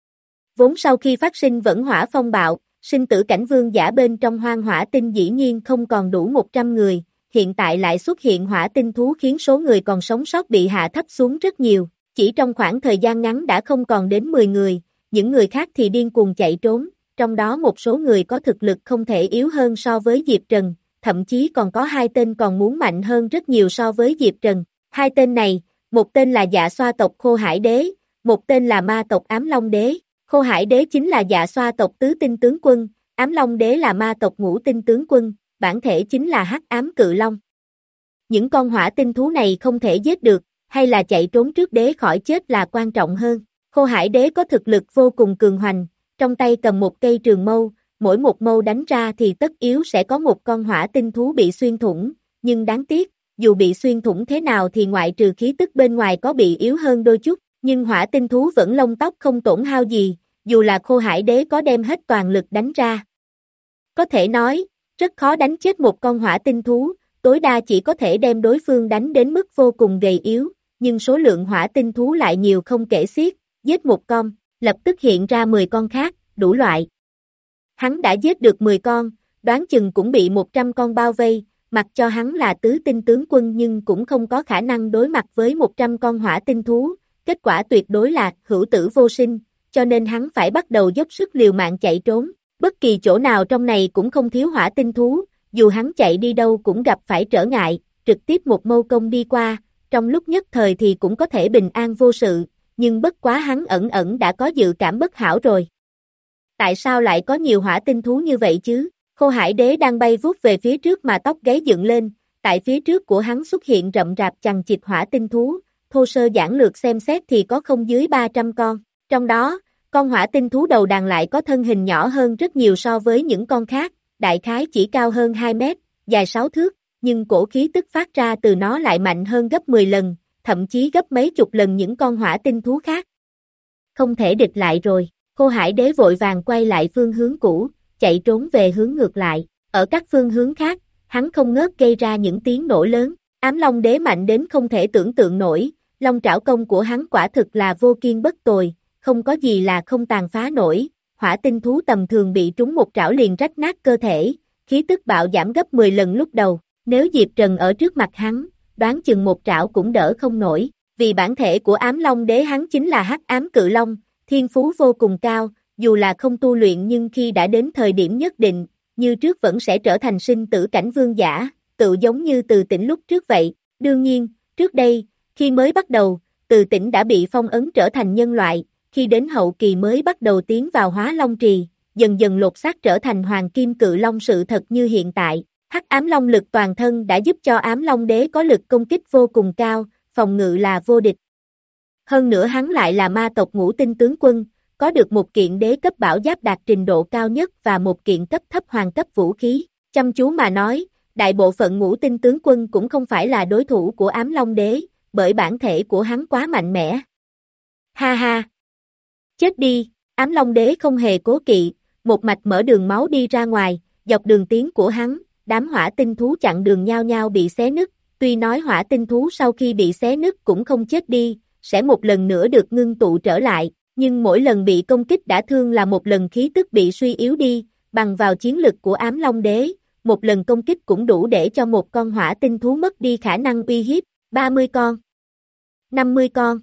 Vốn sau khi phát sinh vẫn hỏa phong bạo, sinh tử cảnh vương giả bên trong hoang hỏa tinh dĩ nhiên không còn đủ một trăm người, hiện tại lại xuất hiện hỏa tinh thú khiến số người còn sống sót bị hạ thấp xuống rất nhiều, chỉ trong khoảng thời gian ngắn đã không còn đến mười người, những người khác thì điên cuồng chạy trốn, trong đó một số người có thực lực không thể yếu hơn so với Diệp Trần, thậm chí còn có hai tên còn muốn mạnh hơn rất nhiều so với Diệp Trần, hai tên này, một tên là Dạ Xoa tộc Khô Hải Đế, một tên là ma tộc Ám Long Đế. Khô Hải Đế chính là Dạ Xoa tộc tứ tinh tướng quân, Ám Long Đế là ma tộc ngũ tinh tướng quân, bản thể chính là Hắc Ám Cự Long. Những con hỏa tinh thú này không thể giết được, hay là chạy trốn trước đế khỏi chết là quan trọng hơn. Khô Hải Đế có thực lực vô cùng cường hoành, trong tay cầm một cây trường mâu, mỗi một mâu đánh ra thì tất yếu sẽ có một con hỏa tinh thú bị xuyên thủng, nhưng đáng tiếc, dù bị xuyên thủng thế nào thì ngoại trừ khí tức bên ngoài có bị yếu hơn đôi chút, nhưng hỏa tinh thú vẫn lông tóc không tổn hao gì, dù là Khô Hải Đế có đem hết toàn lực đánh ra. Có thể nói, rất khó đánh chết một con hỏa tinh thú, tối đa chỉ có thể đem đối phương đánh đến mức vô cùng gầy yếu, nhưng số lượng hỏa tinh thú lại nhiều không kể xiết, giết một con, lập tức hiện ra mười con khác, đủ loại. Hắn đã giết được mười con, đoán chừng cũng bị một trăm con bao vây, mặc cho hắn là tứ tinh tướng quân nhưng cũng không có khả năng đối mặt với một trăm con hỏa tinh thú, kết quả tuyệt đối là hữu tử vô sinh, cho nên hắn phải bắt đầu dốc sức liều mạng chạy trốn, bất kỳ chỗ nào trong này cũng không thiếu hỏa tinh thú, dù hắn chạy đi đâu cũng gặp phải trở ngại, trực tiếp một mâu công đi qua, trong lúc nhất thời thì cũng có thể bình an vô sự, nhưng bất quá hắn ẩn ẩn đã có dự cảm bất hảo rồi. Tại sao lại có nhiều hỏa tinh thú như vậy chứ? Khô Hải Đế đang bay vút về phía trước mà tóc gáy dựng lên, tại phía trước của hắn xuất hiện rậm rạp chằng chịt hỏa tinh thú, thô sơ giản lược xem xét thì có không dưới ba trăm con, trong đó, con hỏa tinh thú đầu đàn lại có thân hình nhỏ hơn rất nhiều so với những con khác, đại khái chỉ cao hơn hai mét, dài sáu thước, nhưng cổ khí tức phát ra từ nó lại mạnh hơn gấp mười lần, thậm chí gấp mấy chục lần những con hỏa tinh thú khác. Không thể địch lại rồi, Khô Hải Đế vội vàng quay lại phương hướng cũ, chạy trốn về hướng ngược lại, ở các phương hướng khác, hắn không ngớt gây ra những tiếng nổ lớn, Ám Long Đế mạnh đến không thể tưởng tượng nổi, long trảo công của hắn quả thực là vô kiên bất tồi, không có gì là không tàn phá nổi, hỏa tinh thú tầm thường bị trúng một trảo liền rách nát cơ thể, khí tức bạo giảm gấp mười lần lúc đầu, nếu Diệp Trần ở trước mặt hắn, đoán chừng một trảo cũng đỡ không nổi, vì bản thể của Ám Long Đế hắn chính là Hắc Ám Cự Long, thiên phú vô cùng cao, dù là không tu luyện nhưng khi đã đến thời điểm nhất định, như trước vẫn sẽ trở thành sinh tử cảnh vương giả, tự giống như Từ Tĩnh lúc trước vậy, đương nhiên, trước đây, khi mới bắt đầu, Từ Tĩnh đã bị phong ấn trở thành nhân loại, khi đến hậu kỳ mới bắt đầu tiến vào hóa long trì, dần dần lột xác trở thành hoàng kim cự long sự thật như hiện tại. Hắc ám long lực toàn thân đã giúp cho Ám Long Đế có lực công kích vô cùng cao, phòng ngự là vô địch. Hơn nữa hắn lại là ma tộc ngũ tinh tướng quân, có được một kiện đế cấp bảo giáp đạt trình độ cao nhất và một kiện cấp thấp hoàng cấp vũ khí. Chăm chú mà nói, đại bộ phận ngũ tinh tướng quân cũng không phải là đối thủ của Ám Long Đế, bởi bản thể của hắn quá mạnh mẽ. Ha ha! Chết đi! Ám Long Đế không hề cố kỵ, một mạch mở đường máu đi ra ngoài, dọc đường tiến của hắn, đám hỏa tinh thú chặn đường nhao nhao bị xé nứt, tuy nói hỏa tinh thú sau khi bị xé nứt cũng không chết đi, sẽ một lần nữa được ngưng tụ trở lại, nhưng mỗi lần bị công kích đã thương là một lần khí tức bị suy yếu đi, bằng vào chiến lực của Ám Long Đế, một lần công kích cũng đủ để cho một con hỏa tinh thú mất đi khả năng uy hiếp, ba mươi con, năm mươi con,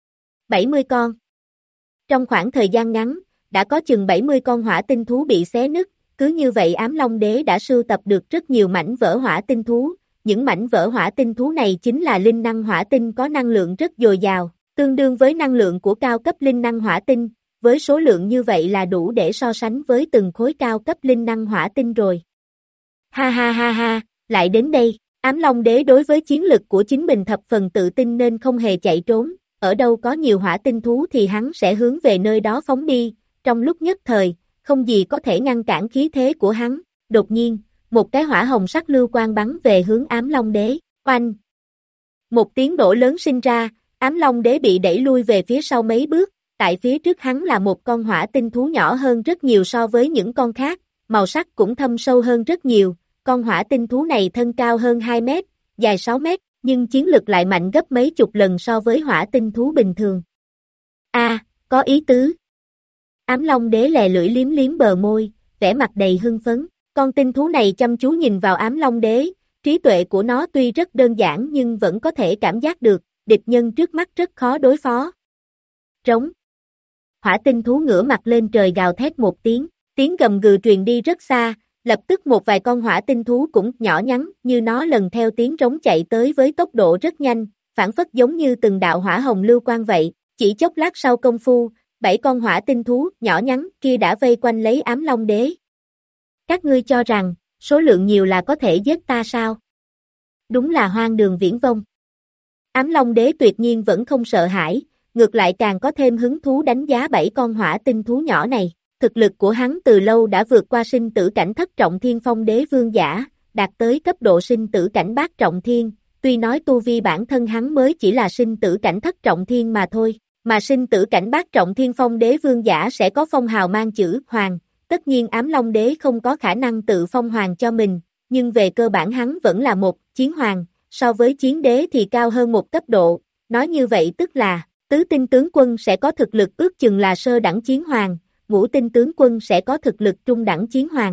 bảy mươi con. Trong khoảng thời gian ngắn, đã có chừng bảy mươi con hỏa tinh thú bị xé nứt, cứ như vậy Ám Long Đế đã sưu tập được rất nhiều mảnh vỡ hỏa tinh thú, những mảnh vỡ hỏa tinh thú này chính là linh năng hỏa tinh có năng lượng rất dồi dào, tương đương với năng lượng của cao cấp linh năng hỏa tinh, với số lượng như vậy là đủ để so sánh với từng khối cao cấp linh năng hỏa tinh rồi. Ha ha ha ha, lại đến đây, Ám Long Đế đối với chiến lực của chính mình thập phần tự tin nên không hề chạy trốn, ở đâu có nhiều hỏa tinh thú thì hắn sẽ hướng về nơi đó phóng đi, trong lúc nhất thời, không gì có thể ngăn cản khí thế của hắn, đột nhiên, một cái hỏa hồng sắc lưu quang bắn về hướng Ám Long Đế, oanh! Một tiếng nổ lớn sinh ra, Ám Long Đế bị đẩy lui về phía sau mấy bước, tại phía trước hắn là một con hỏa tinh thú nhỏ hơn rất nhiều so với những con khác, màu sắc cũng thâm sâu hơn rất nhiều, con hỏa tinh thú này thân cao hơn hai mét, dài sáu mét, nhưng chiến lực lại mạnh gấp mấy chục lần so với hỏa tinh thú bình thường. A, à, có ý tứ. Ám Long Đế lè lưỡi liếm liếm bờ môi, vẻ mặt đầy hưng phấn, con tinh thú này chăm chú nhìn vào Ám Long Đế, trí tuệ của nó tuy rất đơn giản nhưng vẫn có thể cảm giác được, địch nhân trước mắt rất khó đối phó. Trống. Hỏa tinh thú ngửa mặt lên trời gào thét một tiếng, tiếng gầm gừ truyền đi rất xa, lập tức một vài con hỏa tinh thú cũng nhỏ nhắn như nó lần theo tiếng trống chạy tới với tốc độ rất nhanh, phản phất giống như từng đạo hỏa hồng lưu quang vậy, chỉ chốc lát sau công phu, bảy con hỏa tinh thú nhỏ nhắn kia đã vây quanh lấy Ám Long Đế. Các ngươi cho rằng, số lượng nhiều là có thể giết ta sao? Đúng là hoang đường viển vông. Ám Long Đế tuyệt nhiên vẫn không sợ hãi, ngược lại càng có thêm hứng thú đánh giá bảy con hỏa tinh thú nhỏ này. Thực lực của hắn từ lâu đã vượt qua sinh tử cảnh thất trọng thiên phong đế vương giả, đạt tới cấp độ sinh tử cảnh bát trọng thiên, tuy nói tu vi bản thân hắn mới chỉ là sinh tử cảnh thất trọng thiên mà thôi, mà sinh tử cảnh bát trọng thiên phong đế vương giả sẽ có phong hào mang chữ hoàng, tất nhiên Ám Long Đế không có khả năng tự phong hoàng cho mình, nhưng về cơ bản hắn vẫn là một chiến hoàng, so với chiến đế thì cao hơn một cấp độ, nói như vậy tức là, tứ tinh tướng quân sẽ có thực lực ước chừng là sơ đẳng chiến hoàng, ngũ tinh tướng quân sẽ có thực lực trung đẳng chiến hoàng.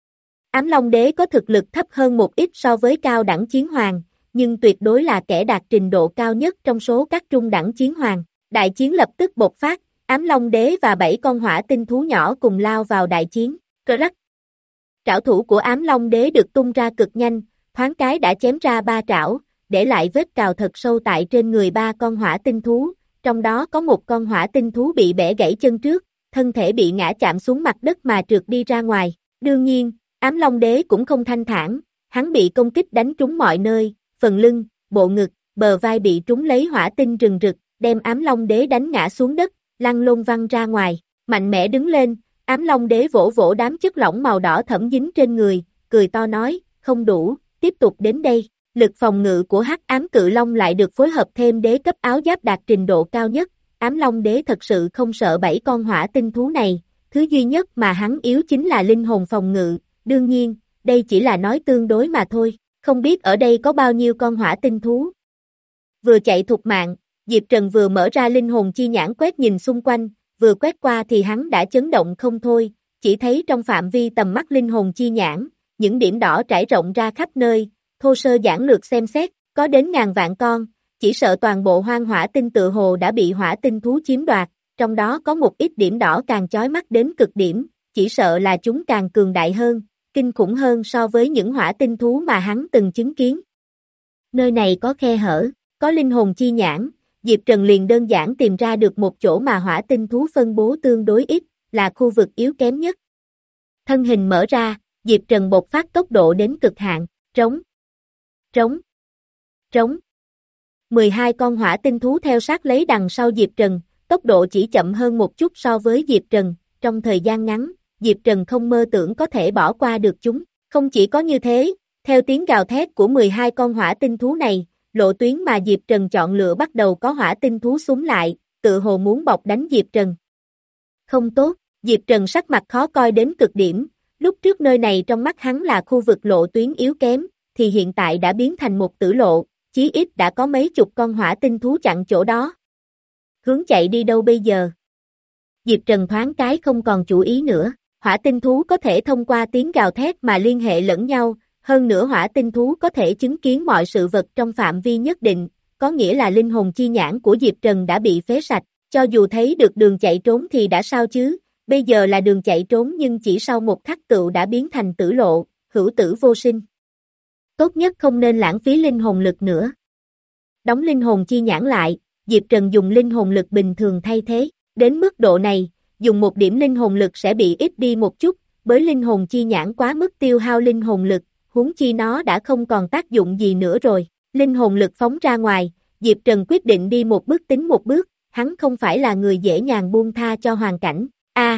Ám Long Đế có thực lực thấp hơn một ít so với cao đẳng chiến hoàng, nhưng tuyệt đối là kẻ đạt trình độ cao nhất trong số các trung đẳng chiến hoàng. Đại chiến lập tức bộc phát, Ám Long Đế và bảy con hỏa tinh thú nhỏ cùng lao vào đại chiến. Cơ lắc. Trảo thủ của Ám Long Đế được tung ra cực nhanh, thoáng cái đã chém ra ba trảo, để lại vết cào thật sâu tại trên người ba con hỏa tinh thú, trong đó có một con hỏa tinh thú bị bẻ gãy chân trước, thân thể bị ngã chạm xuống mặt đất mà trượt đi ra ngoài. Đương nhiên, Ám Long Đế cũng không thanh thản, hắn bị công kích đánh trúng mọi nơi, phần lưng, bộ ngực, bờ vai bị trúng lấy hỏa tinh rừng rực, đem Ám Long Đế đánh ngã xuống đất, lăn lông văng ra ngoài, mạnh mẽ đứng lên, Ám Long Đế vỗ vỗ đám chất lỏng màu đỏ thẫm dính trên người, cười to nói, không đủ, tiếp tục đến đây. Lực phòng ngự của Hắc Ám Cự Long lại được phối hợp thêm đế cấp áo giáp đạt trình độ cao nhất, Ám Long Đế thật sự không sợ bảy con hỏa tinh thú này, thứ duy nhất mà hắn yếu chính là linh hồn phòng ngự, đương nhiên, đây chỉ là nói tương đối mà thôi, không biết ở đây có bao nhiêu con hỏa tinh thú. Vừa chạy thục mạng, Diệp Trần vừa mở ra linh hồn chi nhãn quét nhìn xung quanh, vừa quét qua thì hắn đã chấn động không thôi, chỉ thấy trong phạm vi tầm mắt linh hồn chi nhãn, những điểm đỏ trải rộng ra khắp nơi, thô sơ giản lược xem xét, có đến ngàn vạn con, chỉ sợ toàn bộ hoang hỏa tinh tự hồ đã bị hỏa tinh thú chiếm đoạt, trong đó có một ít điểm đỏ càng chói mắt đến cực điểm, chỉ sợ là chúng càng cường đại hơn, kinh khủng hơn so với những hỏa tinh thú mà hắn từng chứng kiến. Nơi này có khe hở, có linh hồn chi nhãn, Diệp Trần liền đơn giản tìm ra được một chỗ mà hỏa tinh thú phân bố tương đối ít, là khu vực yếu kém nhất. Thân hình mở ra, Diệp Trần bộc phát tốc độ đến cực hạn, trống, trống, trống. mười hai con hỏa tinh thú theo sát lấy đằng sau Diệp Trần, tốc độ chỉ chậm hơn một chút so với Diệp Trần, trong thời gian ngắn, Diệp Trần không mơ tưởng có thể bỏ qua được chúng, không chỉ có như thế, theo tiếng gào thét của mười hai con hỏa tinh thú này, lộ tuyến mà Diệp Trần chọn lựa bắt đầu có hỏa tinh thú xúm lại, tự hồ muốn bọc đánh Diệp Trần. Không tốt, Diệp Trần sắc mặt khó coi đến cực điểm, lúc trước nơi này trong mắt hắn là khu vực lộ tuyến yếu kém, thì hiện tại đã biến thành một tử lộ, chí ít đã có mấy chục con hỏa tinh thú chặn chỗ đó. Hướng chạy đi đâu bây giờ? Diệp Trần thoáng cái không còn chủ ý nữa, Hỏa tinh thú có thể thông qua tiếng gào thét mà liên hệ lẫn nhau, hơn nữa hỏa tinh thú có thể chứng kiến mọi sự vật trong phạm vi nhất định, có nghĩa là linh hồn chi nhãn của Diệp Trần đã bị phế sạch, cho dù thấy được đường chạy trốn thì đã sao chứ, bây giờ là đường chạy trốn nhưng chỉ sau một khắc tựu đã biến thành tử lộ, hữu tử vô sinh. Tốt nhất không nên lãng phí linh hồn lực nữa. Đóng linh hồn chi nhãn lại, Diệp Trần dùng linh hồn lực bình thường thay thế, đến mức độ này, dùng một điểm linh hồn lực sẽ bị ít đi một chút, bởi linh hồn chi nhãn quá mức tiêu hao linh hồn lực, huống chi nó đã không còn tác dụng gì nữa rồi. Linh hồn lực phóng ra ngoài, Diệp Trần quyết định đi một bước tính một bước, hắn không phải là người dễ nhàng buông tha cho hoàn cảnh. A,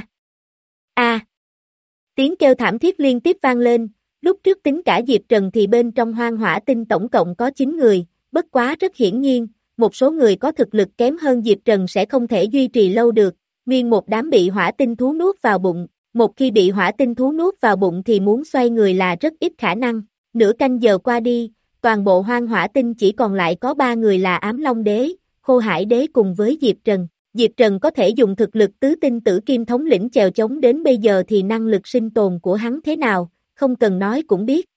a, tiếng kêu thảm thiết liên tiếp vang lên, lúc trước tính cả Diệp Trần thì bên trong Hoang Hỏa Tinh tổng cộng có chín người, bất quá rất hiển nhiên, một số người có thực lực kém hơn Diệp Trần sẽ không thể duy trì lâu được, nguyên một đám bị hỏa tinh thú nuốt vào bụng, một khi bị hỏa tinh thú nuốt vào bụng thì muốn xoay người là rất ít khả năng. Nửa canh giờ qua đi, toàn bộ Hoang Hỏa Tinh chỉ còn lại có ba người là Ám Long Đế, Khô Hải Đế cùng với Diệp Trần. Diệp Trần có thể dùng thực lực tứ tinh tử kim thống lĩnh chèo chống đến bây giờ thì năng lực sinh tồn của hắn thế nào, không cần nói cũng biết.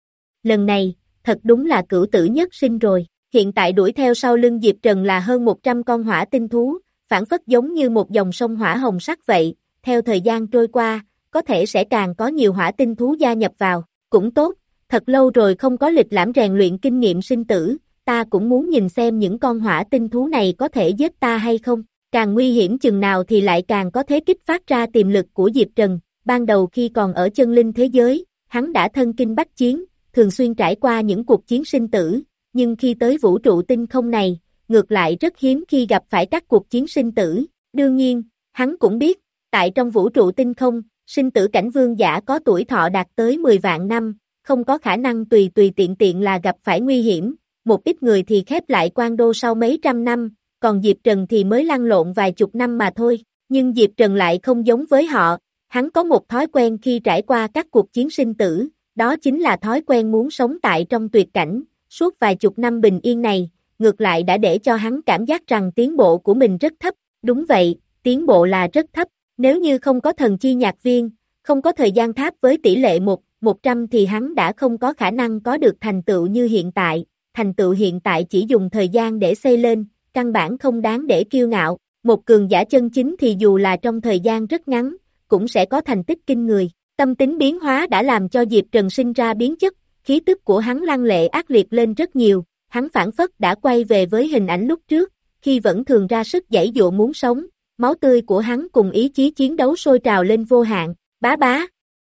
Lần này, thật đúng là cửu tử nhất sinh rồi, hiện tại đuổi theo sau lưng Diệp Trần là hơn một trăm con hỏa tinh thú, phản phất giống như một dòng sông hỏa hồng sắc vậy, theo thời gian trôi qua, có thể sẽ càng có nhiều hỏa tinh thú gia nhập vào, cũng tốt, thật lâu rồi không có lịch lãm rèn luyện kinh nghiệm sinh tử, ta cũng muốn nhìn xem những con hỏa tinh thú này có thể giết ta hay không, càng nguy hiểm chừng nào thì lại càng có thể kích phát ra tiềm lực của Diệp Trần, ban đầu khi còn ở chân linh thế giới, hắn đã thân kinh bách chiến, thường xuyên trải qua những cuộc chiến sinh tử, nhưng khi tới vũ trụ tinh không này, ngược lại rất hiếm khi gặp phải các cuộc chiến sinh tử, đương nhiên, hắn cũng biết, tại trong vũ trụ tinh không, sinh tử cảnh vương giả có tuổi thọ đạt tới mười vạn năm, không có khả năng tùy tùy tiện tiện là gặp phải nguy hiểm, một ít người thì khép lại quan đô sau mấy trăm năm, còn Diệp Trần thì mới lăn lộn vài chục năm mà thôi, nhưng Diệp Trần lại không giống với họ, hắn có một thói quen khi trải qua các cuộc chiến sinh tử, đó chính là thói quen muốn sống tại trong tuyệt cảnh, suốt vài chục năm bình yên này, ngược lại đã để cho hắn cảm giác rằng tiến bộ của mình rất thấp, đúng vậy, tiến bộ là rất thấp, nếu như không có thần chi nhạc viên, không có thời gian tháp với tỷ lệ một, một trăm thì hắn đã không có khả năng có được thành tựu như hiện tại, thành tựu hiện tại chỉ dùng thời gian để xây lên, căn bản không đáng để kiêu ngạo, một cường giả chân chính thì dù là trong thời gian rất ngắn, cũng sẽ có thành tích kinh người, tâm tính biến hóa đã làm cho Diệp Trần sinh ra biến chất, khí tức của hắn lăng lệ ác liệt lên rất nhiều, hắn phản phất đã quay về với hình ảnh lúc trước, khi vẫn thường ra sức giãy dụa muốn sống, máu tươi của hắn cùng ý chí chiến đấu sôi trào lên vô hạn, bá bá.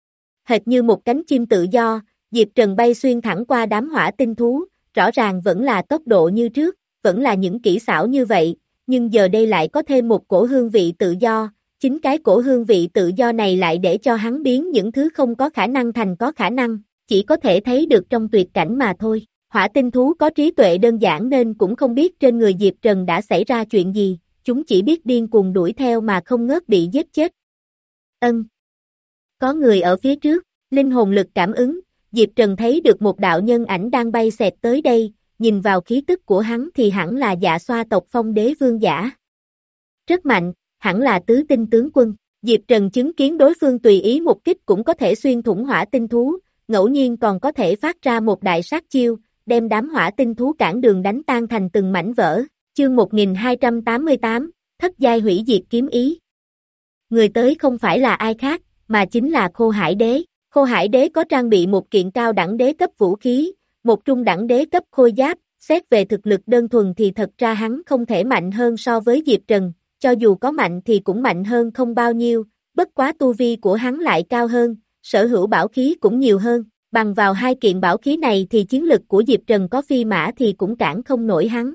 Hệt như một cánh chim tự do, Diệp Trần bay xuyên thẳng qua đám hỏa tinh thú, rõ ràng vẫn là tốc độ như trước, vẫn là những kỹ xảo như vậy, nhưng giờ đây lại có thêm một cổ hương vị tự do, chính cái cổ hương vị tự do này lại để cho hắn biến những thứ không có khả năng thành có khả năng, chỉ có thể thấy được trong tuyệt cảnh mà thôi. Hỏa tinh thú có trí tuệ đơn giản nên cũng không biết trên người Diệp Trần đã xảy ra chuyện gì, chúng chỉ biết điên cuồng đuổi theo mà không ngớt bị giết chết. Ân. Có người ở phía trước, linh hồn lực cảm ứng, Diệp Trần thấy được một đạo nhân ảnh đang bay xẹt tới đây, nhìn vào khí tức của hắn thì hẳn là Dạ Xoa tộc Phong Đế vương giả. Rất mạnh, hẳn là tứ tinh tướng quân, Diệp Trần chứng kiến đối phương tùy ý một kích cũng có thể xuyên thủng hỏa tinh thú, ngẫu nhiên còn có thể phát ra một đại sát chiêu, đem đám hỏa tinh thú cản đường đánh tan thành từng mảnh vỡ, chương một nghìn hai trăm tám mươi tám, thất giai hủy diệt kiếm ý. Người tới không phải là ai khác, mà chính là Khô Hải Đế. Khô Hải Đế có trang bị một kiện cao đẳng đế cấp vũ khí, một trung đẳng đế cấp khôi giáp, xét về thực lực đơn thuần thì thật ra hắn không thể mạnh hơn so với Diệp Trần, cho dù có mạnh thì cũng mạnh hơn không bao nhiêu, bất quá tu vi của hắn lại cao hơn, sở hữu bảo khí cũng nhiều hơn, bằng vào hai kiện bảo khí này thì chiến lực của Diệp Trần có phi mã thì cũng cản không nổi hắn.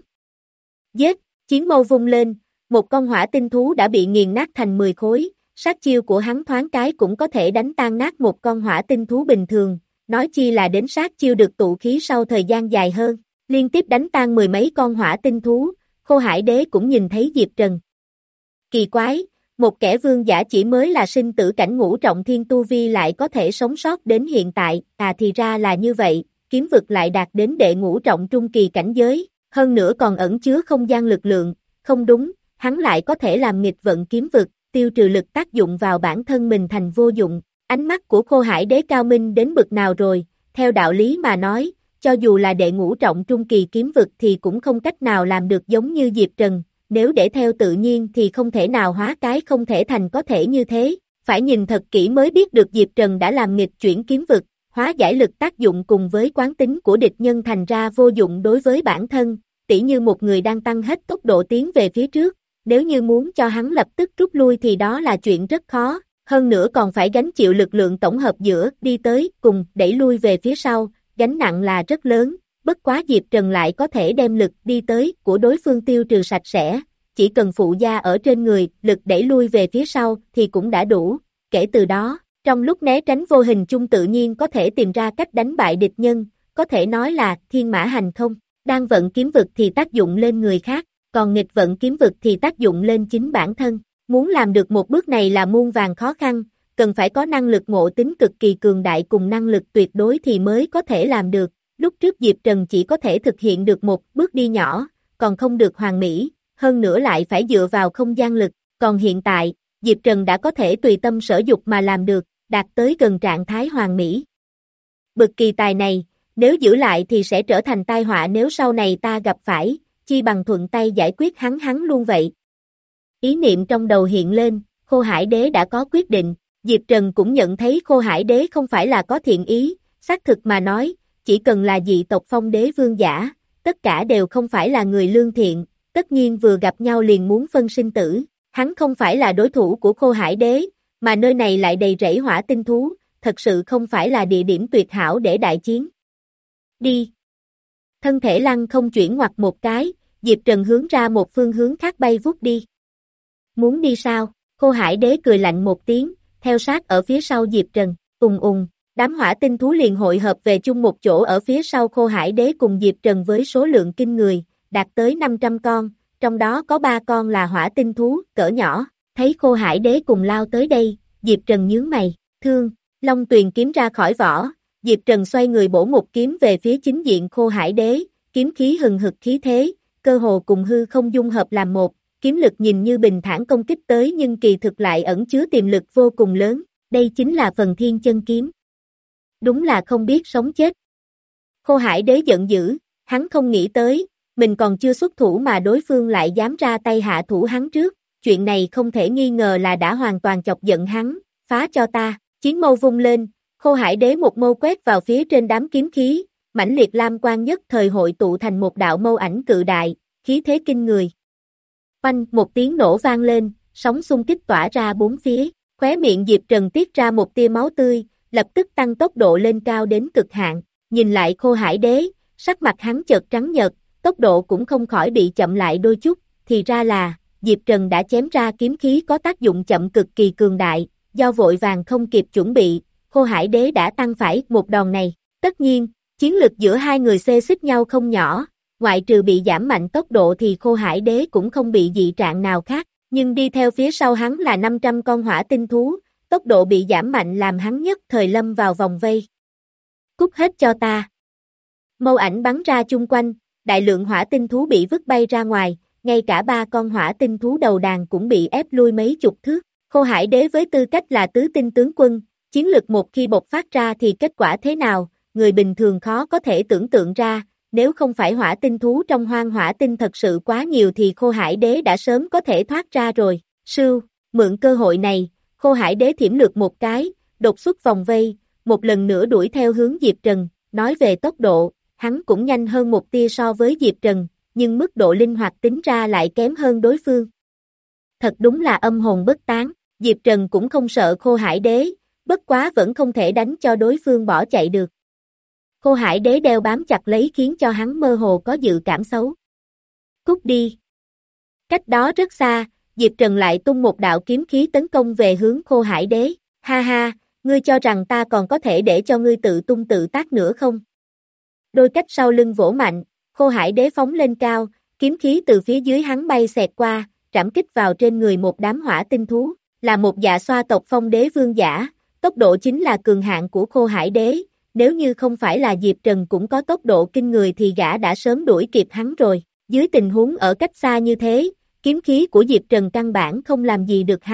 Giết, chiến mâu vung lên, một con hỏa tinh thú đã bị nghiền nát thành mười khối, sát chiêu của hắn thoáng cái cũng có thể đánh tan nát một con hỏa tinh thú bình thường, nói chi là đến sát chiêu được tụ khí sau thời gian dài hơn, liên tiếp đánh tan mười mấy con hỏa tinh thú, Khô Hải Đế cũng nhìn thấy Diệp Trần. Kỳ quái, một kẻ vương giả chỉ mới là sinh tử cảnh ngũ trọng thiên tu vi lại có thể sống sót đến hiện tại, à thì ra là như vậy, kiếm vực lại đạt đến đệ ngũ trọng trung kỳ cảnh giới, hơn nữa còn ẩn chứa không gian lực lượng, không đúng, hắn lại có thể làm nghịch vận kiếm vực, tiêu trừ lực tác dụng vào bản thân mình thành vô dụng. Ánh mắt của Khô Hải Đế cao minh đến bực nào rồi, theo đạo lý mà nói, cho dù là đệ ngũ trọng trung kỳ kiếm vực thì cũng không cách nào làm được giống như Diệp Trần, nếu để theo tự nhiên thì không thể nào hóa cái không thể thành có thể như thế, phải nhìn thật kỹ mới biết được Diệp Trần đã làm nghịch chuyển kiếm vực, hóa giải lực tác dụng cùng với quán tính của địch nhân thành ra vô dụng đối với bản thân, tỉ như một người đang tăng hết tốc độ tiến về phía trước, nếu như muốn cho hắn lập tức rút lui thì đó là chuyện rất khó, hơn nữa còn phải gánh chịu lực lượng tổng hợp giữa đi tới cùng đẩy lui về phía sau, gánh nặng là rất lớn, bất quá Diệp Trần lại có thể đem lực đi tới của đối phương tiêu trừ sạch sẽ, chỉ cần phụ gia ở trên người, lực đẩy lui về phía sau thì cũng đã đủ, kể từ đó, trong lúc né tránh vô hình chung tự nhiên có thể tìm ra cách đánh bại địch nhân, có thể nói là thiên mã hành không, đang vận kiếm vực thì tác dụng lên người khác, còn nghịch vận kiếm vực thì tác dụng lên chính bản thân, muốn làm được một bước này là muôn vàn khó khăn, cần phải có năng lực ngộ tính cực kỳ cường đại cùng năng lực tuyệt đối thì mới có thể làm được, lúc trước Diệp Trần chỉ có thể thực hiện được một bước đi nhỏ, còn không được hoàn mỹ, hơn nữa lại phải dựa vào không gian lực, còn hiện tại, Diệp Trần đã có thể tùy tâm sở dục mà làm được, đạt tới gần trạng thái hoàn mỹ. Bực kỳ tài này, nếu giữ lại thì sẽ trở thành tai họa nếu sau này ta gặp phải, chi bằng thuận tay giải quyết hắn hắn luôn vậy. Ý niệm trong đầu hiện lên, Khô Hải Đế đã có quyết định, Diệp Trần cũng nhận thấy Khô Hải Đế không phải là có thiện ý, xác thực mà nói, chỉ cần là dị tộc phong đế vương giả, tất cả đều không phải là người lương thiện, tất nhiên vừa gặp nhau liền muốn phân sinh tử, hắn không phải là đối thủ của Khô Hải Đế, mà nơi này lại đầy rẫy hỏa tinh thú, thật sự không phải là địa điểm tuyệt hảo để đại chiến. Đi! Thân thể lăng không chuyển ngoặt một cái, Diệp Trần hướng ra một phương hướng khác bay vút đi. Muốn đi sao? Khô Hải Đế cười lạnh một tiếng, theo sát ở phía sau Diệp Trần, ùng ùng, đám hỏa tinh thú liền hội hợp về chung một chỗ ở phía sau Khô Hải Đế cùng Diệp Trần với số lượng kinh người, đạt tới năm trăm con, trong đó có ba con là hỏa tinh thú, cỡ nhỏ, thấy Khô Hải Đế cùng lao tới đây, Diệp Trần nhướng mày, thương, Long Tuyền kiếm ra khỏi vỏ, Diệp Trần xoay người bổ một kiếm về phía chính diện Khô Hải Đế, kiếm khí hừng hực khí thế, cơ hồ cùng hư không dung hợp làm một, kiếm lực nhìn như bình thản công kích tới nhưng kỳ thực lại ẩn chứa tiềm lực vô cùng lớn, đây chính là phần thiên chân kiếm. Đúng là không biết sống chết. Khô Hải Đế giận dữ, hắn không nghĩ tới, mình còn chưa xuất thủ mà đối phương lại dám ra tay hạ thủ hắn trước, chuyện này không thể nghi ngờ là đã hoàn toàn chọc giận hắn, phá cho ta, chiến mâu vung lên, Khô Hải Đế một mâu quét vào phía trên đám kiếm khí, mãnh liệt lam quang nhất thời hội tụ thành một đạo mâu ảnh cự đại, khí thế kinh người. Oanh, một tiếng nổ vang lên, sóng xung kích tỏa ra bốn phía, khóe miệng Diệp Trần tiết ra một tia máu tươi, lập tức tăng tốc độ lên cao đến cực hạn, nhìn lại Khô Hải Đế, sắc mặt hắn chợt trắng nhợt, tốc độ cũng không khỏi bị chậm lại đôi chút, thì ra là, Diệp Trần đã chém ra kiếm khí có tác dụng chậm cực kỳ cường đại, do vội vàng không kịp chuẩn bị, Khô Hải Đế đã tăng phải một đòn này, tất nhiên, chiến lực giữa hai người xê xích nhau không nhỏ, ngoại trừ bị giảm mạnh tốc độ thì Khô Hải Đế cũng không bị dị trạng nào khác, nhưng đi theo phía sau hắn là năm trăm con hỏa tinh thú, tốc độ bị giảm mạnh làm hắn nhất thời lâm vào vòng vây. Cút hết cho ta. Mâu ảnh bắn ra chung quanh, đại lượng hỏa tinh thú bị vứt bay ra ngoài, ngay cả ba con hỏa tinh thú đầu đàn cũng bị ép lui mấy chục thước. Khô Hải Đế với tư cách là tứ tinh tướng quân, chiến lực một khi bộc phát ra thì kết quả thế nào, người bình thường khó có thể tưởng tượng ra, nếu không phải hỏa tinh thú trong hoang hỏa tinh thật sự quá nhiều thì Khô Hải Đế đã sớm có thể thoát ra rồi. Sưu, mượn cơ hội này, Khô Hải Đế thiểm lược một cái, đột xuất vòng vây, một lần nữa đuổi theo hướng Diệp Trần, nói về tốc độ, hắn cũng nhanh hơn một tia so với Diệp Trần, nhưng mức độ linh hoạt tính ra lại kém hơn đối phương. Thật đúng là âm hồn bất tán, Diệp Trần cũng không sợ Khô Hải Đế, bất quá vẫn không thể đánh cho đối phương bỏ chạy được. Khô Hải Đế đeo bám chặt lấy khiến cho hắn mơ hồ có dự cảm xấu. Cút đi. Cách đó rất xa, Diệp Trần lại tung một đạo kiếm khí tấn công về hướng Khô Hải Đế. Ha ha, ngươi cho rằng ta còn có thể để cho ngươi tự tung tự tác nữa không? Đôi cách sau lưng vỗ mạnh, Khô Hải Đế phóng lên cao, kiếm khí từ phía dưới hắn bay xẹt qua, trảm kích vào trên người một đám hỏa tinh thú, là một dạ xoa tộc phong đế vương giả, tốc độ chính là cường hạn của Khô Hải Đế, nếu như không phải là Diệp Trần cũng có tốc độ kinh người thì gã đã sớm đuổi kịp hắn rồi, dưới tình huống ở cách xa như thế, kiếm khí của Diệp Trần căn bản không làm gì được hắn,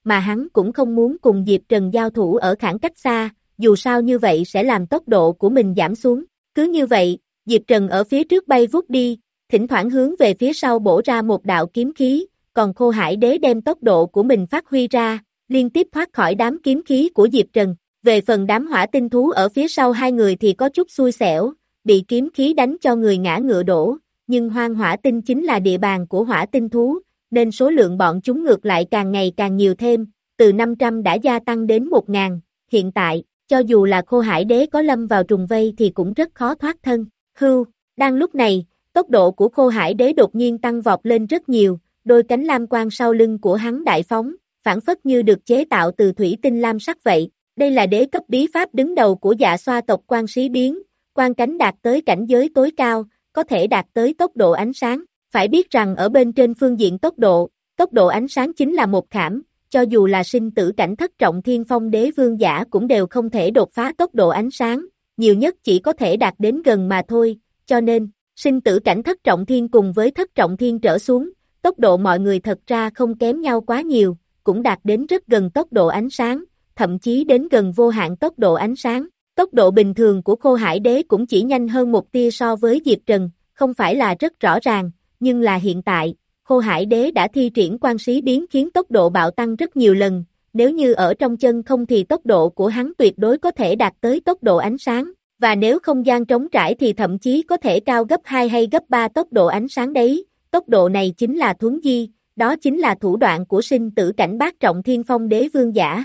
mà hắn cũng không muốn cùng Diệp Trần giao thủ ở khoảng cách xa, dù sao như vậy sẽ làm tốc độ của mình giảm xuống. Cứ như vậy, Diệp Trần ở phía trước bay vút đi, thỉnh thoảng hướng về phía sau bổ ra một đạo kiếm khí, còn Khô Hải Đế đem tốc độ của mình phát huy ra, liên tiếp thoát khỏi đám kiếm khí của Diệp Trần. Về phần đám hỏa tinh thú ở phía sau hai người thì có chút xui xẻo, bị kiếm khí đánh cho người ngã ngựa đổ, nhưng hoang hỏa tinh chính là địa bàn của hỏa tinh thú, nên số lượng bọn chúng ngược lại càng ngày càng nhiều thêm, từ năm trăm đã gia tăng đến một nghìn, hiện tại, cho dù là Khô Hải Đế có lâm vào trùng vây thì cũng rất khó thoát thân. Hưu, đang lúc này, tốc độ của Khô Hải Đế đột nhiên tăng vọt lên rất nhiều, đôi cánh lam quang sau lưng của hắn đại phóng, phản phất như được chế tạo từ thủy tinh lam sắc vậy. Đây là đế cấp bí pháp đứng đầu của Dạ Xoa tộc Quan Sĩ Biến, quan cánh đạt tới cảnh giới tối cao, có thể đạt tới tốc độ ánh sáng. Phải biết rằng ở bên trên phương diện tốc độ, tốc độ ánh sáng chính là một khảm, cho dù là sinh tử cảnh thất trọng thiên phong đế vương giả cũng đều không thể đột phá tốc độ ánh sáng, nhiều nhất chỉ có thể đạt đến gần mà thôi, cho nên, sinh tử cảnh thất trọng thiên cùng với thất trọng thiên trở xuống, tốc độ mọi người thật ra không kém nhau quá nhiều, cũng đạt đến rất gần tốc độ ánh sáng, thậm chí đến gần vô hạn tốc độ ánh sáng. Tốc độ bình thường của Khô Hải Đế cũng chỉ nhanh hơn một tia so với Diệp Trần, không phải là rất rõ ràng, nhưng là hiện tại, Khô Hải Đế đã thi triển Quan Sĩ Biến khiến tốc độ bạo tăng rất nhiều lần, nếu như ở trong chân không thì tốc độ của hắn tuyệt đối có thể đạt tới tốc độ ánh sáng, và nếu không gian trống trải thì thậm chí có thể cao gấp hai hay gấp ba tốc độ ánh sáng đấy, tốc độ này chính là thuấn di, đó chính là thủ đoạn của sinh tử cảnh bát trọng thiên phong đế vương giả.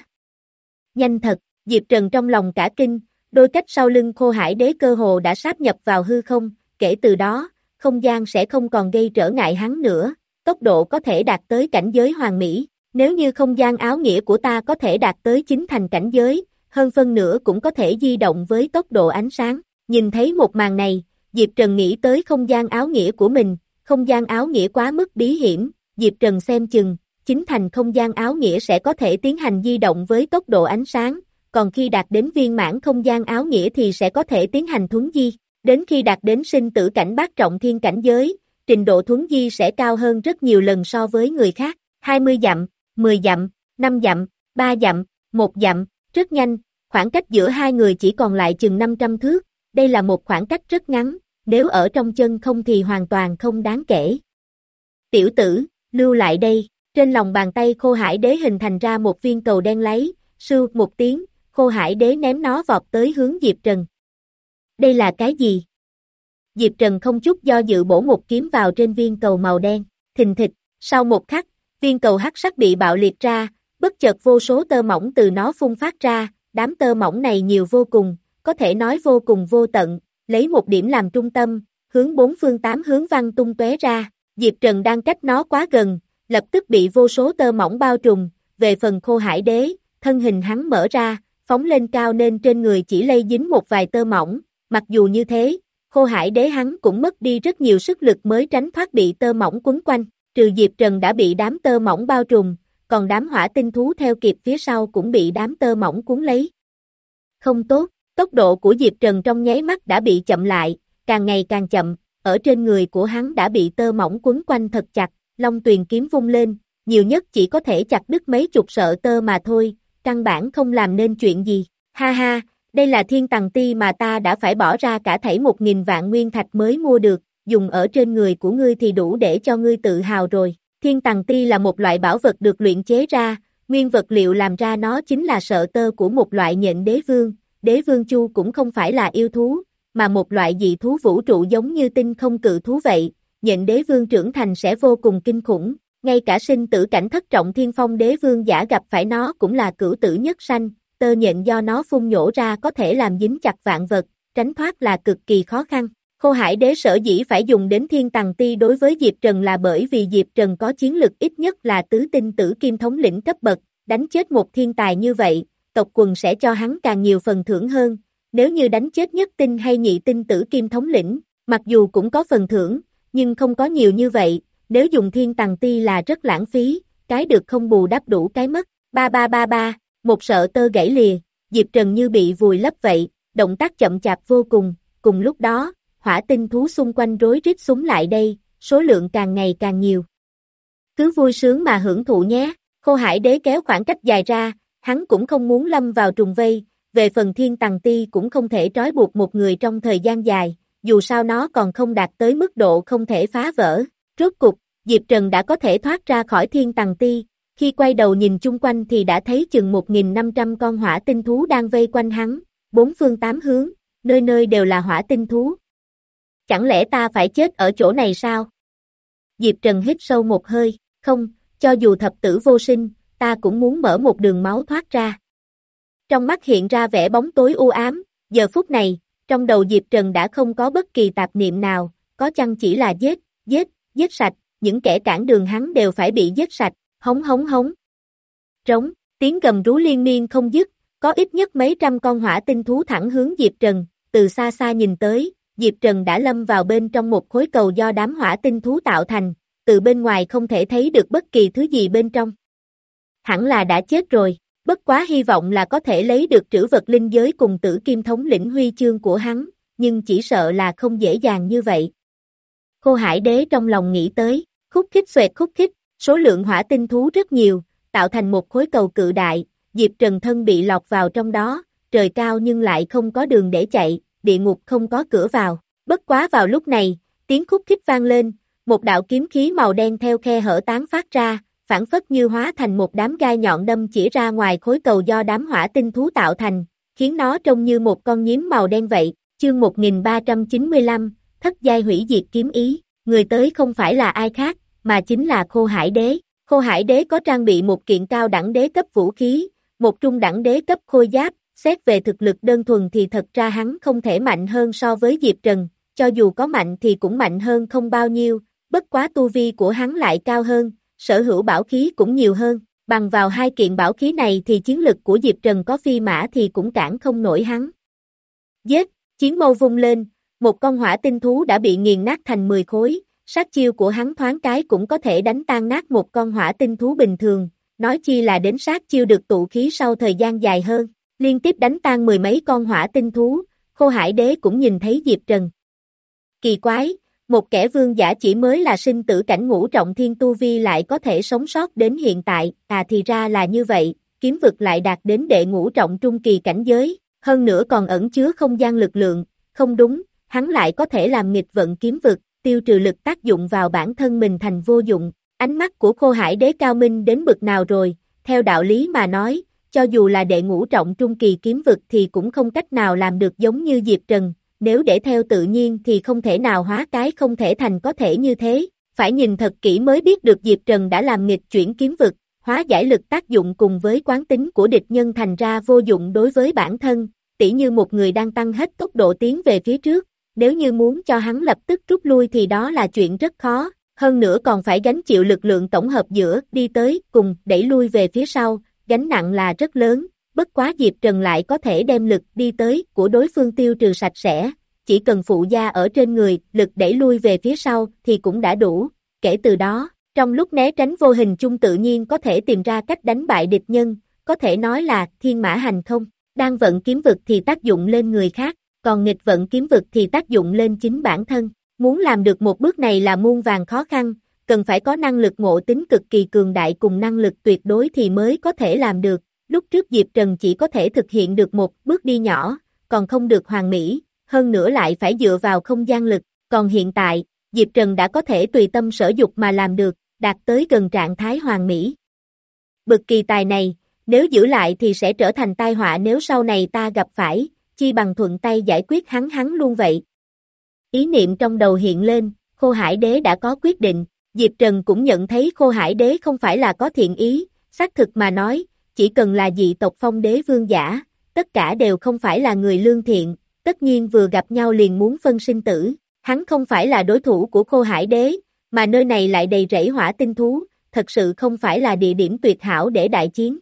Nhanh thật, Diệp Trần trong lòng cả kinh, đôi cách sau lưng Khô Hải Đế cơ hồ đã sáp nhập vào hư không, kể từ đó, không gian sẽ không còn gây trở ngại hắn nữa, tốc độ có thể đạt tới cảnh giới hoàn mỹ, nếu như không gian áo nghĩa của ta có thể đạt tới chính thành cảnh giới, hơn phân nửa cũng có thể di động với tốc độ ánh sáng. Nhìn thấy một màn này, Diệp Trần nghĩ tới không gian áo nghĩa của mình, không gian áo nghĩa quá mức bí hiểm, Diệp Trần xem chừng, chính thành không gian áo nghĩa sẽ có thể tiến hành di động với tốc độ ánh sáng, còn khi đạt đến viên mãn không gian áo nghĩa thì sẽ có thể tiến hành thuấn di, đến khi đạt đến sinh tử cảnh bát trọng thiên cảnh giới, trình độ thuấn di sẽ cao hơn rất nhiều lần so với người khác, hai mươi dặm, mười dặm, năm dặm, ba dặm, một dặm, rất nhanh, khoảng cách giữa hai người chỉ còn lại chừng năm trăm thước, đây là một khoảng cách rất ngắn, nếu ở trong chân không thì hoàn toàn không đáng kể. Tiểu tử, lưu lại đây, trên lòng bàn tay Khô Hải Đế hình thành ra một viên cầu đen láy, sưu một tiếng, Khô Hải Đế ném nó vọt tới hướng Diệp Trần. Đây là cái gì? Diệp Trần không chút do dự bổ một kiếm vào trên viên cầu màu đen, thình thịch, sau một khắc, viên cầu hắc sắc bị bạo liệt ra, bất chợt vô số tơ mỏng từ nó phun phát ra, đám tơ mỏng này nhiều vô cùng, có thể nói vô cùng vô tận, lấy một điểm làm trung tâm, hướng bốn phương tám hướng văng tung tóe ra, Diệp Trần đang cách nó quá gần, lập tức bị vô số tơ mỏng bao trùm, về phần Khô Hải Đế, thân hình hắn mở ra, phóng lên cao nên trên người chỉ lây dính một vài tơ mỏng, mặc dù như thế, Khô Hải Đế hắn cũng mất đi rất nhiều sức lực mới tránh thoát bị tơ mỏng quấn quanh, trừ Diệp Trần đã bị đám tơ mỏng bao trùm, còn đám hỏa tinh thú theo kịp phía sau cũng bị đám tơ mỏng cuốn lấy. Không tốt, tốc độ của Diệp Trần trong nháy mắt đã bị chậm lại, càng ngày càng chậm, ở trên người của hắn đã bị tơ mỏng quấn quanh thật chặt, Long Tuyền kiếm vung lên, nhiều nhất chỉ có thể chặt đứt mấy chục sợi tơ mà thôi, căn bản không làm nên chuyện gì, ha ha, đây là thiên tằng ti mà ta đã phải bỏ ra cả thảy một nghìn vạn nguyên thạch mới mua được, dùng ở trên người của ngươi thì đủ để cho ngươi tự hào rồi. Thiên tằng ti là một loại bảo vật được luyện chế ra, nguyên vật liệu làm ra nó chính là sợi tơ của một loại nhện đế vương, đế vương chu cũng không phải là yêu thú, mà một loại dị thú vũ trụ giống như tinh không cự thú vậy, nhện đế vương trưởng thành sẽ vô cùng kinh khủng, ngay cả sinh tử cảnh thất trọng thiên phong đế vương giả gặp phải nó cũng là cửu tử nhất sanh, tơ nhện do nó phun nhổ ra có thể làm dính chặt vạn vật, tránh thoát là cực kỳ khó khăn. Khô Hải Đế sở dĩ phải dùng đến thiên tằng ti đối với Diệp Trần là bởi vì Diệp Trần có chiến lực ít nhất là tứ tinh tử kim thống lĩnh cấp bậc, đánh chết một thiên tài như vậy, tộc quần sẽ cho hắn càng nhiều phần thưởng hơn, nếu như đánh chết nhất tinh hay nhị tinh tử kim thống lĩnh, mặc dù cũng có phần thưởng, nhưng không có nhiều như vậy, nếu dùng thiên tằng ti là rất lãng phí, cái được không bù đắp đủ cái mất, ba ba ba ba, một sợi tơ gãy lìa, Diệp Trần như bị vùi lấp vậy, động tác chậm chạp vô cùng, cùng lúc đó, hỏa tinh thú xung quanh rối rít súng lại đây, số lượng càng ngày càng nhiều. Cứ vui sướng mà hưởng thụ nhé. Khô Hải Đế kéo khoảng cách dài ra, hắn cũng không muốn lâm vào trùng vây, về phần Thiên Tằng Ti cũng không thể trói buộc một người trong thời gian dài, dù sao nó còn không đạt tới mức độ không thể phá vỡ. Rốt cục, Diệp Trần đã có thể thoát ra khỏi Thiên Tằng Ti, khi quay đầu nhìn chung quanh thì đã thấy chừng một nghìn năm trăm con hỏa tinh thú đang vây quanh hắn, bốn phương tám hướng, nơi nơi đều là hỏa tinh thú. Chẳng lẽ ta phải chết ở chỗ này sao? Diệp Trần hít sâu một hơi, không, cho dù thập tử vô sinh, ta cũng muốn mở một đường máu thoát ra. Trong mắt hiện ra vẻ bóng tối u ám, giờ phút này, trong đầu Diệp Trần đã không có bất kỳ tạp niệm nào, có chăng chỉ là giết, giết, giết sạch, những kẻ cản đường hắn đều phải bị giết sạch, hống hống hống. Trống, tiếng gầm rú liên miên không dứt, có ít nhất mấy trăm con hỏa tinh thú thẳng hướng Diệp Trần, từ xa xa nhìn tới, Diệp Trần đã lâm vào bên trong một khối cầu do đám hỏa tinh thú tạo thành, từ bên ngoài không thể thấy được bất kỳ thứ gì bên trong. Hẳn là đã chết rồi, bất quá hy vọng là có thể lấy được trữ vật linh giới cùng Tử Kim thống lĩnh huy chương của hắn, nhưng chỉ sợ là không dễ dàng như vậy. Khô Hải Đế trong lòng nghĩ tới, khúc khích xoẹt khúc khích, số lượng hỏa tinh thú rất nhiều, tạo thành một khối cầu cự đại, Diệp Trần thân bị lọt vào trong đó, trời cao nhưng lại không có đường để chạy, địa ngục không có cửa vào. Bất quá vào lúc này, tiếng khúc khích vang lên, một đạo kiếm khí màu đen theo khe hở tán phát ra, phản phất như hóa thành một đám gai nhọn đâm chỉ ra ngoài khối cầu do đám hỏa tinh thú tạo thành, khiến nó trông như một con nhím màu đen vậy. Chương một nghìn ba trăm chín mươi lăm, thất giai hủy diệt kiếm ý, người tới không phải là ai khác, mà chính là Khô Hải Đế. Khô Hải Đế có trang bị một kiện cao đẳng đế cấp vũ khí, một trung đẳng đế cấp khôi giáp, xét về thực lực đơn thuần thì thật ra hắn không thể mạnh hơn so với Diệp Trần, cho dù có mạnh thì cũng mạnh hơn không bao nhiêu, bất quá tu vi của hắn lại cao hơn, sở hữu bảo khí cũng nhiều hơn, bằng vào hai kiện bảo khí này thì chiến lực của Diệp Trần có phi mã thì cũng cản không nổi hắn. Giết, chiến mâu vung lên, một con hỏa tinh thú đã bị nghiền nát thành mười khối, sát chiêu của hắn thoáng cái cũng có thể đánh tan nát một con hỏa tinh thú bình thường, nói chi là đến sát chiêu được tụ khí sau thời gian dài hơn, liên tiếp đánh tan mười mấy con hỏa tinh thú, Khô Hải Đế cũng nhìn thấy Diệp Trần. Kỳ quái, một kẻ vương giả chỉ mới là sinh tử cảnh ngũ trọng thiên tu vi lại có thể sống sót đến hiện tại, à thì ra là như vậy, kiếm vực lại đạt đến đệ ngũ trọng trung kỳ cảnh giới, hơn nữa còn ẩn chứa không gian lực lượng, không đúng, hắn lại có thể làm nghịch vận kiếm vực, tiêu trừ lực tác dụng vào bản thân mình thành vô dụng, ánh mắt của Khô Hải Đế cao minh đến bực nào rồi, theo đạo lý mà nói, cho dù là đệ ngũ trọng trung kỳ kiếm vực thì cũng không cách nào làm được giống như Diệp Trần, nếu để theo tự nhiên thì không thể nào hóa cái không thể thành có thể như thế, phải nhìn thật kỹ mới biết được Diệp Trần đã làm nghịch chuyển kiếm vực, hóa giải lực tác dụng cùng với quán tính của địch nhân thành ra vô dụng đối với bản thân, tỉ như một người đang tăng hết tốc độ tiến về phía trước, nếu như muốn cho hắn lập tức rút lui thì đó là chuyện rất khó, hơn nữa còn phải gánh chịu lực lượng tổng hợp giữa đi tới cùng đẩy lui về phía sau, gánh nặng là rất lớn, bất quá Diệp Trần lại có thể đem lực đi tới của đối phương tiêu trừ sạch sẽ, chỉ cần phụ gia ở trên người, lực đẩy lui về phía sau thì cũng đã đủ, kể từ đó, trong lúc né tránh vô hình chung tự nhiên có thể tìm ra cách đánh bại địch nhân, có thể nói là thiên mã hành không, đang vận kiếm vực thì tác dụng lên người khác, còn nghịch vận kiếm vực thì tác dụng lên chính bản thân, muốn làm được một bước này là muôn vàn khó khăn, cần phải có năng lực ngộ tính cực kỳ cường đại cùng năng lực tuyệt đối thì mới có thể làm được, lúc trước Diệp Trần chỉ có thể thực hiện được một bước đi nhỏ, còn không được hoàn mỹ, hơn nữa lại phải dựa vào không gian lực, còn hiện tại, Diệp Trần đã có thể tùy tâm sở dục mà làm được, đạt tới gần trạng thái hoàn mỹ. Bực kỳ tài này, nếu giữ lại thì sẽ trở thành tai họa nếu sau này ta gặp phải, chi bằng thuận tay giải quyết hắn hắn luôn vậy. Ý niệm trong đầu hiện lên, Khô Hải Đế đã có quyết định, Diệp Trần cũng nhận thấy Khô Hải Đế không phải là có thiện ý, xác thực mà nói, chỉ cần là dị tộc phong đế vương giả, tất cả đều không phải là người lương thiện, tất nhiên vừa gặp nhau liền muốn phân sinh tử, hắn không phải là đối thủ của Khô Hải Đế, mà nơi này lại đầy rẫy hỏa tinh thú, thật sự không phải là địa điểm tuyệt hảo để đại chiến.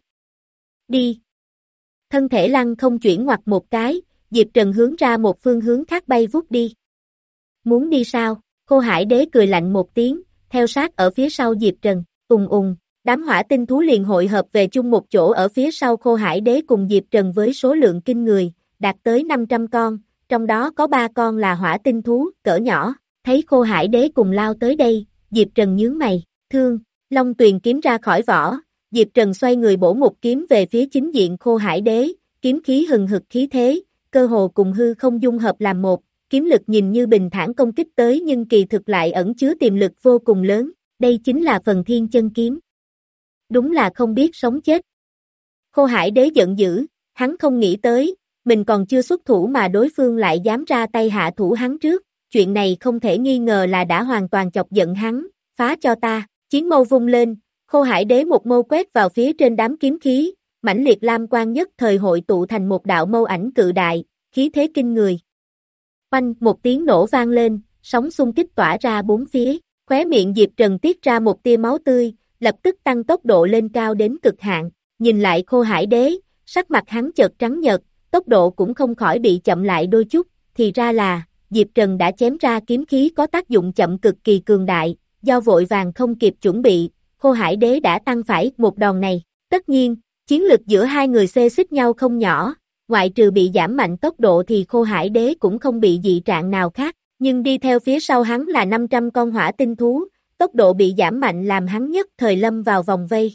Đi! Thân thể lăng không chuyển ngoặt một cái, Diệp Trần hướng ra một phương hướng khác bay vút đi. Muốn đi sao? Khô Hải Đế cười lạnh một tiếng, theo sát ở phía sau Diệp Trần, ùng ùng, đám hỏa tinh thú liền hội hợp về chung một chỗ ở phía sau Khô Hải Đế cùng Diệp Trần với số lượng kinh người, đạt tới năm trăm con, trong đó có ba con là hỏa tinh thú, cỡ nhỏ, thấy Khô Hải Đế cùng lao tới đây, Diệp Trần nhướng mày, thương, Long Tuyền kiếm ra khỏi vỏ, Diệp Trần xoay người bổ một kiếm về phía chính diện Khô Hải Đế, kiếm khí hừng hực khí thế, cơ hồ cùng hư không dung hợp làm một, kiếm lực nhìn như bình thản công kích tới nhưng kỳ thực lại ẩn chứa tiềm lực vô cùng lớn, đây chính là phần thiên chân kiếm. Đúng là không biết sống chết. Khô Hải Đế giận dữ, hắn không nghĩ tới, mình còn chưa xuất thủ mà đối phương lại dám ra tay hạ thủ hắn trước, chuyện này không thể nghi ngờ là đã hoàn toàn chọc giận hắn, phá cho ta, chiến mâu vung lên, Khô Hải Đế một mâu quét vào phía trên đám kiếm khí, mãnh liệt lam quang nhất thời hội tụ thành một đạo mâu ảnh cự đại, khí thế kinh người. Oanh, một tiếng nổ vang lên, sóng xung kích tỏa ra bốn phía, khóe miệng Diệp Trần tiết ra một tia máu tươi, lập tức tăng tốc độ lên cao đến cực hạn, nhìn lại Khô Hải Đế, sắc mặt hắn chợt trắng nhợt, tốc độ cũng không khỏi bị chậm lại đôi chút, thì ra là, Diệp Trần đã chém ra kiếm khí có tác dụng chậm cực kỳ cường đại, do vội vàng không kịp chuẩn bị, Khô Hải Đế đã tăng phải một đòn này, tất nhiên, chiến lực giữa hai người xê xích nhau không nhỏ, ngoại trừ bị giảm mạnh tốc độ thì Khô Hải Đế cũng không bị dị trạng nào khác, nhưng đi theo phía sau hắn là năm trăm con hỏa tinh thú, tốc độ bị giảm mạnh làm hắn nhất thời lâm vào vòng vây.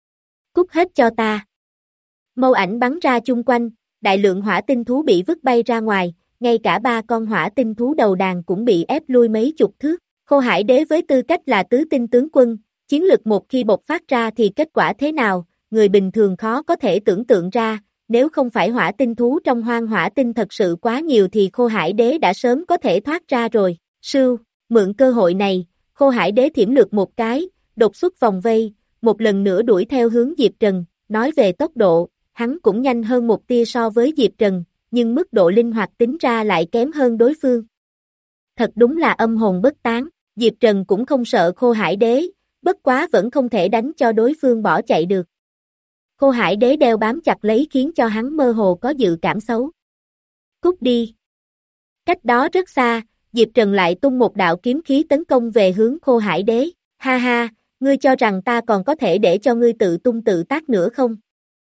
Cút hết cho ta. Mâu ảnh bắn ra chung quanh, đại lượng hỏa tinh thú bị vứt bay ra ngoài, ngay cả ba con hỏa tinh thú đầu đàn cũng bị ép lui mấy chục thước. Khô Hải Đế với tư cách là tứ tinh tướng quân, chiến lực một khi bộc phát ra thì kết quả thế nào, người bình thường khó có thể tưởng tượng ra, nếu không phải hỏa tinh thú trong hoang hỏa tinh thật sự quá nhiều thì Khô Hải Đế đã sớm có thể thoát ra rồi. Sưu, mượn cơ hội này, Khô Hải Đế thiểm lược một cái, đột xuất vòng vây, một lần nữa đuổi theo hướng Diệp Trần, nói về tốc độ, hắn cũng nhanh hơn một tia so với Diệp Trần, nhưng mức độ linh hoạt tính ra lại kém hơn đối phương. Thật đúng là âm hồn bất tán, Diệp Trần cũng không sợ Khô Hải Đế, bất quá vẫn không thể đánh cho đối phương bỏ chạy được. Khô Hải Đế đeo bám chặt lấy khiến cho hắn mơ hồ có dự cảm xấu. Cút đi. Cách đó rất xa, Diệp Trần lại tung một đạo kiếm khí tấn công về hướng Khô Hải Đế. Ha ha, ngươi cho rằng ta còn có thể để cho ngươi tự tung tự tác nữa không?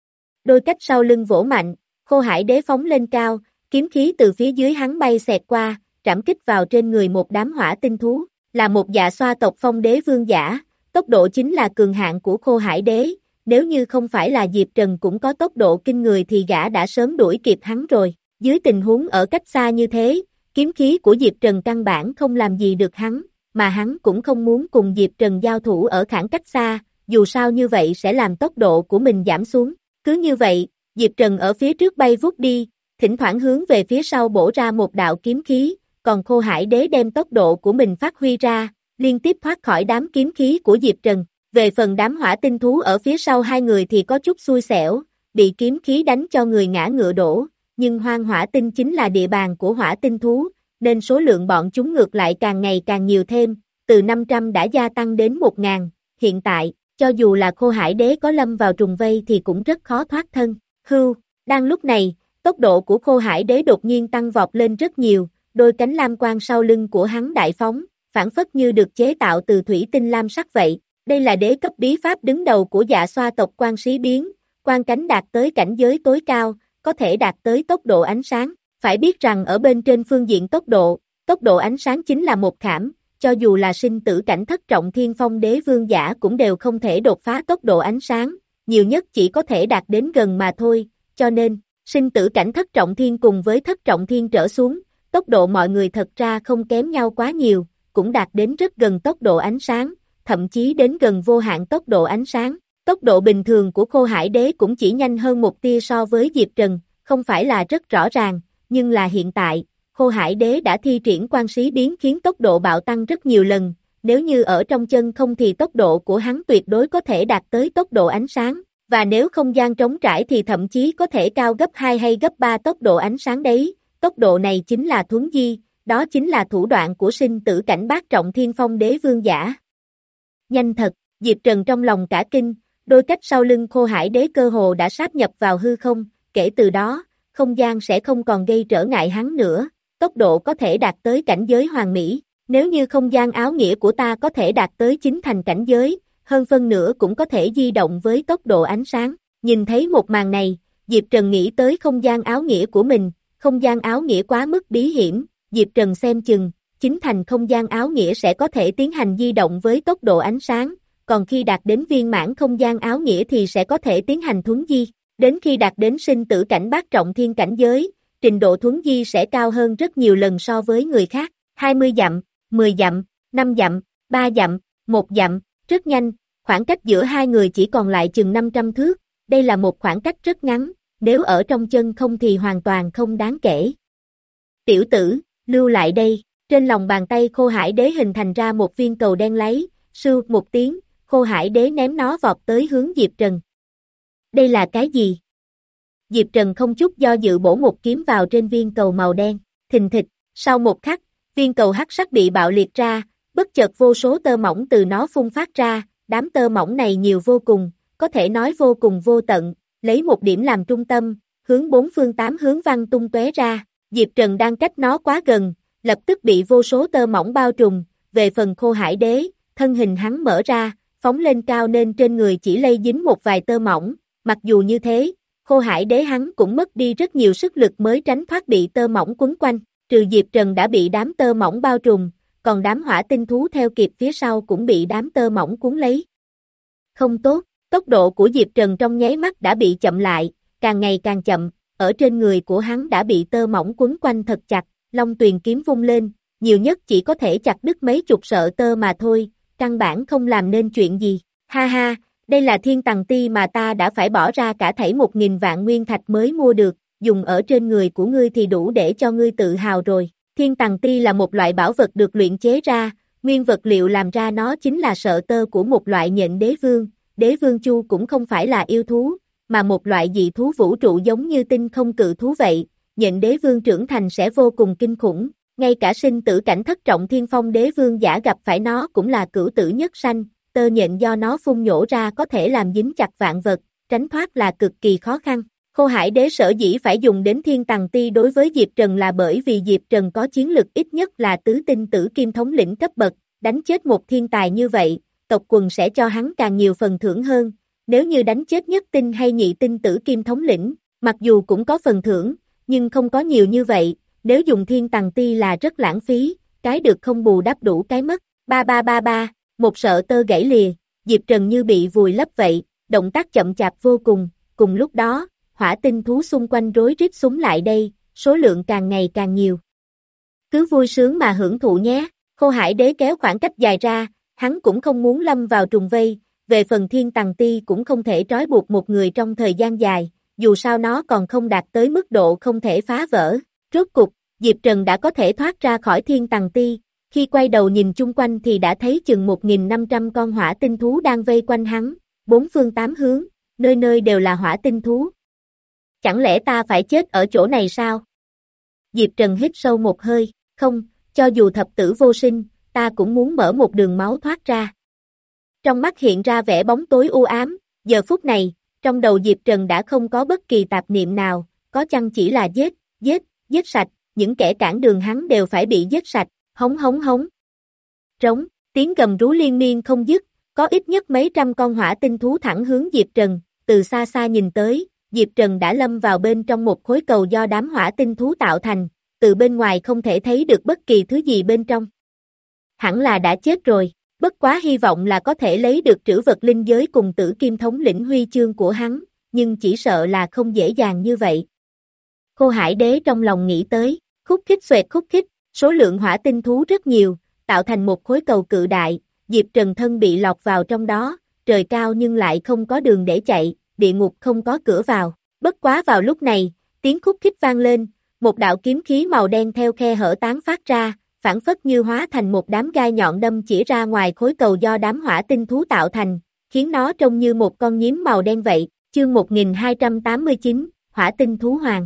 Đôi cách sau lưng vỗ mạnh, Khô Hải Đế phóng lên cao, kiếm khí từ phía dưới hắn bay xẹt qua, trảm kích vào trên người một đám hỏa tinh thú, là một dạ xoa tộc phong đế vương giả, tốc độ chính là cường hạn của Khô Hải Đế, nếu như không phải là Diệp Trần cũng có tốc độ kinh người thì gã đã sớm đuổi kịp hắn rồi, dưới tình huống ở cách xa như thế, kiếm khí của Diệp Trần căn bản không làm gì được hắn, mà hắn cũng không muốn cùng Diệp Trần giao thủ ở khoảng cách xa, dù sao như vậy sẽ làm tốc độ của mình giảm xuống, cứ như vậy, Diệp Trần ở phía trước bay vút đi, thỉnh thoảng hướng về phía sau bổ ra một đạo kiếm khí, còn Khô Hải Đế đem tốc độ của mình phát huy ra, liên tiếp thoát khỏi đám kiếm khí của Diệp Trần. Về phần đám hỏa tinh thú ở phía sau hai người thì có chút xui xẻo, bị kiếm khí đánh cho người ngã ngựa đổ, nhưng hoang hỏa tinh chính là địa bàn của hỏa tinh thú, nên số lượng bọn chúng ngược lại càng ngày càng nhiều thêm, từ năm trăm đã gia tăng đến một nghìn, hiện tại, cho dù là Khô Hải Đế có lâm vào trùng vây thì cũng rất khó thoát thân. Hưu, đang lúc này, tốc độ của Khô Hải Đế đột nhiên tăng vọt lên rất nhiều, đôi cánh lam quang sau lưng của hắn đại phóng, phản phất như được chế tạo từ thủy tinh lam sắc vậy. Đây là đế cấp bí pháp đứng đầu của dạ xoa tộc Quan Sĩ Biến, quan cánh đạt tới cảnh giới tối cao, có thể đạt tới tốc độ ánh sáng. Phải biết rằng ở bên trên phương diện tốc độ, tốc độ ánh sáng chính là một khảm, cho dù là sinh tử cảnh thất trọng thiên phong đế vương giả cũng đều không thể đột phá tốc độ ánh sáng, nhiều nhất chỉ có thể đạt đến gần mà thôi, cho nên, sinh tử cảnh thất trọng thiên cùng với thất trọng thiên trở xuống, tốc độ mọi người thật ra không kém nhau quá nhiều, cũng đạt đến rất gần tốc độ ánh sáng, thậm chí đến gần vô hạn tốc độ ánh sáng. Tốc độ bình thường của Khô Hải Đế cũng chỉ nhanh hơn một tia so với Diệp Trần, không phải là rất rõ ràng, nhưng là hiện tại, Khô Hải Đế đã thi triển Quan Sĩ Biến khiến tốc độ bạo tăng rất nhiều lần, nếu như ở trong chân không thì tốc độ của hắn tuyệt đối có thể đạt tới tốc độ ánh sáng, và nếu không gian trống trải thì thậm chí có thể cao gấp hai hay gấp ba tốc độ ánh sáng đấy, tốc độ này chính là thuấn di, đó chính là thủ đoạn của sinh tử cảnh bát trọng thiên phong đế vương giả. Nhanh thật, Diệp Trần trong lòng cả kinh, đôi cách sau lưng Khô Hải Đế cơ hồ đã sáp nhập vào hư không, kể từ đó, không gian sẽ không còn gây trở ngại hắn nữa, tốc độ có thể đạt tới cảnh giới hoàn mỹ, nếu như không gian áo nghĩa của ta có thể đạt tới chính thành cảnh giới, hơn phân nữa cũng có thể di động với tốc độ ánh sáng. Nhìn thấy một màn này, Diệp Trần nghĩ tới không gian áo nghĩa của mình, không gian áo nghĩa quá mức bí hiểm, Diệp Trần xem chừng, chính thành không gian áo nghĩa sẽ có thể tiến hành di động với tốc độ ánh sáng, còn khi đạt đến viên mãn không gian áo nghĩa thì sẽ có thể tiến hành thuấn di. Đến khi đạt đến sinh tử cảnh bát trọng thiên cảnh giới, trình độ thuấn di sẽ cao hơn rất nhiều lần so với người khác. hai mươi dặm, mười dặm, năm dặm, ba dặm, một dặm, rất nhanh, khoảng cách giữa hai người chỉ còn lại chừng năm trăm thước, đây là một khoảng cách rất ngắn, nếu ở trong chân không thì hoàn toàn không đáng kể. Tiểu tử, lưu lại đây, trên lòng bàn tay Khô Hải Đế hình thành ra một viên cầu đen láy, sưu một tiếng, Khô Hải Đế ném nó vọt tới hướng Diệp Trần. Đây là cái gì? Diệp Trần không chút do dự bổ một kiếm vào trên viên cầu màu đen, thình thịch, sau một khắc, viên cầu hắc sắc bị bạo liệt ra, bất chợt vô số tơ mỏng từ nó phun phát ra, đám tơ mỏng này nhiều vô cùng, có thể nói vô cùng vô tận, lấy một điểm làm trung tâm, hướng bốn phương tám hướng văng tung tóe ra, Diệp Trần đang cách nó quá gần, lập tức bị vô số tơ mỏng bao trùm, về phần Khô Hải Đế, thân hình hắn mở ra, phóng lên cao nên trên người chỉ lây dính một vài tơ mỏng, mặc dù như thế, Khô Hải Đế hắn cũng mất đi rất nhiều sức lực mới tránh thoát bị tơ mỏng quấn quanh, trừ Diệp Trần đã bị đám tơ mỏng bao trùm, còn đám hỏa tinh thú theo kịp phía sau cũng bị đám tơ mỏng cuốn lấy. Không tốt, tốc độ của Diệp Trần trong nháy mắt đã bị chậm lại, càng ngày càng chậm, ở trên người của hắn đã bị tơ mỏng quấn quanh thật chặt, Long Tuyền kiếm vung lên, nhiều nhất chỉ có thể chặt đứt mấy chục sợi tơ mà thôi, căn bản không làm nên chuyện gì, ha ha, đây là thiên tằng ti mà ta đã phải bỏ ra cả thảy một nghìn vạn nguyên thạch mới mua được, dùng ở trên người của ngươi thì đủ để cho ngươi tự hào rồi. Thiên tằng ti là một loại bảo vật được luyện chế ra, nguyên vật liệu làm ra nó chính là sợi tơ của một loại nhện đế vương, đế vương chu cũng không phải là yêu thú, mà một loại dị thú vũ trụ giống như tinh không cự thú vậy, nhện đế vương trưởng thành sẽ vô cùng kinh khủng, ngay cả sinh tử cảnh thất trọng thiên phong đế vương giả gặp phải nó cũng là cửu tử nhất sanh, tơ nhện do nó phun nhổ ra có thể làm dính chặt vạn vật, tránh thoát là cực kỳ khó khăn. Khô Hải Đế sở dĩ phải dùng đến thiên tằng ti đối với Diệp Trần là bởi vì Diệp Trần có chiến lực ít nhất là tứ tinh tử kim thống lĩnh cấp bậc, đánh chết một thiên tài như vậy, tộc quần sẽ cho hắn càng nhiều phần thưởng hơn, nếu như đánh chết nhất tinh hay nhị tinh tử kim thống lĩnh, mặc dù cũng có phần thưởng, nhưng không có nhiều như vậy, nếu dùng thiên tằng ti là rất lãng phí, cái được không bù đắp đủ cái mất, ba ba ba ba, một sợi tơ gãy lìa, Diệp Trần như bị vùi lấp vậy, động tác chậm chạp vô cùng, cùng lúc đó, hỏa tinh thú xung quanh rối rít súng lại đây, số lượng càng ngày càng nhiều. Cứ vui sướng mà hưởng thụ nhé, Khô Hải Đế kéo khoảng cách dài ra, hắn cũng không muốn lâm vào trùng vây, về phần thiên tằng ti cũng không thể trói buộc một người trong thời gian dài, dù sao nó còn không đạt tới mức độ không thể phá vỡ. Rốt cục, Diệp Trần đã có thể thoát ra khỏi thiên tằng ti, khi quay đầu nhìn chung quanh thì đã thấy chừng một nghìn năm trăm con hỏa tinh thú đang vây quanh hắn, bốn phương tám hướng, nơi nơi đều là hỏa tinh thú. Chẳng lẽ ta phải chết ở chỗ này sao? Diệp Trần hít sâu một hơi, không, cho dù thập tử vô sinh, ta cũng muốn mở một đường máu thoát ra. Trong mắt hiện ra vẻ bóng tối u ám, giờ phút này, trong đầu Diệp Trần đã không có bất kỳ tạp niệm nào, có chăng chỉ là giết, giết, giết sạch, những kẻ cản đường hắn đều phải bị giết sạch, hống hống hống. Trống, tiếng gầm rú liên miên không dứt, có ít nhất mấy trăm con hỏa tinh thú thẳng hướng Diệp Trần, từ xa xa nhìn tới, Diệp Trần đã lâm vào bên trong một khối cầu do đám hỏa tinh thú tạo thành, từ bên ngoài không thể thấy được bất kỳ thứ gì bên trong. Hẳn là đã chết rồi, bất quá hy vọng là có thể lấy được trữ vật linh giới cùng tử kim thống lĩnh huy chương của hắn, nhưng chỉ sợ là không dễ dàng như vậy. Khô Hải Đế trong lòng nghĩ tới, khúc khích xoẹt khúc khích, số lượng hỏa tinh thú rất nhiều, tạo thành một khối cầu cự đại, Diệp Trần thân bị lọt vào trong đó, trời cao nhưng lại không có đường để chạy, địa ngục không có cửa vào, bất quá vào lúc này, tiếng khúc khích vang lên, một đạo kiếm khí màu đen theo khe hở tán phát ra, phản phất như hóa thành một đám gai nhọn đâm chỉ ra ngoài khối cầu do đám hỏa tinh thú tạo thành, khiến nó trông như một con nhím màu đen vậy, chương một nghìn hai trăm tám mươi chín, hỏa tinh thú hoàng.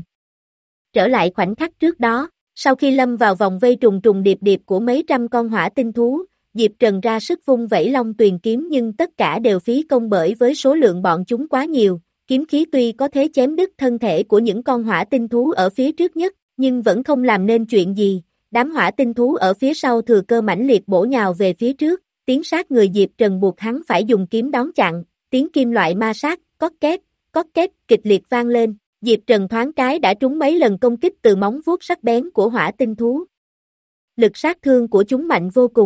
Trở lại khoảnh khắc trước đó, sau khi lâm vào vòng vây trùng trùng điệp điệp của mấy trăm con hỏa tinh thú, Diệp Trần ra sức vung vẩy Long Tuyền kiếm nhưng tất cả đều phí công bởi với số lượng bọn chúng quá nhiều, kiếm khí tuy có thể chém đứt thân thể của những con hỏa tinh thú ở phía trước nhất, nhưng vẫn không làm nên chuyện gì, đám hỏa tinh thú ở phía sau thừa cơ mãnh liệt bổ nhào về phía trước, tiến sát người Diệp Trần buộc hắn phải dùng kiếm đón chặn, tiếng kim loại ma sát, cót két, cót két kịch liệt vang lên, Diệp Trần thoáng cái đã trúng mấy lần công kích từ móng vuốt sắc bén của hỏa tinh thú. Lực sát thương của chúng mạnh vô cùng,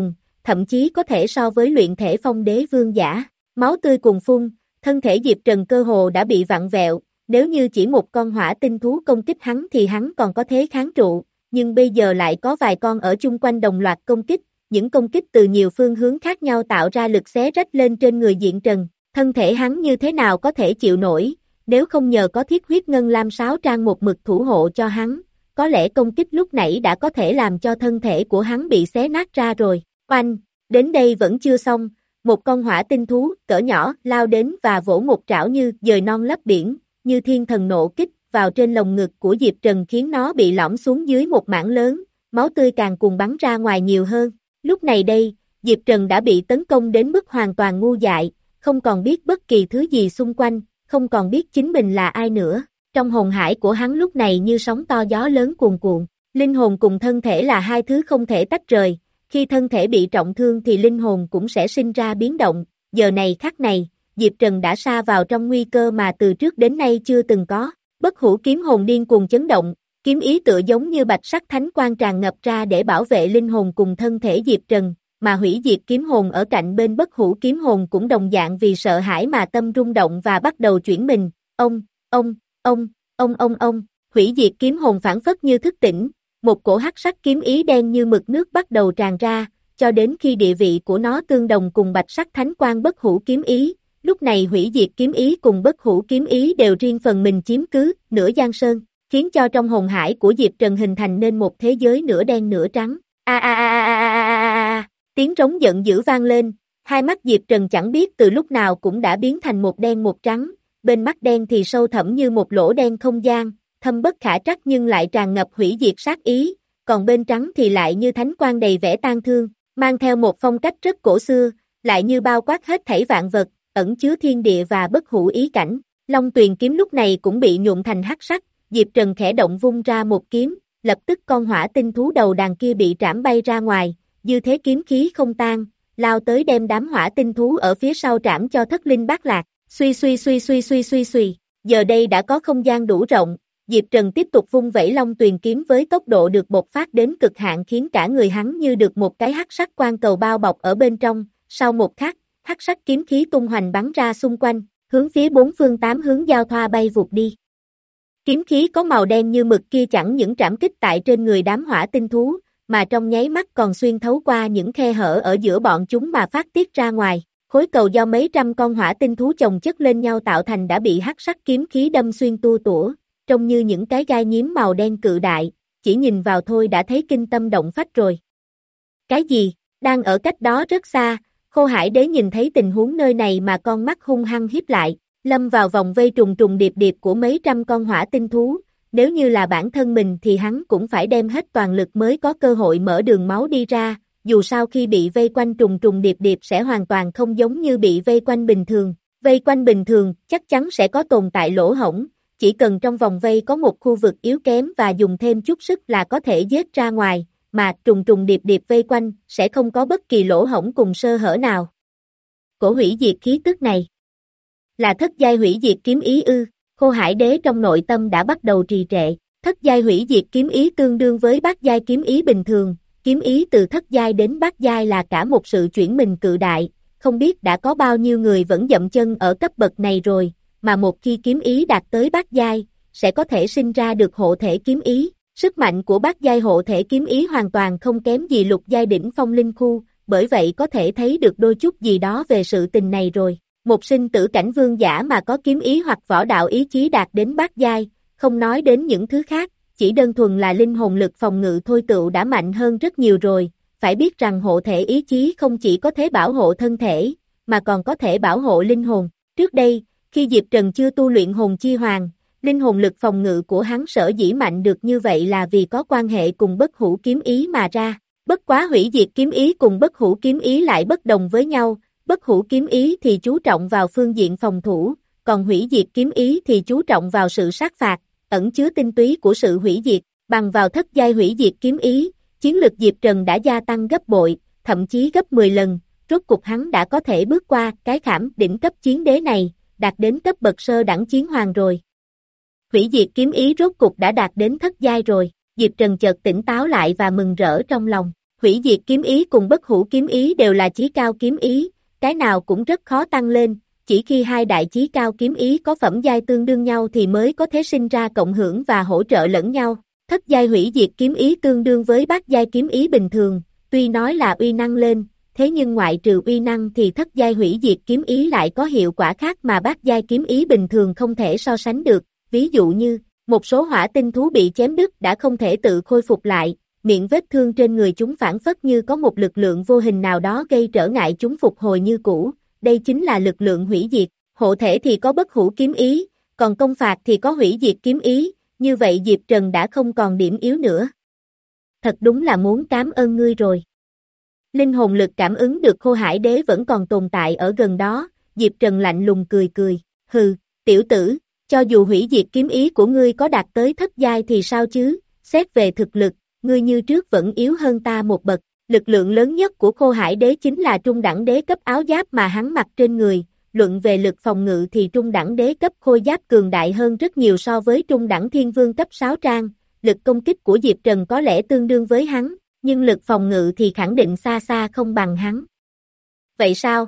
thậm chí có thể so với luyện thể phong đế vương giả. Máu tươi cuồn phun, thân thể Diệp Trần cơ hồ đã bị vặn vẹo, nếu như chỉ một con hỏa tinh thú công kích hắn thì hắn còn có thế kháng trụ, nhưng bây giờ lại có vài con ở chung quanh đồng loạt công kích, những công kích từ nhiều phương hướng khác nhau tạo ra lực xé rách lên trên người Diệp Trần, thân thể hắn như thế nào có thể chịu nổi, nếu không nhờ có thiết huyết ngân lam sáo trang một mực thủ hộ cho hắn, có lẽ công kích lúc nãy đã có thể làm cho thân thể của hắn bị xé nát ra rồi. Oanh, đến đây vẫn chưa xong, một con hỏa tinh thú cỡ nhỏ lao đến và vỗ một trảo như dời non lấp biển, như thiên thần nộ kích vào trên lồng ngực của Diệp Trần khiến nó bị lõm xuống dưới một mảng lớn, máu tươi càng cuồn bắn ra ngoài nhiều hơn. Lúc này đây, Diệp Trần đã bị tấn công đến mức hoàn toàn ngu dại, không còn biết bất kỳ thứ gì xung quanh, không còn biết chính mình là ai nữa. Trong hồn hải của hắn lúc này như sóng to gió lớn cuồn cuộn, linh hồn cùng thân thể là hai thứ không thể tách rời, khi thân thể bị trọng thương thì linh hồn cũng sẽ sinh ra biến động, giờ này khắc này, Diệp Trần đã sa vào trong nguy cơ mà từ trước đến nay chưa từng có. Bất hủ kiếm hồn điên cuồng chấn động, kiếm ý tựa giống như bạch sắc thánh quang tràn ngập ra để bảo vệ linh hồn cùng thân thể Diệp Trần, mà hủy diệt kiếm hồn ở cạnh bên bất hủ kiếm hồn cũng đồng dạng vì sợ hãi mà tâm rung động và bắt đầu chuyển mình. Ông, ông, ông, ông ông ông, hủy diệt kiếm hồn phản phất như thức tỉnh, một cổ hắc sắc kiếm ý đen như mực nước bắt đầu tràn ra, cho đến khi địa vị của nó tương đồng cùng bạch sắc thánh quang bất hủ kiếm ý. Lúc này hủy diệt kiếm ý cùng bất hủ kiếm ý đều riêng phần mình chiếm cứ nửa giang sơn, khiến cho trong hồn hải của Diệp Trần hình thành nên một thế giới nửa đen nửa trắng. A a a a a a a, tiếng trống giận dữ vang lên, hai mắt Diệp Trần chẳng biết từ lúc nào cũng đã biến thành một đen một trắng, bên mắt đen thì sâu thẳm như một lỗ đen không gian, thâm bất khả trắc nhưng lại tràn ngập hủy diệt sát ý, còn bên trắng thì lại như thánh quang đầy vẻ tang thương, mang theo một phong cách rất cổ xưa, lại như bao quát hết thảy vạn vật, ẩn chứa thiên địa và bất hủ ý cảnh. Long Tuyền kiếm lúc này cũng bị nhuộm thành hắc sắc, Diệp Trần khẽ động vung ra một kiếm, lập tức con hỏa tinh thú đầu đàn kia bị trảm bay ra ngoài, dư thế kiếm khí không tan, lao tới đem đám hỏa tinh thú ở phía sau trảm cho thất linh bát lạc, suy suy suy suy suy suy suy, giờ đây đã có không gian đủ rộng, Diệp Trần tiếp tục vung vẩy Long Tuyền kiếm với tốc độ được bộc phát đến cực hạn khiến cả người hắn như được một cái hắc sắc quang cầu bao bọc ở bên trong, sau một khắc, hắc sắc kiếm khí tung hoành bắn ra xung quanh, hướng phía bốn phương tám hướng giao thoa bay vụt đi. Kiếm khí có màu đen như mực kia chẳng những trảm kích tại trên người đám hỏa tinh thú, mà trong nháy mắt còn xuyên thấu qua những khe hở ở giữa bọn chúng mà phát tiết ra ngoài. Khối cầu do mấy trăm con hỏa tinh thú chồng chất lên nhau tạo thành đã bị hắc sắc kiếm khí đâm xuyên tua tủa, trông như những cái gai nhím màu đen cự đại, chỉ nhìn vào thôi đã thấy kinh tâm động phách rồi. Cái gì? Đang ở cách đó rất xa, Khô Hải Đế nhìn thấy tình huống nơi này mà con mắt hung hăng híp lại, lâm vào vòng vây trùng trùng điệp điệp của mấy trăm con hỏa tinh thú, nếu như là bản thân mình thì hắn cũng phải đem hết toàn lực mới có cơ hội mở đường máu đi ra, dù sao khi bị vây quanh trùng trùng điệp điệp sẽ hoàn toàn không giống như bị vây quanh bình thường, vây quanh bình thường chắc chắn sẽ có tồn tại lỗ hổng, chỉ cần trong vòng vây có một khu vực yếu kém và dùng thêm chút sức là có thể giết ra ngoài, mà trùng trùng điệp điệp vây quanh sẽ không có bất kỳ lỗ hổng cùng sơ hở nào. Cổ hủy diệt khí tức này là thất giai hủy diệt kiếm ý ư? Khô Hải Đế trong nội tâm đã bắt đầu trì trệ, thất giai hủy diệt kiếm ý tương đương với bát giai kiếm ý bình thường, kiếm ý từ thất giai đến bát giai là cả một sự chuyển mình cự đại, không biết đã có bao nhiêu người vẫn dậm chân ở cấp bậc này rồi, mà một khi kiếm ý đạt tới bát giai, sẽ có thể sinh ra được hộ thể kiếm ý, sức mạnh của bát giai hộ thể kiếm ý hoàn toàn không kém gì lục giai đỉnh phong linh khu, bởi vậy có thể thấy được đôi chút gì đó về sự tình này rồi. Một sinh tử cảnh vương giả mà có kiếm ý hoặc võ đạo ý chí đạt đến bát giai, không nói đến những thứ khác, chỉ đơn thuần là linh hồn lực phòng ngự thôi tựu đã mạnh hơn rất nhiều rồi, phải biết rằng hộ thể ý chí không chỉ có thể bảo hộ thân thể, mà còn có thể bảo hộ linh hồn. Trước đây, khi Diệp Trần chưa tu luyện hồn chi hoàng, linh hồn lực phòng ngự của hắn sở dĩ mạnh được như vậy là vì có quan hệ cùng bất hủ kiếm ý mà ra, bất quá hủy diệt kiếm ý cùng bất hủ kiếm ý lại bất đồng với nhau. Bất hủ kiếm ý thì chú trọng vào phương diện phòng thủ, còn hủy diệt kiếm ý thì chú trọng vào sự sát phạt, ẩn chứa tinh túy của sự hủy diệt, bằng vào thất giai hủy diệt kiếm ý, chiến lực Diệp Trần đã gia tăng gấp bội, thậm chí gấp mười lần, rốt cục hắn đã có thể bước qua cái khảm đỉnh cấp chiến đế này, đạt đến cấp bậc sơ đẳng chiến hoàng rồi. Hủy diệt kiếm ý rốt cục đã đạt đến thất giai rồi, Diệp Trần chợt tỉnh táo lại và mừng rỡ trong lòng. Hủy diệt kiếm ý cùng bất hủ kiếm ý đều là chí cao kiếm ý, cái nào cũng rất khó tăng lên, chỉ khi hai đại chí cao kiếm ý có phẩm giai tương đương nhau thì mới có thể sinh ra cộng hưởng và hỗ trợ lẫn nhau. Thất giai hủy diệt kiếm ý tương đương với bát giai kiếm ý bình thường, tuy nói là uy năng lên, thế nhưng ngoại trừ uy năng thì thất giai hủy diệt kiếm ý lại có hiệu quả khác mà bát giai kiếm ý bình thường không thể so sánh được, ví dụ như, một số hỏa tinh thú bị chém đứt đã không thể tự khôi phục lại, miệng vết thương trên người chúng phản phất như có một lực lượng vô hình nào đó gây trở ngại chúng phục hồi như cũ, đây chính là lực lượng hủy diệt, hộ thể thì có bất hủ kiếm ý, còn công phạt thì có hủy diệt kiếm ý, như vậy Diệp Trần đã không còn điểm yếu nữa. Thật đúng là muốn cảm ơn ngươi rồi. Linh hồn lực cảm ứng được Khô Hải Đế vẫn còn tồn tại ở gần đó, Diệp Trần lạnh lùng cười cười, hừ, tiểu tử, cho dù hủy diệt kiếm ý của ngươi có đạt tới thất giai thì sao chứ, xét về thực lực, ngươi như trước vẫn yếu hơn ta một bậc, lực lượng lớn nhất của Khô Hải Đế chính là trung đẳng đế cấp áo giáp mà hắn mặc trên người, luận về lực phòng ngự thì trung đẳng đế cấp khôi giáp cường đại hơn rất nhiều so với trung đẳng thiên vương cấp sáu trang, lực công kích của Diệp Trần có lẽ tương đương với hắn, nhưng lực phòng ngự thì khẳng định xa xa không bằng hắn. Vậy sao?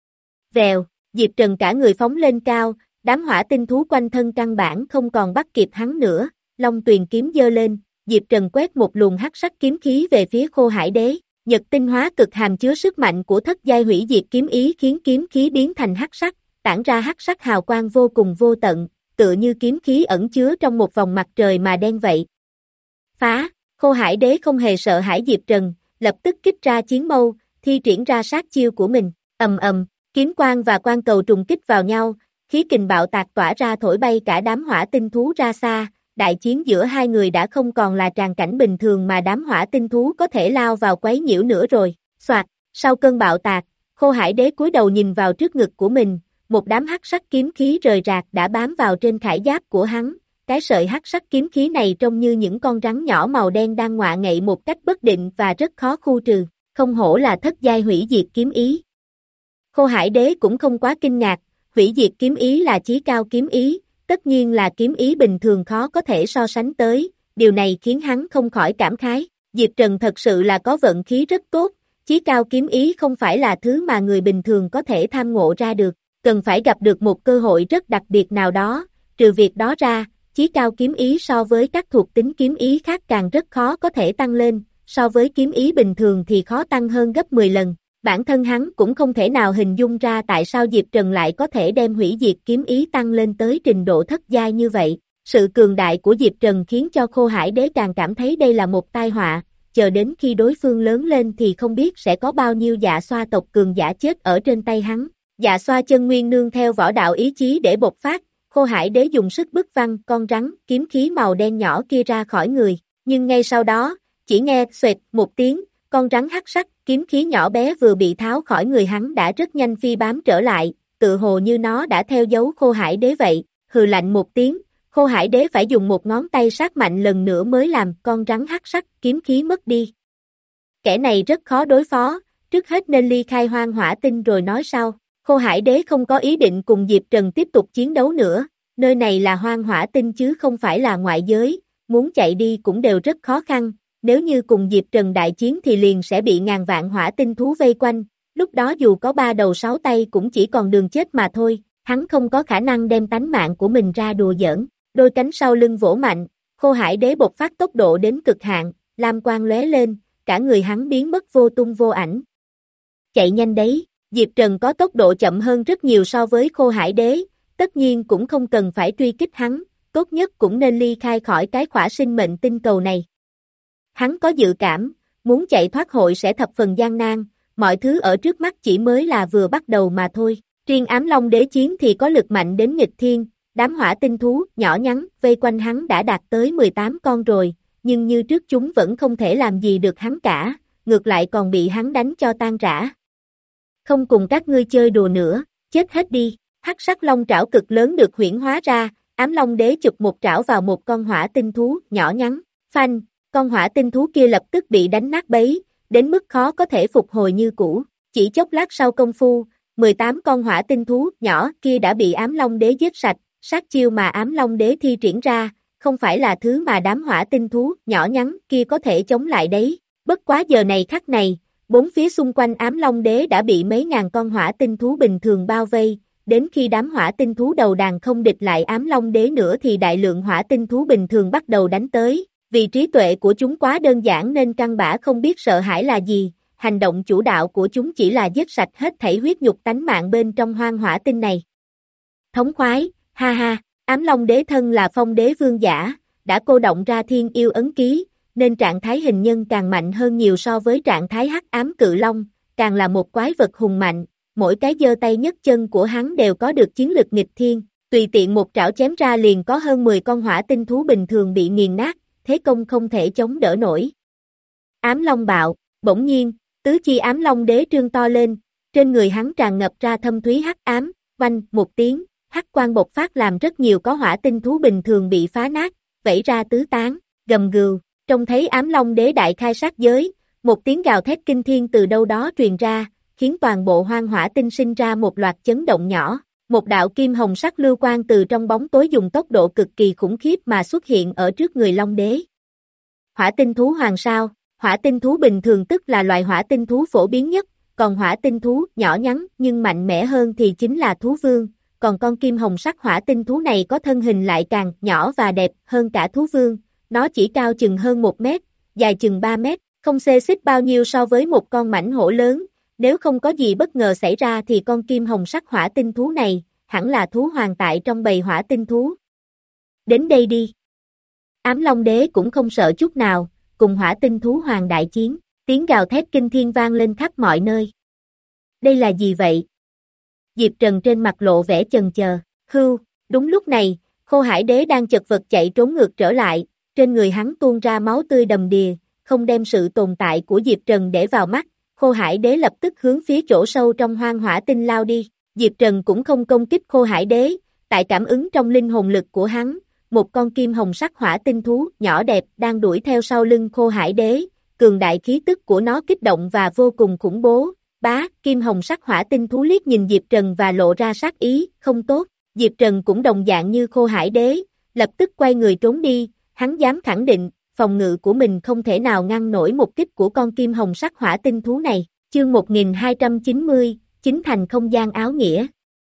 Vèo, Diệp Trần cả người phóng lên cao, đám hỏa tinh thú quanh thân căn bản không còn bắt kịp hắn nữa, Long Tuyền kiếm giơ lên, Diệp Trần quét một luồng hắc sắc kiếm khí về phía Khô Hải Đế, Nhật tinh hóa cực hàm chứa sức mạnh của thất giai hủy diệt kiếm ý khiến kiếm khí biến thành hắc sắc, tản ra hắc sắc hào quang vô cùng vô tận, tựa như kiếm khí ẩn chứa trong một vòng mặt trời mà đen vậy. Phá, Khô Hải Đế không hề sợ hãi Diệp Trần, lập tức kích ra chiến mâu, thi triển ra sát chiêu của mình, ầm ầm, kiếm quang và quang cầu trùng kích vào nhau, khí kình bạo tạc tỏa ra thổi bay cả đám hỏa tinh thú ra xa, đại chiến giữa hai người đã không còn là tràng cảnh bình thường mà đám hỏa tinh thú có thể lao vào quấy nhiễu nữa rồi, soạt, sau cơn bạo tạc, Khô Hải Đế cúi đầu nhìn vào trước ngực của mình, một đám hắc sắc kiếm khí rời rạc đã bám vào trên khải giáp của hắn, cái sợi hắc sắc kiếm khí này trông như những con rắn nhỏ màu đen đang ngọa ngậy một cách bất định và rất khó khu trừ, không hổ là thất giai hủy diệt kiếm ý. Khô Hải Đế cũng không quá kinh ngạc, hủy diệt kiếm ý là chí cao kiếm ý, tất nhiên là kiếm ý bình thường khó có thể so sánh tới, điều này khiến hắn không khỏi cảm khái, Diệp Trần thật sự là có vận khí rất tốt, chí cao kiếm ý không phải là thứ mà người bình thường có thể tham ngộ ra được, cần phải gặp được một cơ hội rất đặc biệt nào đó, trừ việc đó ra, chí cao kiếm ý so với các thuộc tính kiếm ý khác càng rất khó có thể tăng lên, so với kiếm ý bình thường thì khó tăng hơn gấp mười lần. Bản thân hắn cũng không thể nào hình dung ra tại sao Diệp Trần lại có thể đem hủy diệt kiếm ý tăng lên tới trình độ thất giai như vậy. Sự cường đại của Diệp Trần khiến cho Khô Hải Đế càng cảm thấy đây là một tai họa, chờ đến khi đối phương lớn lên thì không biết sẽ có bao nhiêu dạ xoa tộc cường giả chết ở trên tay hắn. Dạ xoa chân nguyên nương theo võ đạo ý chí để bộc phát, Khô Hải Đế dùng sức bức văng con rắn kiếm khí màu đen nhỏ kia ra khỏi người, nhưng ngay sau đó, chỉ nghe xoẹt một tiếng, con rắn hắc sắc, kiếm khí nhỏ bé vừa bị tháo khỏi người hắn đã rất nhanh phi bám trở lại, tự hồ như nó đã theo dấu Khô Hải Đế vậy, hừ lạnh một tiếng, Khô Hải Đế phải dùng một ngón tay sát mạnh lần nữa mới làm con rắn hắc sắc kiếm khí mất đi. Kẻ này rất khó đối phó, trước hết nên ly khai Hoang Hỏa Tinh rồi nói sau. Khô Hải Đế không có ý định cùng Diệp Trần tiếp tục chiến đấu nữa, nơi này là Hoang Hỏa Tinh chứ không phải là ngoại giới, muốn chạy đi cũng đều rất khó khăn. Nếu như cùng Diệp Trần đại chiến thì liền sẽ bị ngàn vạn hỏa tinh thú vây quanh, lúc đó dù có ba đầu sáu tay cũng chỉ còn đường chết mà thôi, hắn không có khả năng đem tánh mạng của mình ra đùa giỡn, đôi cánh sau lưng vỗ mạnh, Khô Hải Đế bộc phát tốc độ đến cực hạn, lam quang lóe lên, cả người hắn biến mất vô tung vô ảnh. Chạy nhanh đấy, Diệp Trần có tốc độ chậm hơn rất nhiều so với Khô Hải Đế, tất nhiên cũng không cần phải truy kích hắn, tốt nhất cũng nên ly khai khỏi cái khỏa sinh mệnh tinh cầu này. Hắn có dự cảm, muốn chạy thoát hội sẽ thập phần gian nan, mọi thứ ở trước mắt chỉ mới là vừa bắt đầu mà thôi. Riêng Ám Long Đế chiến thì có lực mạnh đến nghịch thiên, đám hỏa tinh thú nhỏ nhắn vây quanh hắn đã đạt tới mười tám con rồi, nhưng như trước chúng vẫn không thể làm gì được hắn cả, ngược lại còn bị hắn đánh cho tan rã. Không cùng các ngươi chơi đùa nữa, chết hết đi. Hắc sắc long trảo cực lớn được huyễn hóa ra, Ám Long Đế chụp một trảo vào một con hỏa tinh thú nhỏ nhắn, phanh. Con hỏa tinh thú kia lập tức bị đánh nát bấy, đến mức khó có thể phục hồi như cũ. Chỉ chốc lát sau công phu, mười tám con hỏa tinh thú nhỏ kia đã bị Ám Long Đế giết sạch, sát chiêu mà Ám Long Đế thi triển ra, không phải là thứ mà đám hỏa tinh thú nhỏ nhắn kia có thể chống lại đấy. Bất quá giờ này khắc này, bốn phía xung quanh Ám Long Đế đã bị mấy ngàn con hỏa tinh thú bình thường bao vây, đến khi đám hỏa tinh thú đầu đàn không địch lại Ám Long Đế nữa thì đại lượng hỏa tinh thú bình thường bắt đầu đánh tới, vì trí tuệ của chúng quá đơn giản nên căn bản không biết sợ hãi là gì, hành động chủ đạo của chúng chỉ là giết sạch hết thảy huyết nhục tánh mạng bên trong hoang hỏa tinh này. Thống khoái, ha ha, Ám Long Đế thân là phong đế vương giả, đã cô động ra thiên yêu ấn ký, nên trạng thái hình nhân càng mạnh hơn nhiều so với trạng thái hắc ám cự long, càng là một quái vật hùng mạnh, mỗi cái giơ tay nhấc chân của hắn đều có được chiến lực nghịch thiên, tùy tiện một trảo chém ra liền có hơn mười con hỏa tinh thú bình thường bị nghiền nát, thế công không thể chống đỡ nổi. Ám Long bạo, bỗng nhiên, tứ chi Ám Long Đế trương to lên, trên người hắn tràn ngập ra thâm thúy hắc ám, oanh một tiếng, hắc quang bộc phát làm rất nhiều có hỏa tinh thú bình thường bị phá nát, vẩy ra tứ tán, gầm gừ, trông thấy Ám Long Đế đại khai sát giới, một tiếng gào thét kinh thiên từ đâu đó truyền ra, khiến toàn bộ hoang hỏa tinh sinh ra một loạt chấn động nhỏ, một đạo kim hồng sắc lưu quang từ trong bóng tối dùng tốc độ cực kỳ khủng khiếp mà xuất hiện ở trước người Long Đế. Hỏa tinh thú hoàng sao, hỏa tinh thú bình thường tức là loài hỏa tinh thú phổ biến nhất, còn hỏa tinh thú nhỏ nhắn nhưng mạnh mẽ hơn thì chính là thú vương, còn con kim hồng sắc hỏa tinh thú này có thân hình lại càng nhỏ và đẹp hơn cả thú vương, nó chỉ cao chừng hơn một mét, dài chừng ba mét, không xê xích bao nhiêu so với một con mãnh hổ lớn, nếu không có gì bất ngờ xảy ra thì con kim hồng sắc hỏa tinh thú này, hẳn là thú hoàng tại trong bầy hỏa tinh thú. Đến đây đi. Ám Long Đế cũng không sợ chút nào, cùng hỏa tinh thú hoàng đại chiến, tiếng gào thét kinh thiên vang lên khắp mọi nơi. Đây là gì vậy? Diệp Trần trên mặt lộ vẻ chần chờ, hưu, đúng lúc này, Khô Hải Đế đang chật vật chạy trốn ngược trở lại, trên người hắn tuôn ra máu tươi đầm đìa, không đem sự tồn tại của Diệp Trần để vào mắt, Khô Hải Đế lập tức hướng phía chỗ sâu trong hoang hỏa tinh lao đi, Diệp Trần cũng không công kích Khô Hải Đế, tại cảm ứng trong linh hồn lực của hắn, một con kim hồng sắc hỏa tinh thú nhỏ đẹp đang đuổi theo sau lưng Khô Hải Đế, cường đại khí tức của nó kích động và vô cùng khủng bố. Bá, kim hồng sắc hỏa tinh thú liếc nhìn Diệp Trần và lộ ra sát ý, không tốt, Diệp Trần cũng đồng dạng như Khô Hải Đế, lập tức quay người trốn đi, hắn dám khẳng định, phòng ngự của mình không thể nào ngăn nổi một kích của con kim hồng sắc hỏa tinh thú này, chương một nghìn hai trăm chín mươi, chính thành không gian áo nghĩa.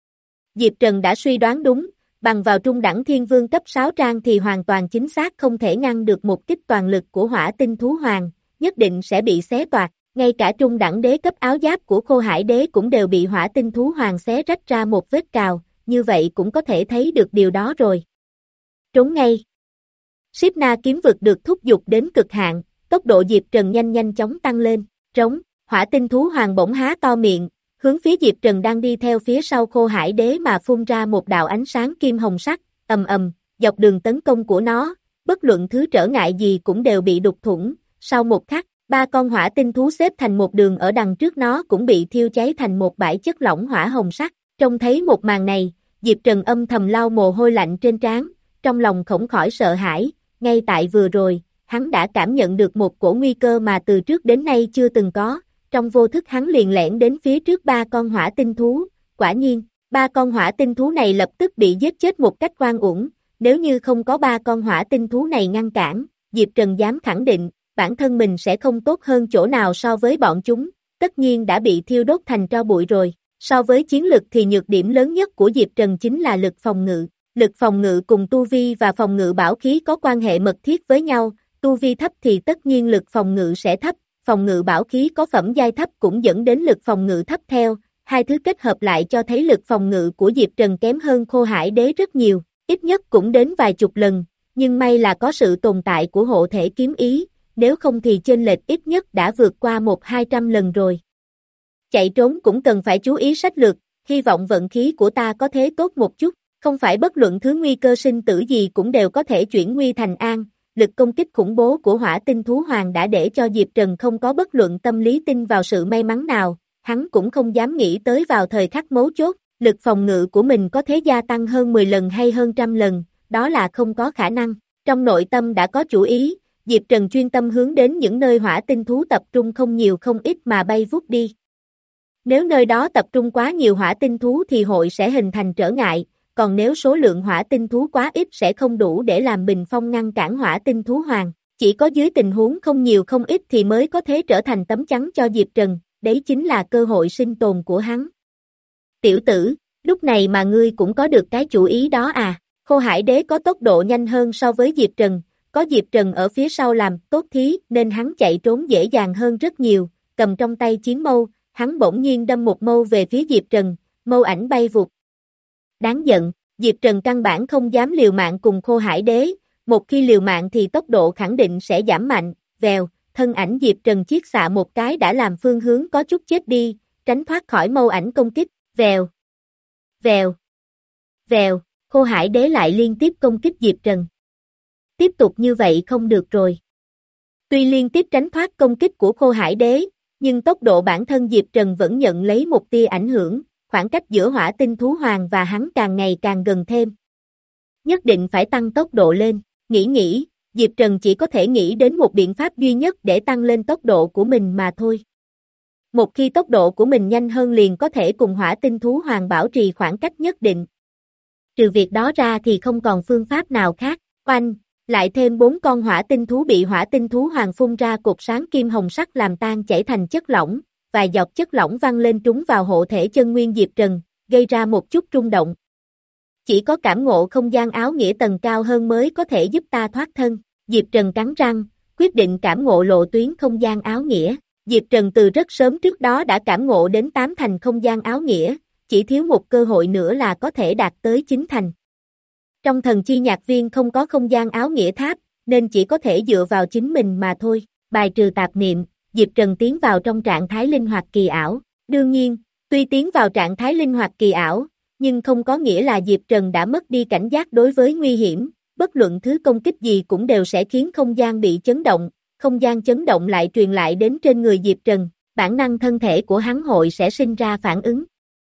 Diệp Trần đã suy đoán đúng, bằng vào trung đẳng thiên vương cấp sáu trang thì hoàn toàn chính xác không thể ngăn được một kích toàn lực của hỏa tinh thú hoàng, nhất định sẽ bị xé toạc. Ngay cả trung đẳng đế cấp áo giáp của Khô Hải Đế cũng đều bị hỏa tinh thú hoàng xé rách ra một vết cào, như vậy cũng có thể thấy được điều đó rồi. Trốn ngay. Shiếp Na kiếm vực được thúc giục đến cực hạn, tốc độ Diệp Trần nhanh nhanh chóng tăng lên, trống, hỏa tinh thú hoàng bỗng há to miệng, hướng phía Diệp Trần đang đi theo phía sau Khô Hải Đế mà phun ra một đạo ánh sáng kim hồng sắc, ầm ầm, dọc đường tấn công của nó, bất luận thứ trở ngại gì cũng đều bị đục thủng, sau một khắc, ba con hỏa tinh thú xếp thành một đường ở đằng trước nó cũng bị thiêu cháy thành một bãi chất lỏng hỏa hồng sắc. Trông thấy một màn này, Diệp Trần âm thầm lau mồ hôi lạnh trên trán, trong lòng không khỏi sợ hãi, ngay tại vừa rồi, hắn đã cảm nhận được một cổ nguy cơ mà từ trước đến nay chưa từng có, trong vô thức hắn liền lẻn đến phía trước ba con hỏa tinh thú, quả nhiên, ba con hỏa tinh thú này lập tức bị giết chết một cách oan uổng, nếu như không có ba con hỏa tinh thú này ngăn cản, Diệp Trần dám khẳng định, bản thân mình sẽ không tốt hơn chỗ nào so với bọn chúng, tất nhiên đã bị thiêu đốt thành tro bụi rồi. So với chiến lực thì nhược điểm lớn nhất của Diệp Trần chính là lực phòng ngự. Lực phòng ngự cùng tu vi và phòng ngự bảo khí có quan hệ mật thiết với nhau, tu vi thấp thì tất nhiên lực phòng ngự sẽ thấp, phòng ngự bảo khí có phẩm giai thấp cũng dẫn đến lực phòng ngự thấp theo, hai thứ kết hợp lại cho thấy lực phòng ngự của Diệp Trần kém hơn Khô Hải Đế rất nhiều, ít nhất cũng đến vài chục lần, nhưng may là có sự tồn tại của hộ thể kiếm ý, nếu không thì chênh lệch ít nhất đã vượt qua một hai trăm lần rồi. Chạy trốn cũng cần phải chú ý sách lược, hy vọng vận khí của ta có thế tốt một chút, không phải bất luận thứ nguy cơ sinh tử gì cũng đều có thể chuyển nguy thành an, lực công kích khủng bố của hỏa tinh thú hoàng đã để cho Diệp Trần không có bất luận tâm lý tin vào sự may mắn nào, hắn cũng không dám nghĩ tới vào thời khắc mấu chốt, lực phòng ngự của mình có thể gia tăng hơn mười lần hay hơn trăm lần, đó là không có khả năng, trong nội tâm đã có chủ ý. Diệp Trần chuyên tâm hướng đến những nơi hỏa tinh thú tập trung không nhiều không ít mà bay vút đi. Nếu nơi đó tập trung quá nhiều hỏa tinh thú thì hội sẽ hình thành trở ngại, còn nếu số lượng hỏa tinh thú quá ít sẽ không đủ để làm bình phong ngăn cản hỏa tinh thú hoàng. Chỉ có dưới tình huống không nhiều không ít thì mới có thể trở thành tấm chắn cho Diệp Trần, đấy chính là cơ hội sinh tồn của hắn. Tiểu tử, lúc này mà ngươi cũng có được cái chủ ý đó à, Khô Hải Đế có tốc độ nhanh hơn so với Diệp Trần, có Diệp Trần ở phía sau làm tốt thí nên hắn chạy trốn dễ dàng hơn rất nhiều, cầm trong tay chiến mâu, hắn bỗng nhiên đâm một mâu về phía Diệp Trần, mâu ảnh bay vụt. Đáng giận, Diệp Trần căn bản không dám liều mạng cùng Khô Hải Đế, một khi liều mạng thì tốc độ khẳng định sẽ giảm mạnh, vèo, thân ảnh Diệp Trần chiết xạ một cái đã làm phương hướng có chút chết đi, tránh thoát khỏi mâu ảnh công kích, vèo, vèo, vèo, Khô Hải Đế lại liên tiếp công kích Diệp Trần. Tiếp tục như vậy không được rồi. Tuy liên tiếp tránh thoát công kích của Khô Hải Đế, nhưng tốc độ bản thân Diệp Trần vẫn nhận lấy một tia ảnh hưởng, khoảng cách giữa Hỏa Tinh Thú Hoàng và hắn càng ngày càng gần thêm. Nhất định phải tăng tốc độ lên, nghĩ nghĩ, Diệp Trần chỉ có thể nghĩ đến một biện pháp duy nhất để tăng lên tốc độ của mình mà thôi. Một khi tốc độ của mình nhanh hơn liền có thể cùng Hỏa Tinh Thú Hoàng bảo trì khoảng cách nhất định. Trừ việc đó ra thì không còn phương pháp nào khác, oanh, lại thêm bốn con hỏa tinh thú bị Hỏa Tinh Thú Hoàng phun ra cột sáng kim hồng sắc làm tan chảy thành chất lỏng, vài giọt chất lỏng văng lên trúng vào hộ thể chân nguyên Diệp Trần, gây ra một chút rung động. Chỉ có cảm ngộ không gian áo nghĩa tầng cao hơn mới có thể giúp ta thoát thân, Diệp Trần cắn răng, quyết định cảm ngộ lộ tuyến không gian áo nghĩa. Diệp Trần từ rất sớm trước đó đã cảm ngộ đến tám thành không gian áo nghĩa, chỉ thiếu một cơ hội nữa là có thể đạt tới chín thành. Trong thần chi nhạc viên không có không gian áo nghĩa tháp, nên chỉ có thể dựa vào chính mình mà thôi, bài trừ tạp niệm, Diệp Trần tiến vào trong trạng thái linh hoạt kỳ ảo. Đương nhiên, tuy tiến vào trạng thái linh hoạt kỳ ảo, nhưng không có nghĩa là Diệp Trần đã mất đi cảnh giác đối với nguy hiểm, bất luận thứ công kích gì cũng đều sẽ khiến không gian bị chấn động, không gian chấn động lại truyền lại đến trên người Diệp Trần, bản năng thân thể của hắn hội sẽ sinh ra phản ứng.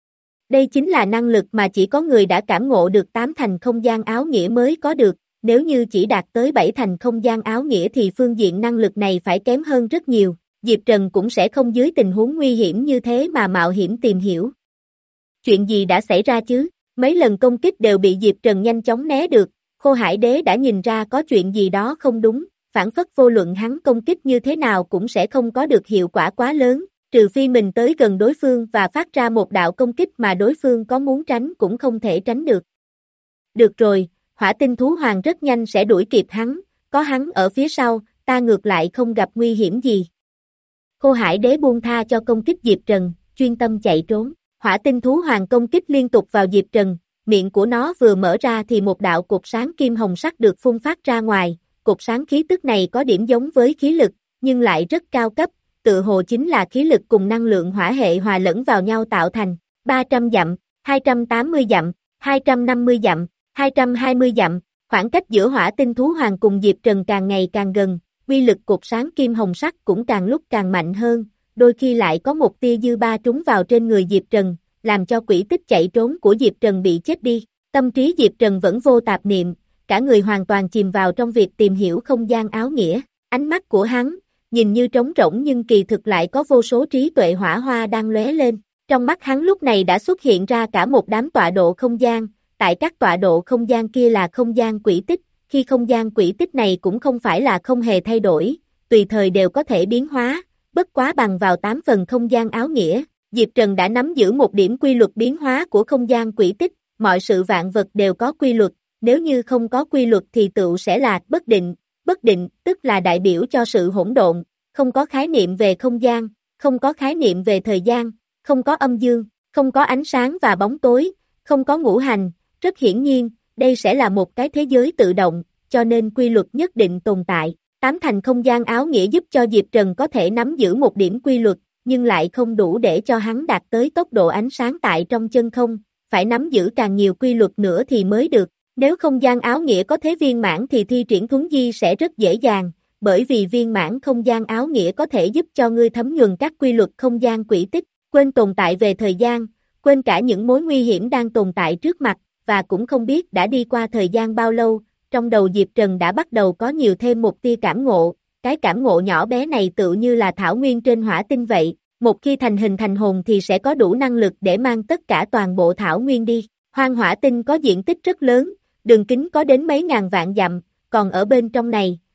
Đây chính là năng lực mà chỉ có người đã cảm ngộ được tám thành không gian áo nghĩa mới có được, nếu như chỉ đạt tới bảy thành không gian áo nghĩa thì phương diện năng lực này phải kém hơn rất nhiều, Diệp Trần cũng sẽ không dưới tình huống nguy hiểm như thế mà mạo hiểm tìm hiểu. Chuyện gì đã xảy ra chứ? Mấy lần công kích đều bị Diệp Trần nhanh chóng né được, Khô Hải Đế đã nhìn ra có chuyện gì đó không đúng, phản phất vô luận hắn công kích như thế nào cũng sẽ không có được hiệu quả quá lớn, trừ phi mình tới gần đối phương và phát ra một đạo công kích mà đối phương có muốn tránh cũng không thể tránh được. Được rồi, Hỏa Tinh Thú Hoàng rất nhanh sẽ đuổi kịp hắn, có hắn ở phía sau, ta ngược lại không gặp nguy hiểm gì. Khô Hải Đế buông tha cho công kích Diệp Trần, chuyên tâm chạy trốn. Hỏa Tinh Thú Hoàng công kích liên tục vào Diệp Trần, miệng của nó vừa mở ra thì một đạo cột sáng kim hồng sắc được phun phát ra ngoài, cột sáng khí tức này có điểm giống với khí lực, nhưng lại rất cao cấp, tự hồ chính là khí lực cùng năng lượng hỏa hệ hòa lẫn vào nhau tạo thành, ba trăm dặm, hai trăm tám mươi dặm, hai trăm năm mươi dặm, hai trăm hai mươi dặm, khoảng cách giữa Hỏa Tinh Thú Hoàng cùng Diệp Trần càng ngày càng gần, uy lực cột sáng kim hồng sắc cũng càng lúc càng mạnh hơn, đôi khi lại có một tia dư ba trúng vào trên người Diệp Trần, làm cho quỹ tích chạy trốn của Diệp Trần bị chết đi. Tâm trí Diệp Trần vẫn vô tạp niệm, cả người hoàn toàn chìm vào trong việc tìm hiểu không gian áo nghĩa. Ánh mắt của hắn, nhìn như trống rỗng nhưng kỳ thực lại có vô số trí tuệ hỏa hoa đang lóe lên. Trong mắt hắn lúc này đã xuất hiện ra cả một đám tọa độ không gian, tại các tọa độ không gian kia là không gian quỹ tích, khi không gian quỹ tích này cũng không phải là không hề thay đổi, tùy thời đều có thể biến hóa, bất quá bằng vào tám phần không gian áo nghĩa. Diệp Trần đã nắm giữ một điểm quy luật biến hóa của không gian quỹ tích, mọi sự vạn vật đều có quy luật, nếu như không có quy luật thì tựu sẽ là bất định, bất định tức là đại biểu cho sự hỗn độn, không có khái niệm về không gian, không có khái niệm về thời gian, không có âm dương, không có ánh sáng và bóng tối, không có ngũ hành, rất hiển nhiên, đây sẽ là một cái thế giới tự động, cho nên quy luật nhất định tồn tại. Tám thành không gian áo nghĩa giúp cho Diệp Trần có thể nắm giữ một điểm quy luật, nhưng lại không đủ để cho hắn đạt tới tốc độ ánh sáng tại trong chân không, phải nắm giữ càng nhiều quy luật nữa thì mới được. Nếu không gian áo nghĩa có thế viên mãn thì thi triển thuấn di sẽ rất dễ dàng, bởi vì viên mãn không gian áo nghĩa có thể giúp cho ngươi thấm nhuần các quy luật không gian quỹ tích, quên tồn tại về thời gian, quên cả những mối nguy hiểm đang tồn tại trước mặt, và cũng không biết đã đi qua thời gian bao lâu, trong đầu Diệp Trần đã bắt đầu có nhiều thêm một tia cảm ngộ. Cái cảm ngộ nhỏ bé này tự như là thảo nguyên trên hỏa tinh vậy, một khi thành hình thành hồn thì sẽ có đủ năng lực để mang tất cả toàn bộ thảo nguyên đi. Hoang hỏa tinh có diện tích rất lớn, đường kính có đến mấy ngàn vạn dặm, còn ở bên trong này,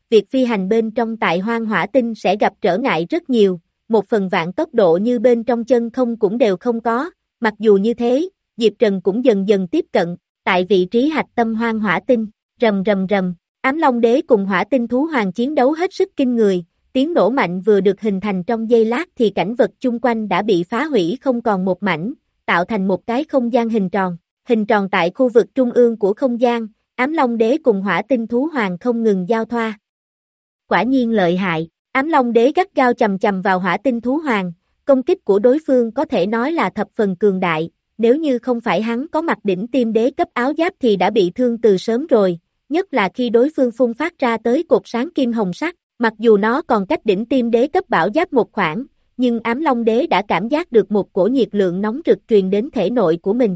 việc phi hành bên trong tại hoang hỏa tinh sẽ gặp trở ngại rất nhiều, một phần vạn tốc độ như bên trong chân không cũng đều không có, mặc dù như thế, Diệp Trần cũng dần dần tiếp cận, tại vị trí hạch tâm hoang hỏa tinh, rầm rầm rầm, Ám Long Đế cùng hỏa tinh thú hoàng chiến đấu hết sức kinh người, tiếng nổ mạnh vừa được hình thành trong giây lát thì cảnh vật chung quanh đã bị phá hủy không còn một mảnh, tạo thành một cái không gian hình tròn, hình tròn tại khu vực trung ương của không gian, Ám Long Đế cùng hỏa tinh thú hoàng không ngừng giao thoa. Quả nhiên lợi hại, Ám Long Đế gắt gao chầm chầm vào hỏa tinh thú hoàng, công kích của đối phương có thể nói là thập phần cường đại, nếu như không phải hắn có mặc đỉnh tiêm đế cấp áo giáp thì đã bị thương từ sớm rồi, nhất là khi đối phương phun phát ra tới cột sáng kim hồng sắc, mặc dù nó còn cách đỉnh tiêm đế cấp bảo giáp một khoảng, nhưng Ám Long Đế đã cảm giác được một cổ nhiệt lượng nóng rực truyền đến thể nội của mình.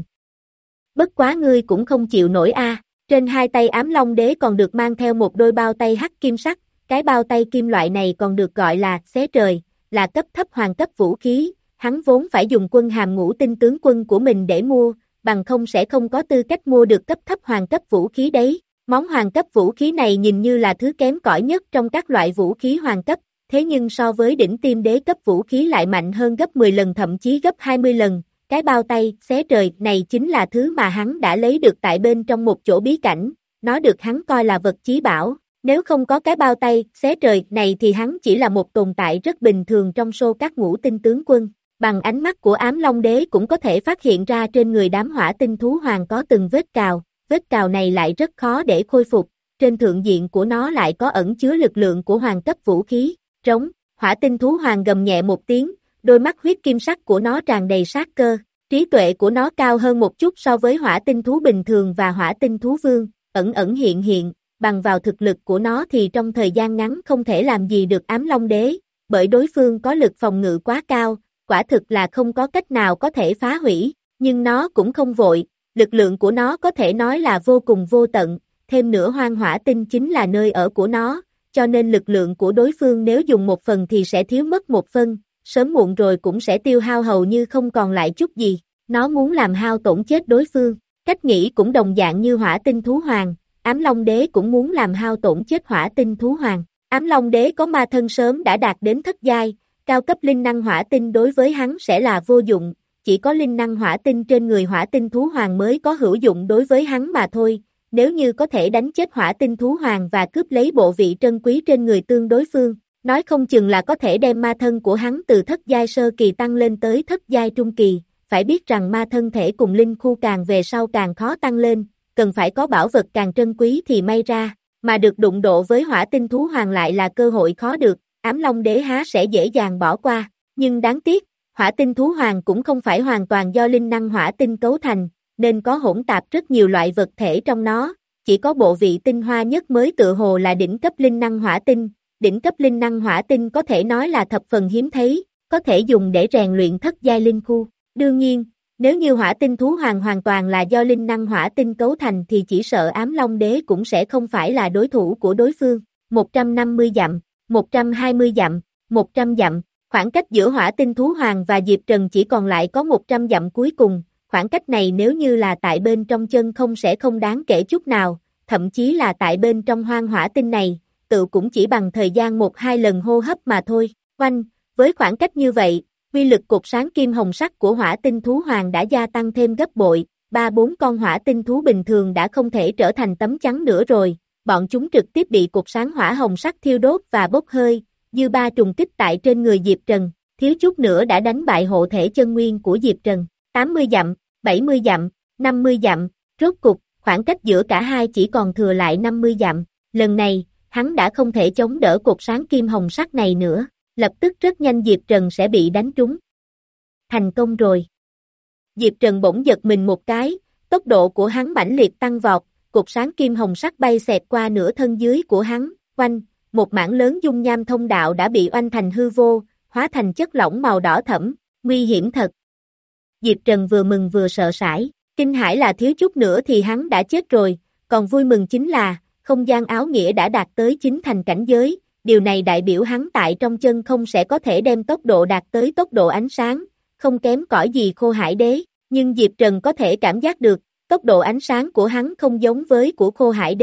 Bất quá ngươi cũng không chịu nổi a. Trên hai tay Ám Long Đế còn được mang theo một đôi bao tay hắc kim sắc, cái bao tay kim loại này còn được gọi là xé trời, là cấp thấp hoàng cấp vũ khí, hắn vốn phải dùng quân hàm ngũ tinh tướng quân của mình để mua, bằng không sẽ không có tư cách mua được cấp thấp hoàng cấp vũ khí đấy. Món hoàng cấp vũ khí này nhìn như là thứ kém cỏi nhất trong các loại vũ khí hoàng cấp, thế nhưng so với đỉnh tiêm đế cấp vũ khí lại mạnh hơn gấp mười lần thậm chí gấp hai mươi lần. Cái bao tay xé trời này chính là thứ mà hắn đã lấy được tại bên trong một chỗ bí cảnh, nó được hắn coi là vật chí bảo. Nếu không có cái bao tay xé trời này thì hắn chỉ là một tồn tại rất bình thường trong số các ngũ tinh tướng quân. Bằng ánh mắt của Ám Long Đế cũng có thể phát hiện ra trên người đám hỏa tinh thú hoàng có từng vết cào, vết cào này lại rất khó để khôi phục, trên thượng diện của nó lại có ẩn chứa lực lượng của hoàng cấp vũ khí, trống, hỏa tinh thú hoàng gầm nhẹ một tiếng, đôi mắt huyết kim sắc của nó tràn đầy sát cơ, trí tuệ của nó cao hơn một chút so với hỏa tinh thú bình thường và hỏa tinh thú vương, ẩn ẩn hiện hiện, bằng vào thực lực của nó thì trong thời gian ngắn không thể làm gì được Ám Long Đế, bởi đối phương có lực phòng ngự quá cao, quả thực là không có cách nào có thể phá hủy, nhưng nó cũng không vội, lực lượng của nó có thể nói là vô cùng vô tận, thêm nữa hoang hỏa tinh chính là nơi ở của nó, cho nên lực lượng của đối phương nếu dùng một phần thì sẽ thiếu mất một phần, sớm muộn rồi cũng sẽ tiêu hao hầu như không còn lại chút gì, nó muốn làm hao tổn chết đối phương, cách nghĩ cũng đồng dạng như hỏa tinh thú hoàng, Ám Long Đế cũng muốn làm hao tổn chết hỏa tinh thú hoàng, Ám Long Đế có ma thân sớm đã đạt đến thất giai, cao cấp linh năng hỏa tinh đối với hắn sẽ là vô dụng, chỉ có linh năng hỏa tinh trên người hỏa tinh thú hoàng mới có hữu dụng đối với hắn mà thôi, nếu như có thể đánh chết hỏa tinh thú hoàng và cướp lấy bộ vị trân quý trên người tương đối phương, nói không chừng là có thể đem ma thân của hắn từ thất giai sơ kỳ tăng lên tới thất giai trung kỳ, phải biết rằng ma thân thể cùng linh khu càng về sau càng khó tăng lên, cần phải có bảo vật càng trân quý thì may ra, mà được đụng độ với hỏa tinh thú hoàng lại là cơ hội khó được, Ám Long Đế há sẽ dễ dàng bỏ qua, nhưng đáng tiếc, hỏa tinh thú hoàng cũng không phải hoàn toàn do linh năng hỏa tinh cấu thành, nên có hỗn tạp rất nhiều loại vật thể trong nó, chỉ có bộ vị tinh hoa nhất mới tự hồ là đỉnh cấp linh năng hỏa tinh, đỉnh cấp linh năng hỏa tinh có thể nói là thập phần hiếm thấy, có thể dùng để rèn luyện thất giai linh khu. Đương nhiên, nếu như hỏa tinh thú hoàng hoàn toàn là do linh năng hỏa tinh cấu thành thì chỉ sợ Ám Long Đế cũng sẽ không phải là đối thủ của đối phương. một trăm năm mươi dặm, một trăm hai mươi dặm, một trăm dặm, khoảng cách giữa hỏa tinh thú hoàng và Diệp Trần chỉ còn lại có một trăm dặm cuối cùng, khoảng cách này nếu như là tại bên trong chân không sẽ không đáng kể chút nào, thậm chí là tại bên trong hoang hỏa tinh này, tự cũng chỉ bằng thời gian một hai lần hô hấp mà thôi. Oanh, với khoảng cách như vậy, uy lực cột sáng kim hồng sắc của hỏa tinh thú hoàng đã gia tăng thêm gấp bội, ba bốn con hỏa tinh thú bình thường đã không thể trở thành tấm chắn nữa rồi, bọn chúng trực tiếp bị cột sáng hỏa hồng sắc thiêu đốt và bốc hơi, dư ba trùng kích tại trên người Diệp Trần, thiếu chút nữa đã đánh bại hộ thể chân nguyên của Diệp Trần, tám mươi dặm, bảy mươi dặm, năm mươi dặm, rốt cục, khoảng cách giữa cả hai chỉ còn thừa lại năm mươi dặm, lần này, hắn đã không thể chống đỡ cột sáng kim hồng sắc này nữa, lập tức rất nhanh Diệp Trần sẽ bị đánh trúng. Thành công rồi. Diệp Trần bỗng giật mình một cái, tốc độ của hắn mãnh liệt tăng vọt, cột sáng kim hồng sắc bay xẹt qua nửa thân dưới của hắn, oanh, một mảng lớn dung nham thông đạo đã bị oanh thành hư vô, hóa thành chất lỏng màu đỏ thẫm, nguy hiểm thật. Diệp Trần vừa mừng vừa sợ sải, kinh hãi là thiếu chút nữa thì hắn đã chết rồi, còn vui mừng chính là, không gian áo nghĩa đã đạt tới chín thành cảnh giới, điều này đại biểu hắn tại trong chân không sẽ có thể đem tốc độ đạt tới tốc độ ánh sáng, không kém cỏi gì Khô Hải Đế, nhưng Diệp Trần có thể cảm giác được, tốc độ ánh sáng của hắn không giống với của Khô Hải Đế,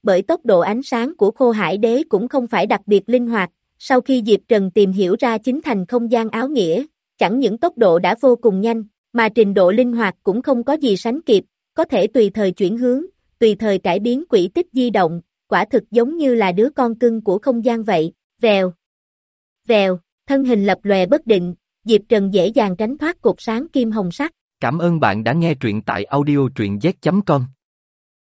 bởi tốc độ ánh sáng của Khô Hải Đế cũng không phải đặc biệt linh hoạt. Sau khi Diệp Trần tìm hiểu ra chính thành không gian áo nghĩa, chẳng những tốc độ đã vô cùng nhanh, mà trình độ linh hoạt cũng không có gì sánh kịp, có thể tùy thời chuyển hướng, tùy thời cải biến quỹ tích di động, quả thực giống như là đứa con cưng của không gian vậy. Vèo, vèo, thân hình lập lòe bất định, Diệp Trần dễ dàng tránh thoát cột sáng kim hồng sắc. Cảm ơn bạn đã nghe truyện tại audio truyện z chấm com.